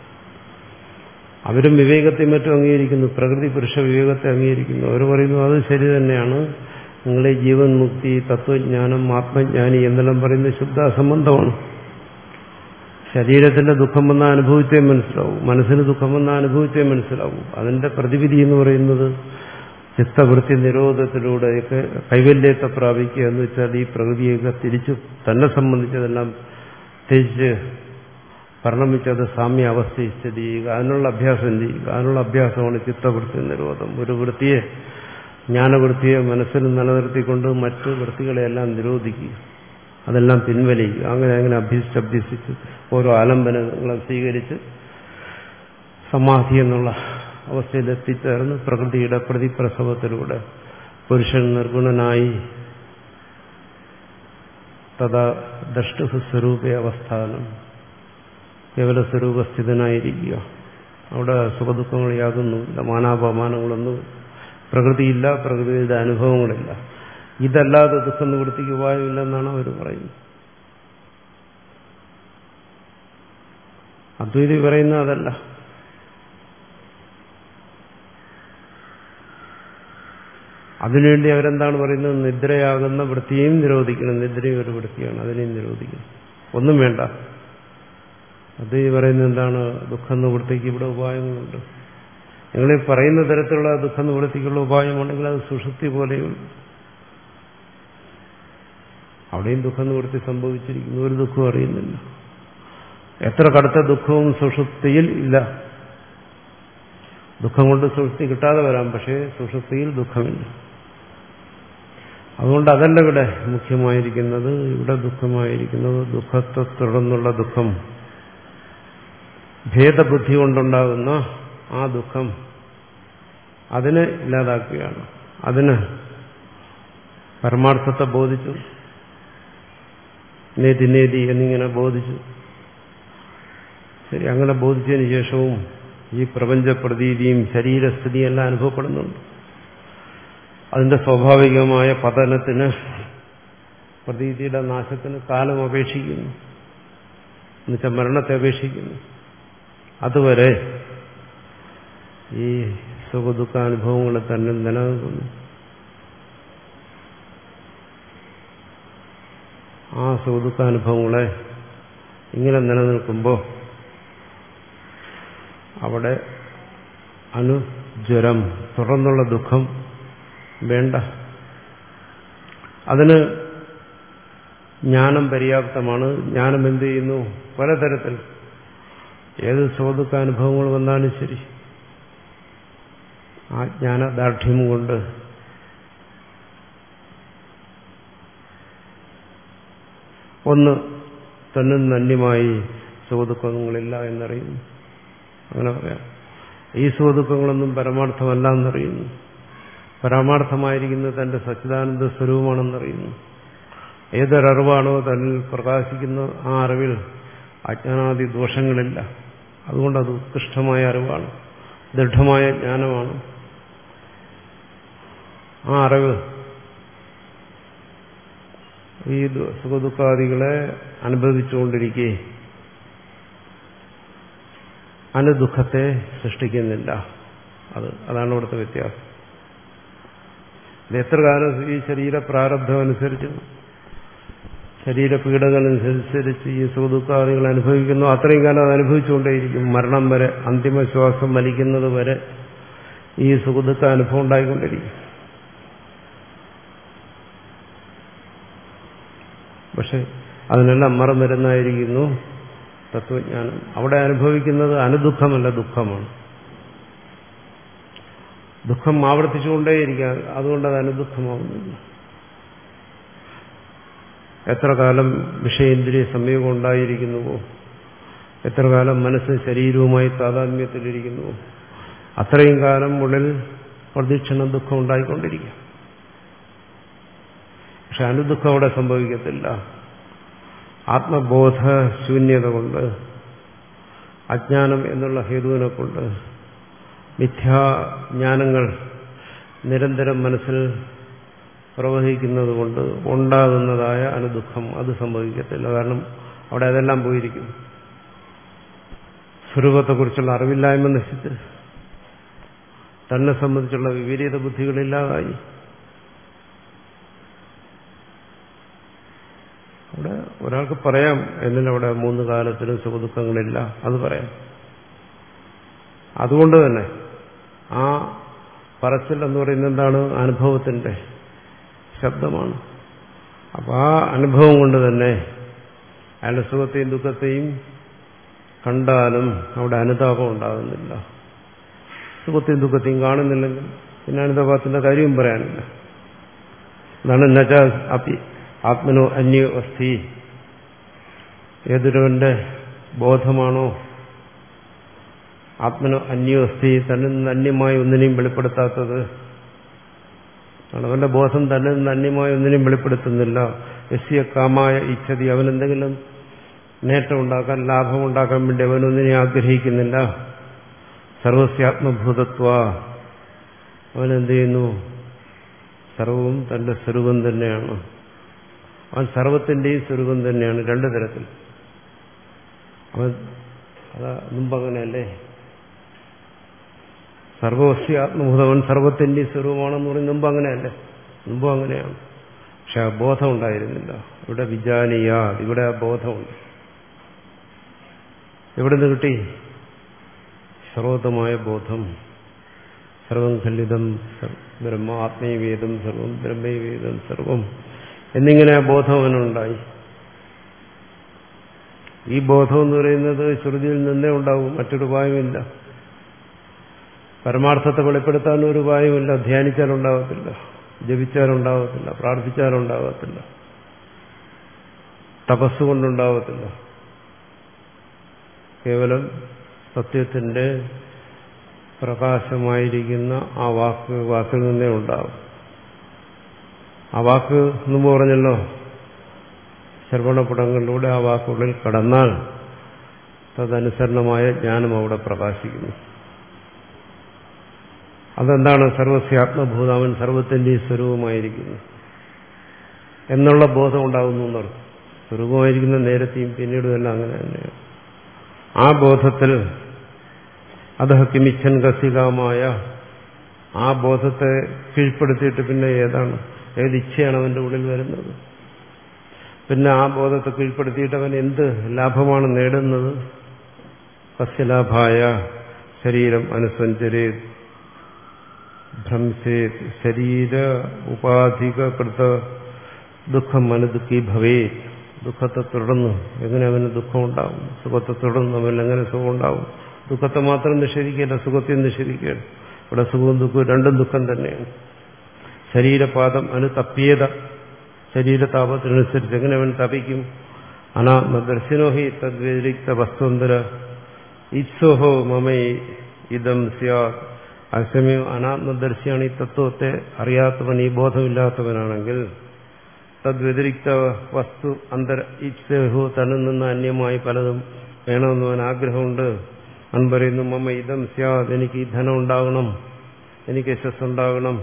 അവരും വിവേകത്തെ മറ്റും അംഗീകരിക്കുന്നു, പ്രകൃതി പുരുഷ വിവേകത്തെ അംഗീകരിക്കുന്നു. അവർ പറയുന്നു അത് ശരി തന്നെയാണ്, നിങ്ങളെ ജീവൻ മുക്തി, തത്വജ്ഞാനം, ആത്മജ്ഞാനി എന്നെല്ലാം പറയുന്നത് ശുദ്ധ അസംബന്ധമാണ്. ശരീരത്തിന്റെ ദുഃഖം വന്ന അനുഭവിച്ചേ മനസ്സിലാവും, മനസ്സിന് ദുഃഖം വന്ന അനുഭവിച്ചേ മനസ്സിലാവും. അതിന്റെ പ്രതിവിധി എന്ന് പറയുന്നത് ചിത്തവൃത്തി നിരോധത്തിലൂടെയൊക്കെ കൈവല്യത്തെ പ്രാപിക്കുക എന്ന് വെച്ചാൽ ഈ പ്രകൃതിയൊക്കെ തിരിച്ചു തന്നെ സംബന്ധിച്ചതെല്ലാം തിരിച്ച് പരിണമിച്ചത് സാമ്യ അവസ്ഥയിൽ സ്ഥിതി ചെയ്യുക, അതിനുള്ള അഭ്യാസം ചെയ്യുക. അതിനുള്ള അഭ്യാസമാണ് ചിത്തവൃത്തി നിരോധം. ഒരു വൃത്തിയെ, ജ്ഞാനവൃത്തിയെ മനസ്സിൽ നിലനിർത്തിക്കൊണ്ട് മറ്റ് വൃത്തികളെല്ലാം നിരോധിക്കുക, അതെല്ലാം പിൻവലിക്കുക. അങ്ങനെ അങ്ങനെ അഭ്യസിച്ച് അഭ്യസിച്ച് ഓരോ ആലംബനങ്ങളും സ്വീകരിച്ച് സമാധി എന്നുള്ള അവസ്ഥയിൽ എത്തിച്ചേർന്ന് പ്രകൃതിയുടെ പ്രതിപ്രസവത്തിലൂടെ പുരുഷൻ നിർഗുണനായി തഥാ ദഷ്ടസ്വരൂപേ അവസ്ഥാനം, കേവല സ്വരൂപസ്ഥിതനായിരിക്കുക. അവിടെ സുഖദുഃഖങ്ങൾ യാതൊന്നുമില്ല, മാനാപമാനങ്ങളൊന്നും പ്രകൃതിയില്ല, പ്രകൃതിയുടെ അനുഭവങ്ങളില്ല. ഇതല്ലാതെ ദുഃഖം നിവൃത്തിക്ക് ഉപായമില്ലെന്നാണ് അവർ പറയുന്നത്. അദ്വൈതി പറയുന്ന അതല്ല. അതിനുവേണ്ടി അവരെന്താണ് പറയുന്നത്? നിദ്രയാകുന്ന വൃത്തിയെയും നിരോധിക്കണം. നിദ്രയും ഒരു വൃത്തിയാണ്, അതിനെയും നിരോധിക്കണം. ഒന്നും വേണ്ട. അദ്വൈതി പറയുന്നത് എന്താണ്? ദുഃഖം നിവൃത്തിക്ക് ഇവിടെ ഉപായങ്ങളുണ്ട്. നിങ്ങൾ ഈ പറയുന്ന തരത്തിലുള്ള ദുഃഖ നിവൃത്തിക്കുള്ള ഉപായമുണ്ടെങ്കിൽ അത് സുഷുപ്തി പോലെയുള്ളൂ. അവിടെയും ദുഃഖ നിവൃത്തി സംഭവിച്ചിരിക്കുന്നു, ഒരു ദുഃഖവും അറിയുന്നില്ല. എത്ര കടുത്ത ദുഃഖവും സുഷുപ്തിയിൽ ഇല്ല. ദുഃഖം കൊണ്ട് സുഷുപ്തി കിട്ടാതെ വരാം, പക്ഷേ സുഷുപ്തിയിൽ ദുഃഖമില്ല. അതുകൊണ്ട് അതല്ല ഇവിടെ മുഖ്യമായിരിക്കുന്നത്. ഇവിടെ ദുഃഖമായിരിക്കുന്നത് ദുഃഖത്തെ തുടർന്നുള്ള ദുഃഖം, ഭേദബുദ്ധി കൊണ്ടുണ്ടാകുന്ന ആ ദുഃഖം, അതിനെ ഇല്ലാതാക്കുകയാണ്. അതിന് പരമാർത്ഥത്തെ ബോധിച്ചു, നേതി നേതി എന്നിങ്ങനെ ബോധിച്ചു. ശരി, അങ്ങനെ ബോധിച്ചതിന് ശേഷവും ഈ പ്രപഞ്ച പ്രതീതിയും ശരീരസ്ഥിതിയും എല്ലാം അനുഭവപ്പെടുന്നുണ്ട്. അതിന്റെ സ്വാഭാവികമായ പതനത്തിന്, പ്രതീതിയുടെ നാശത്തിന് കാലം അപേക്ഷിക്കുന്നു, എന്നുവെച്ചാൽ മരണത്തെ അപേക്ഷിക്കുന്നു. അതുവരെ ഈ സുഖദുഃഖാനുഭവങ്ങളെ തന്നെ നിലനിൽക്കുന്നു. ആ സുഖദുഃഖാനുഭവങ്ങളെ ഇങ്ങനെ നിലനിൽക്കുമ്പോൾ അവിടെ അനുജ്വരം, തുടർന്നുള്ള ദുഃഖം വേണ്ട. അതിന് ജ്ഞാനം പര്യാപ്തമാണ്. ജ്ഞാനം എന്ത് ചെയ്യുന്നു? പലതരത്തിൽ ഏത് സുഖദുഃഖാനുഭവങ്ങൾ വന്നാലും ശരി, ആ ജ്ഞാനദാർഢ്യം കൊണ്ട് ഒന്ന് തന്നും നന്യമായി സുഖദുഃഖങ്ങളില്ല എന്നറിയുന്നു. അങ്ങനെ പറയാം. ഈ സുഖദുഃഖങ്ങളൊന്നും പരമാർത്ഥമല്ല എന്നറിയുന്നു. പരമാർത്ഥമായിരിക്കുന്നത് തന്റെ സച്ചിദാനന്ദ സ്വരൂപമാണെന്നറിയുന്നു. ഏതൊരറിവാണോ തന്നിൽ പ്രകാശിക്കുന്ന ആ അറിവിൽ അജ്ഞാനാദി ദോഷങ്ങളില്ല. അതുകൊണ്ട് അത് ഉത്കൃഷ്ടമായ അറിവാണ്, ദൃഢമായ ജ്ഞാനമാണ്. ആ അറിവ് ഈ സുഖദുഃഖാദികളെ അനുഭവിച്ചുകൊണ്ടിരിക്കെ അനുദുഃഖത്തെ സൃഷ്ടിക്കുന്നില്ല. അത് അതാണ് ഇവിടുത്തെ വ്യത്യാസം. ഇത് എത്ര കാലം ഈ ശരീര പ്രാരബ്ധം അനുസരിച്ച്, ശരീരപീഡകളനുസരിച്ച് ഈ സുഖദുഃഖാദികൾ അനുഭവിക്കുന്നു, അത്രയും കാലം അത് അനുഭവിച്ചുകൊണ്ടേയിരിക്കും. മരണം വരെ, അന്തിമ ശ്വാസം വലിക്കുന്നത് വരെ ഈ സുഖദുഃഖ അനുഭവം ഉണ്ടായിക്കൊണ്ടിരിക്കും. പക്ഷെ അതിനെല്ലാം മറന്നിരുന്നായിരിക്കുന്നു തത്വജ്ഞാനം. അവിടെ അനുഭവിക്കുന്നത് അനുദുഃഖമല്ല, ദുഃഖമാണ്. ദുഃഖം ആവർത്തിച്ചുകൊണ്ടേയിരിക്കുക, അതുകൊണ്ട് അത് അനുദുഃഖമാവുന്നില്ല. എത്ര കാലം വിഷയേന്ദ്രിയ സംയോഗം ഉണ്ടായിരിക്കുന്നുവോ, എത്ര കാലം മനസ്സ് ശരീരവുമായി താതാത്മ്യത്തിലിരിക്കുന്നുവോ, അത്രയും കാലം ഉള്ളിൽ പ്രതീക്ഷണം ദുഃഖം ഉണ്ടായിക്കൊണ്ടിരിക്കുക. പക്ഷെ അനുദുഃഖം അവിടെ സംഭവിക്കത്തില്ല. ആത്മബോധ ശൂന്യത കൊണ്ട്, അജ്ഞാനം എന്നുള്ള ഹേതുവിനെ കൊണ്ട്, മിഥ്യാജ്ഞാനങ്ങൾ നിരന്തരം മനസ്സിൽ പ്രവഹിക്കുന്നത് കൊണ്ട് ഉണ്ടാകുന്നതായ അനുദുഃഖം അത് സംഭവിക്കത്തില്ല. കാരണം അവിടെ അതെല്ലാം പോയിരിക്കും. സ്വരൂപത്തെക്കുറിച്ചുള്ള അറിവില്ലായ്മ നശിച്ച് തന്നെ സംബന്ധിച്ചുള്ള വിപരീത ബുദ്ധികളില്ലാതായി. അവിടെ ഒരാൾക്ക് പറയാം, എന്നിലവിടെ മൂന്ന് കാലത്തിലും സുഖദുഃഖങ്ങളില്ല, അത് പറയാം. അതുകൊണ്ട് തന്നെ ആ പറച്ചിൽ എന്ന് പറയുന്നത് എന്താണ്? അനുഭവത്തിന്റെ ശബ്ദമാണ്. അപ്പൊ ആ അനുഭവം കൊണ്ട് തന്നെ അയാളുടെ സുഖത്തെയും ദുഃഖത്തെയും കണ്ടാലും അവിടെ അനുതാപം ഉണ്ടാകുന്നില്ല. സുഖത്തെയും ദുഃഖത്തെയും കാണുന്നില്ലെങ്കിൽ പിന്നെ അനുതാപത്തിന്റെ കാര്യവും പറയാനില്ല. അതാണ് നച അപി ആത്മനോ അന്യോ അസ്ഥി. ഏതൊരുവന്റെ ബോധമാണോ ആത്മനോ അന്യോ അസ്ഥി, തന്നെ നിന്ന് അന്യമായി ഒന്നിനെയും വെളിപ്പെടുത്താത്തത്, അവന്റെ ബോധം തന്നെ നിന്ന് അന്യമായി ഒന്നിനെയും വെളിപ്പെടുത്തുന്നില്ല. യസ്യ കാമായ ഇച്ഛതി, അവനെന്തെങ്കിലും നേട്ടമുണ്ടാക്കാൻ, ലാഭമുണ്ടാക്കാൻ വേണ്ടി അവനൊന്നിനെ ആഗ്രഹിക്കുന്നില്ല. സർവസ്യാത്മഭൂതത്വ, അവനെന്ത് ചെയ്യുന്നു? സർവവും തന്റെ സ്വരൂപം തന്നെയാണ്. അവൻ സർവത്തിന്റെയും സ്വരൂപം തന്നെയാണ്. രണ്ടു തരത്തിൽ അവൻ, അതാ മുമ്പങ്ങനെയല്ലേ, സർവസ്യ ആത്മഭൂതവൻ സർവത്തിന്റെയും സ്വരൂപമാണെന്ന് പറയും. മുമ്പ് അങ്ങനെയല്ലേ? മുമ്പും അങ്ങനെയാണ്. പക്ഷെ ആ ബോധം ഉണ്ടായിരുന്നില്ല. ഇവിടെ വിജാനീയ, ഇവിടെ ആ ബോധമുണ്ട്. എവിടെ നിന്ന് കിട്ടി? സർവോത്തമായ ബോധം. സർവം ഖല്ലിതം ബ്രഹ്മ ആത്മൈവേദം സർവം ബ്രഹ്മൈവേദം സർവം എന്നിങ്ങനെ ആ ബോധം അവനുണ്ടായി. ഈ ബോധം എന്ന് പറയുന്നത് ശ്രുതിയിൽ നിന്നേ ഉണ്ടാവും, മറ്റൊരു ഉപായമില്ല. പരമാർത്ഥത്തെ വെളിപ്പെടുത്താൻ ഒരു ഉപായമില്ല. ധ്യാനിച്ചാലുണ്ടാകത്തില്ല, ജപിച്ചാലുണ്ടാകത്തില്ല, പ്രാർത്ഥിച്ചാലുണ്ടാകത്തില്ല, തപസ്സുകൊണ്ടുണ്ടാകത്തില്ല. കേവലം സത്യത്തിന്റെ പ്രകാശമായിരിക്കുന്ന ആ വാക്ക് വാക്കിൽ നിന്നേ ഉണ്ടാകും. ആ വാക്ക് മുമ്പ് പറഞ്ഞല്ലോ, ശ്രവണപുടങ്ങളിലൂടെ ആ വാക്കുകളിൽ കടന്നാൽ തദനുസരണമായ ജ്ഞാനം അവിടെ പ്രകാശിക്കുന്നു. അതെന്താണ്? സർവസ്യാത്മഭൂതാവൻ സർവത്തിന്റെ സ്വരൂപമായിരിക്കുന്നു എന്നുള്ള ബോധം ഉണ്ടാകുന്നു എന്നർത്ഥം. സ്വരൂപമായിരിക്കുന്ന നേരത്തെയും പിന്നീടും എല്ലാം അങ്ങനെ തന്നെയാണ്. ആ ബോധത്തിൽ അധഃ കിമിച്ഛൻ കസികാമായ ആ ബോധത്തെ കീഴ്പ്പെടുത്തിയിട്ട് പിന്നെ ഏതാണ്, ഏത് ഇച്ഛയാണ് അവന്റെ ഉള്ളിൽ വരുന്നത്? പിന്നെ ആ ബോധത്തെ കീഴ്പ്പെടുത്തിയിട്ട് അവൻ എന്ത് ലാഭമാണ് നേടുന്നത്? കസ്യലാഭായ ശരീരം അനുസഞ്ചരേ ഭ്രംസേത് ശരീര ഉപാധികൃത ദുഃഖം അനുദുഃഖി ഭവേ. ദുഃഖത്തെ തുടർന്ന് എങ്ങനെ അവന് ദുഃഖം ഉണ്ടാവും? സുഖത്തെ തുടർന്ന് അവൻ എങ്ങനെ സുഖം ഉണ്ടാവും? ദുഃഖത്തെ മാത്രം നിഷേധിക്കുകയല്ല, സുഖത്തെ നിഷേധിക്കുകയാണ്. ഇവിടെ സുഖവും ദുഃഖവും രണ്ടും ദുഃഖം തന്നെയാണ്. ശരീരപാദം അതിന് തപ്പിയത ശരീരതാപത്തിനനുസരിച്ച് എങ്ങനെ അവൻ തപിക്കും? അനാത്മദർശനോഹി തദ്വ്യതിരിക്ത വസ്തുന്തര ഈപ്സോഹോ മമൈ ഇതം സ്യാത്. അതേസമയം അനാത്മദർശിയാണ് ഈ തത്വത്തെ അറിയാത്തവൻ, ഈ ബോധമില്ലാത്തവനാണെങ്കിൽ തദ്വ്യതിരിക്ത വസ്തു അന്തര ഈപ്സോഹോ തന്നിൽ നിന്ന് അന്യമായി പലതും വേണമെന്ന് അവൻ ആഗ്രഹമുണ്ട്. അവൻ പറയുന്നു മമ ഇതം സ്യാത്, എനിക്ക് ഈ ധനം ഉണ്ടാകണം, എനിക്ക് യശസ് ഉണ്ടാകണം,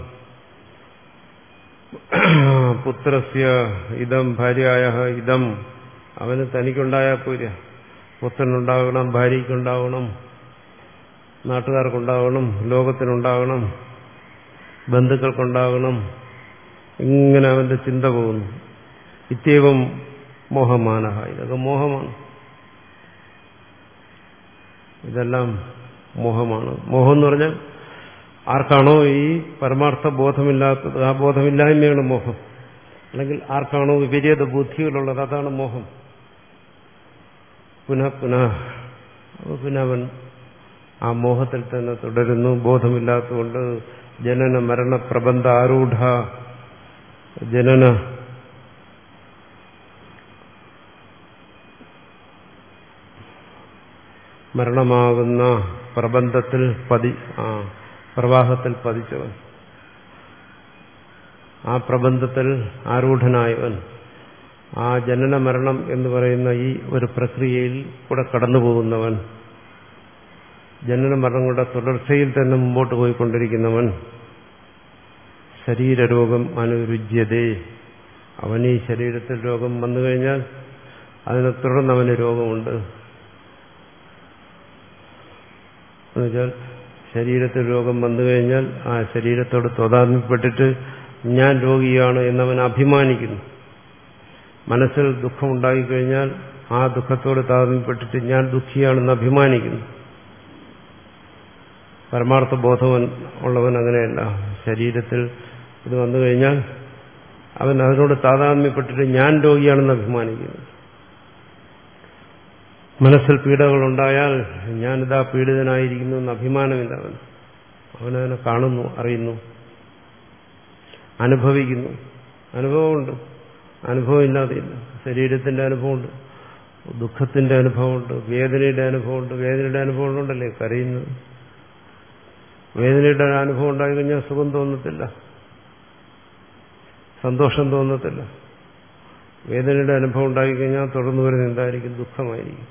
പുത്രസ്യ ഇതം ഭാര്യായ ഇതം, അവന് തനിക്കുണ്ടായാൽ പോരാ, പുത്രനുണ്ടാകണം, ഭാര്യയ്ക്കുണ്ടാകണം, നാട്ടുകാർക്കുണ്ടാകണം, ലോകത്തിനുണ്ടാകണം, ബന്ധുക്കൾക്കുണ്ടാകണം. ഇങ്ങനെ അവന്റെ ചിന്ത പോകുന്നു. ഇത്യവും മോഹമാനഹ, ഇതൊക്കെ മോഹമാണ്. ഇതെല്ലാം മോഹമാണ്. മോഹം എന്ന് പറഞ്ഞാൽ ആർക്കാണോ ഈ പരമാർത്ഥ ബോധമില്ലാത്തത്, ആ ബോധമില്ലായ്മയാണ് മോഹം. അല്ലെങ്കിൽ ആർക്കാണോ വിപരീത ബുദ്ധികളുള്ളത്, അതാണ് മോഹം. പുനഃ പുനഃ പിന്നെ അവൻ ആ മോഹത്തിൽ തന്നെ തുടരുന്നു. ബോധമില്ലാത്തതുകൊണ്ട് ജനന മരണ പ്രബന്ധ ആരൂഢ, ജനന മരണമാകുന്ന പ്രബന്ധത്തിൽ പതി ആ പ്രവാഹത്തിൽ പതിച്ചവൻ, ആ പ്രബന്ധത്തിൽ ആരൂഢനായവൻ, ആ ജനന മരണം എന്ന് പറയുന്ന ഈ ഒരു പ്രക്രിയയിൽ കൂടെ കടന്നു പോകുന്നവൻ, ജനന മരണങ്ങളുടെ തുടർച്ചയിൽ തന്നെ മുമ്പോട്ട് പോയിക്കൊണ്ടിരിക്കുന്നവൻ, ശരീരരോഗം അനുരുജ്യതേ, അവൻ ഈ ശരീരത്തിൽ രോഗം വന്നു കഴിഞ്ഞാൽ അതിനെ തുടർന്ന് അവന് രോഗമുണ്ട്. എന്നുവെച്ചാൽ ശരീരത്തിൽ രോഗം വന്നു കഴിഞ്ഞാൽ ആ ശരീരത്തോട് താതാത്മ്യപ്പെട്ടിട്ട് ഞാൻ രോഗിയാണ് എന്നവൻ അഭിമാനിക്കുന്നു. മനസ്സിൽ ദുഃഖം ഉണ്ടായിക്കഴിഞ്ഞാൽ ആ ദുഃഖത്തോട് താതാത്മ്യപ്പെട്ടിട്ട് ഞാൻ ദുഃഖിയാണെന്ന് അഭിമാനിക്കുന്നു. പരമാർത്ഥ ബോധവൻ ഉള്ളവൻ അങ്ങനെയല്ല. ശരീരത്തിൽ ഇത് വന്നു കഴിഞ്ഞാൽ അവൻ അതിനോട് താതാത്മ്യപ്പെട്ടിട്ട് ഞാൻ രോഗിയാണെന്ന് അഭിമാനിക്കുന്നു. മനസ്സിൽ പീഡകളുണ്ടായാൽ ഞാനിതാ പീഡിതനായിരിക്കുന്നു എന്ന് അഭിമാനമില്ല അവൻ. അവനതിനെ കാണുന്നു, അറിയുന്നു, അനുഭവിക്കുന്നു. അനുഭവമുണ്ട്, അനുഭവമില്ലാതെയില്ല. ശരീരത്തിന്റെ അനുഭവമുണ്ട്, ദുഃഖത്തിന്റെ അനുഭവമുണ്ട്, വേദനയുടെ അനുഭവമുണ്ട്. വേദനയുടെ അനുഭവം ഉണ്ടല്ലേ കരയുന്നത്. വേദനയുടെ അനുഭവം ഉണ്ടായിക്കഴിഞ്ഞാൽ സുഖം തോന്നത്തില്ല, സന്തോഷം തോന്നത്തില്ല. വേദനയുടെ അനുഭവം ഉണ്ടായിക്കഴിഞ്ഞാൽ തുടർന്ന് വരുന്ന എന്തായിരിക്കും? ദുഃഖമായിരിക്കും.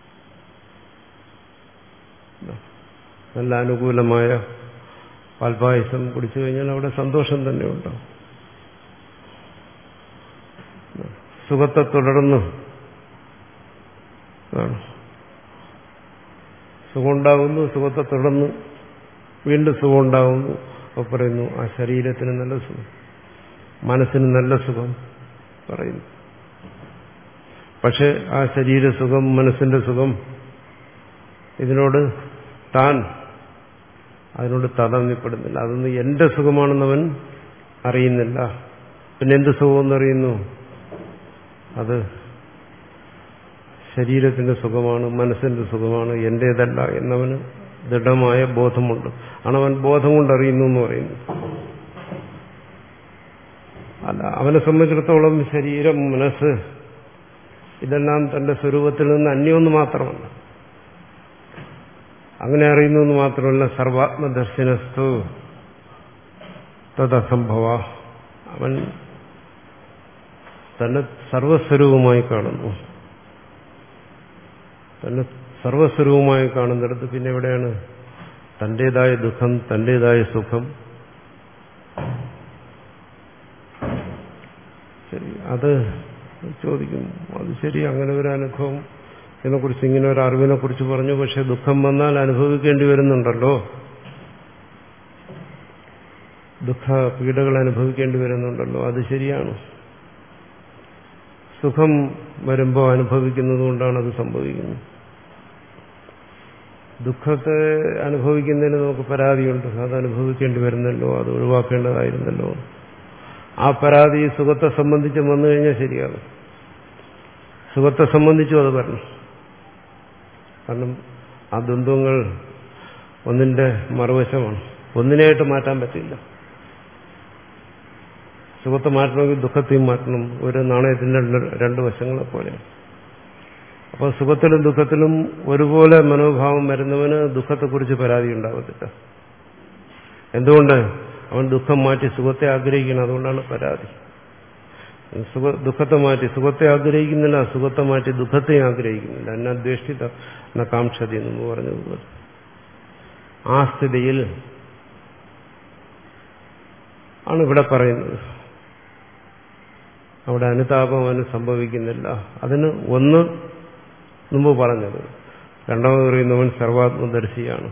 നല്ല അനുകൂലമായ പാൽപായസം കുടിച്ചു കഴിഞ്ഞാൽ അവിടെ സന്തോഷം തന്നെ ഉണ്ടാവും. സുഖത്തെ തുടർന്ന് സുഖമുണ്ടാകുന്നു, സുഖത്തെ തുടർന്ന് വീണ്ടും സുഖം ഉണ്ടാകുന്നു. അപ്പോൾ പറയുന്നു ആ ശരീരത്തിന് നല്ല സുഖം, മനസ്സിന് നല്ല സുഖം പറയുന്നു. പക്ഷെ ആ ശരീരസുഖം, മനസ്സിന്റെ സുഖം, ഇതിനോട് താൻ അതിനോട് താതാത്മ്യപ്പെടുന്നില്ല. അതൊന്നും എന്റെ സുഖമാണെന്നവൻ അറിയുന്നില്ല. പിന്നെ എന്ത് സുഖമെന്നറിയുന്നു? അത് ശരീരത്തിന്റെ സുഖമാണ്, മനസ്സിന്റെ സുഖമാണ്, എന്റേതല്ല എന്നവന് ദൃഢമായ ബോധമുണ്ട്. ആണവൻ ബോധം കൊണ്ടറിയുന്നു എന്ന് പറയുന്നു. അല്ല, അവനെ സംബന്ധിച്ചിടത്തോളം ശരീരം, മനസ്സ് ഇതെല്ലാം തന്റെ സ്വരൂപത്തിൽ നിന്ന് അന്യമൊന്നു മാത്രമല്ല. അങ്ങനെ അറിയുന്നു എന്ന് മാത്രമല്ല, സർവാത്മദർശനസ്തു തദസംഭവ, അവൻ തന്നെ സർവസ്വരൂപമായി കാണുന്നു. തന്നെ സർവസ്വരൂപമായി കാണുന്നിടത്ത് പിന്നെ എവിടെയാണ് തന്റേതായ ദുഃഖം, തന്റേതായ സുഖം? ശരി, അത് ചോദിക്കുന്നു. അത് ശരി, അങ്ങനെ ഒരു അനുഭവം ഇതിനെക്കുറിച്ച്, ഇങ്ങനെ ഒരു അറിവിനെ കുറിച്ച് പറഞ്ഞു. പക്ഷെ ദുഃഖം വന്നാൽ അനുഭവിക്കേണ്ടി വരുന്നുണ്ടല്ലോ, ദുഃഖ പീഡകൾ അനുഭവിക്കേണ്ടി വരുന്നുണ്ടല്ലോ, അത് ശരിയാണ്. സുഖം വരുമ്പോൾ അനുഭവിക്കുന്നത് കൊണ്ടാണ് അത് സംഭവിക്കുന്നത്. ദുഃഖത്തെ അനുഭവിക്കുന്നതിന് നമുക്ക് പരാതിയുണ്ട്, അത് അനുഭവിക്കേണ്ടി വരുന്നല്ലോ, അത് ഒഴിവാക്കേണ്ടതായിരുന്നല്ലോ. ആ പരാതി സുഖത്തെ സംബന്ധിച്ച് വന്നു കഴിഞ്ഞാൽ ശരിയാകും. സുഖത്തെ സംബന്ധിച്ചും അത് പറഞ്ഞു. കാരണം ആ ദ്വന്ദ്വങ്ങൾ ഒന്നിന്റെ മറുവശമാണ്. ഒന്നിനെയായിട്ട് മാറ്റാൻ പറ്റില്ല. സുഖത്തെ മാറ്റണമെങ്കിൽ ദുഃഖത്തെയും മാറ്റണം. ഒരു നാണയത്തിന്റെ രണ്ട് വശങ്ങളെ പോലെ. അപ്പോൾ സുഖത്തിലും ദുഃഖത്തിലും ഒരുപോലെ മനോഭാവം വരുന്നവന് ദുഃഖത്തെക്കുറിച്ച് പരാതി ഉണ്ടാകത്തില്ല. എന്തുകൊണ്ട്? അവൻ ദുഃഖം മാറ്റി സുഖത്തെ ആഗ്രഹിക്കണം. അതുകൊണ്ടാണ് പരാതി. സുഖ ദുഃഖത്തെ മാറ്റി സുഖത്തെ ആഗ്രഹിക്കുന്നില്ല, സുഖത്തെ മാറ്റി ദുഃഖത്തെയും ആഗ്രഹിക്കുന്നില്ല. എന്നെ ദ്വേഷ്ടിത എന്ന കാംക്ഷതി എന്ന് പറഞ്ഞതുപോലെ ആ സ്ഥിതിയിൽ ആണ് ഇവിടെ പറയുന്നത്. അവിടെ അനുതാപം അവന് സംഭവിക്കുന്നില്ല. അതിന് ഒന്ന് മുമ്പ് പറഞ്ഞത്. രണ്ടാമത് പറയുന്നവൻ സർവാത്മദർശിയാണ്.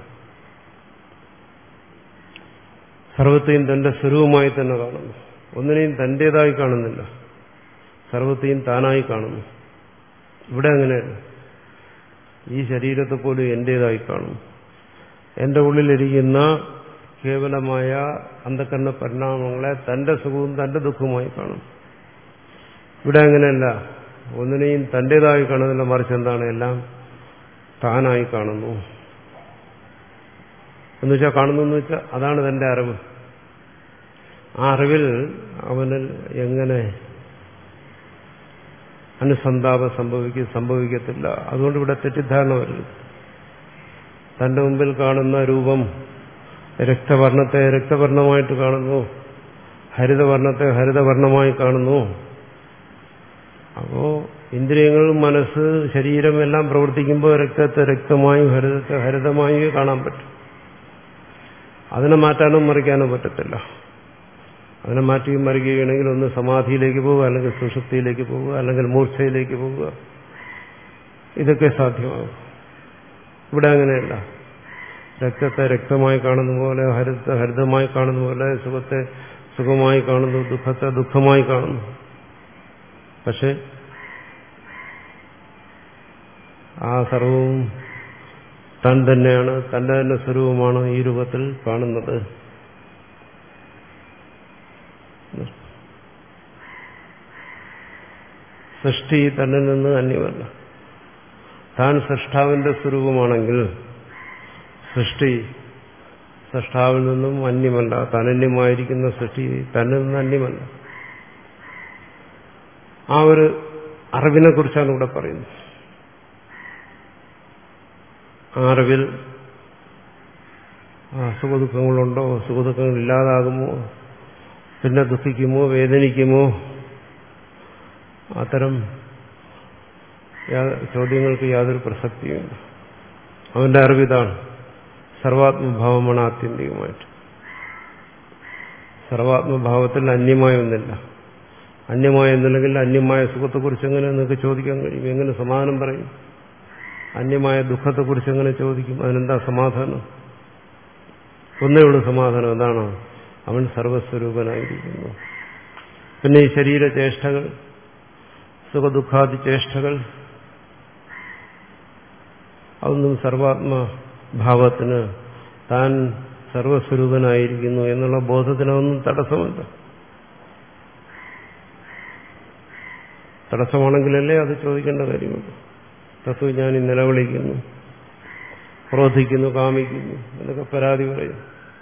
സർവത്തെയും തന്റെ സ്വരൂപമായി തന്നെ കാണുന്നു. ഒന്നിനെയും തന്റേതായി കാണുന്നില്ല, സർവത്തെയും താനായി കാണുന്നു. ഇവിടെ അങ്ങനെയല്ല. ഈ ശരീരത്തെ പോലും എന്റേതായി കാണുന്നു. എന്റെ ഉള്ളിലിരിക്കുന്ന കേവലമായ അന്ധകരണ പരിണാമങ്ങളെ തന്റെ സുഖവും തന്റെ ദുഃഖവുമായി കാണും. ഇവിടെ അങ്ങനെയല്ല. ഒന്നിനെയും തന്റേതായി കാണുന്നില്ല, മറിച്ച് എന്താണ്? എല്ലാം താനായി കാണുന്നു. എന്നുവെച്ചാൽ കാണുന്നു എന്ന് വെച്ചാൽ അതാണ് തന്റെ അറിവ്. ആ അറിവിൽ അവനിൽ എങ്ങനെ അനുസന്താപം സംഭവിക്കും? സംഭവിക്കത്തില്ല. അതുകൊണ്ട് ഇവിടെ തെറ്റിദ്ധാരണ വരില്ല. തന്റെ മുമ്പിൽ കാണുന്ന രൂപം രക്തവർണ്ണത്തെ രക്തവർണ്ണമായിട്ട് കാണുന്നു, ഹരിതവർണ്ണത്തെ ഹരിതവർണ്ണമായി കാണുന്നു. അപ്പോ ഇന്ദ്രിയങ്ങൾ, മനസ്സ്, ശരീരം എല്ലാം പ്രവർത്തിക്കുമ്പോൾ രക്തത്തെ രക്തമായും ഹരിതത്തെ ഹരിതമായും കാണാൻ പറ്റും. അതിനെ മാറ്റാനോ മറിക്കാനോ പറ്റത്തില്ല. അതിനെ മാറ്റുകയും മറിക്കുകയാണെങ്കിൽ ഒന്ന് സമാധിയിലേക്ക് പോവുക, അല്ലെങ്കിൽ സുഷുപ്തിയിലേക്ക് പോവുക, അല്ലെങ്കിൽ മൂർച്ഛയിലേക്ക് പോവുക. ഇതൊക്കെ സാധ്യമാകും. ഇവിടെ അങ്ങനെയല്ല. രക്തത്തെ രക്തമായി കാണുന്ന പോലെ, ഹരിതത്തെ ഹരിതമായി കാണുന്ന പോലെ, സുഖത്തെ സുഖമായി കാണുന്നു, ദുഃഖത്തെ ദുഃഖമായി കാണുന്നു. പക്ഷെ ആ സർവവും താൻ തന്നെയാണ്, തന്റെ തന്നെ സ്വരൂപമാണ് ഈ രൂപത്തിൽ കാണുന്നത്. സൃഷ്ടി തന്നിൽ നിന്ന് അന്യമല്ല. താൻ സൃഷ്ടാവിന്റെ സ്വരൂപമാണെങ്കിൽ സൃഷ്ടി സൃഷ്ടാവിൽ നിന്നും അന്യമല്ല. തനന്യമായിരിക്കുന്ന സൃഷ്ടി തന്നിൽ നിന്ന് അന്യമല്ല. ആ ഒരു അറിവിനെ കുറിച്ചാണ് ഇവിടെ പറയുന്നത്. ആ അറിവിൽ സുഖദുഃഖങ്ങളുണ്ടോ? സുഖദുഃഖങ്ങൾ ഇല്ലാതാകുമോ? പിന്നെ ദുഃഖിക്കുമോ? വേദനിക്കുമോ? അത്തരം ചോദ്യങ്ങൾക്ക് യാതൊരു പ്രസക്തിയുമില്ല. അവന്റെ അറിവിതാണ്. സർവാത്മഭാവമാണ് ആത്യന്തികമായിട്ട്. സർവാത്മഭാവത്തിൽ അന്യമായ ഒന്നില്ല. അന്യമായ ഒന്നില്ലെങ്കിൽ അന്യമായ സുഖത്തെക്കുറിച്ച് എങ്ങനെ നിങ്ങൾക്ക് ചോദിക്കാൻ കഴിയും? എങ്ങനെ സമാധാനം പറയും? അന്യമായ ദുഃഖത്തെക്കുറിച്ച് എങ്ങനെ ചോദിക്കും? അതിനെന്താ സമാധാനം? ഒന്നേ ഉള്ളൂ സമാധാനം. അതാണ് അവൻ സർവസ്വരൂപനായിരിക്കുന്നു. പിന്നെ ഈ ശരീരചേഷ്ടകൾ, സുഖദുഃഖാദി ചേഷ്ടകൾ, അതൊന്നും സർവാത്മഭാവത്തിന് താൻ സർവസ്വരൂപനായിരിക്കുന്നു എന്നുള്ള ബോധത്തിനൊന്നും തടസ്സമല്ല. തടസ്സമാണെങ്കിലല്ലേ അത് ചോദിക്കേണ്ട കാര്യമുള്ളൂ. തത്വജ്ഞാനി നിലവിളിക്കുന്നു, ക്രോധിക്കുന്നു, കാമിക്കുന്നു എന്നൊക്കെ പരാതി പറയും.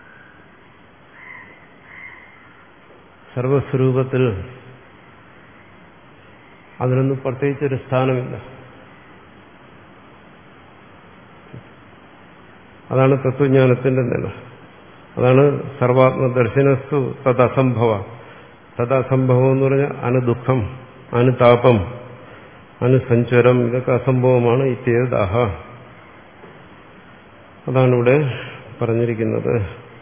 സർവസ്വരൂപത്തിൽ അതിനൊന്നും പ്രത്യേകിച്ചൊരു സ്ഥാനമില്ല. അതാണ് തത്വജ്ഞാനത്തിന്റെ നില. അതാണ് സർവാത്മദർശനസ്തു തദസംഭവ. തദസംഭവം എന്ന് പറഞ്ഞാൽ അനുദുഃഖം, അനുതാപം, അനുസഞ്ചരം, ഇതൊക്കെ അസംഭവമാണ്. ഇത്യേതാഹ, അതാണ് ഇവിടെ പറഞ്ഞിരിക്കുന്നത്.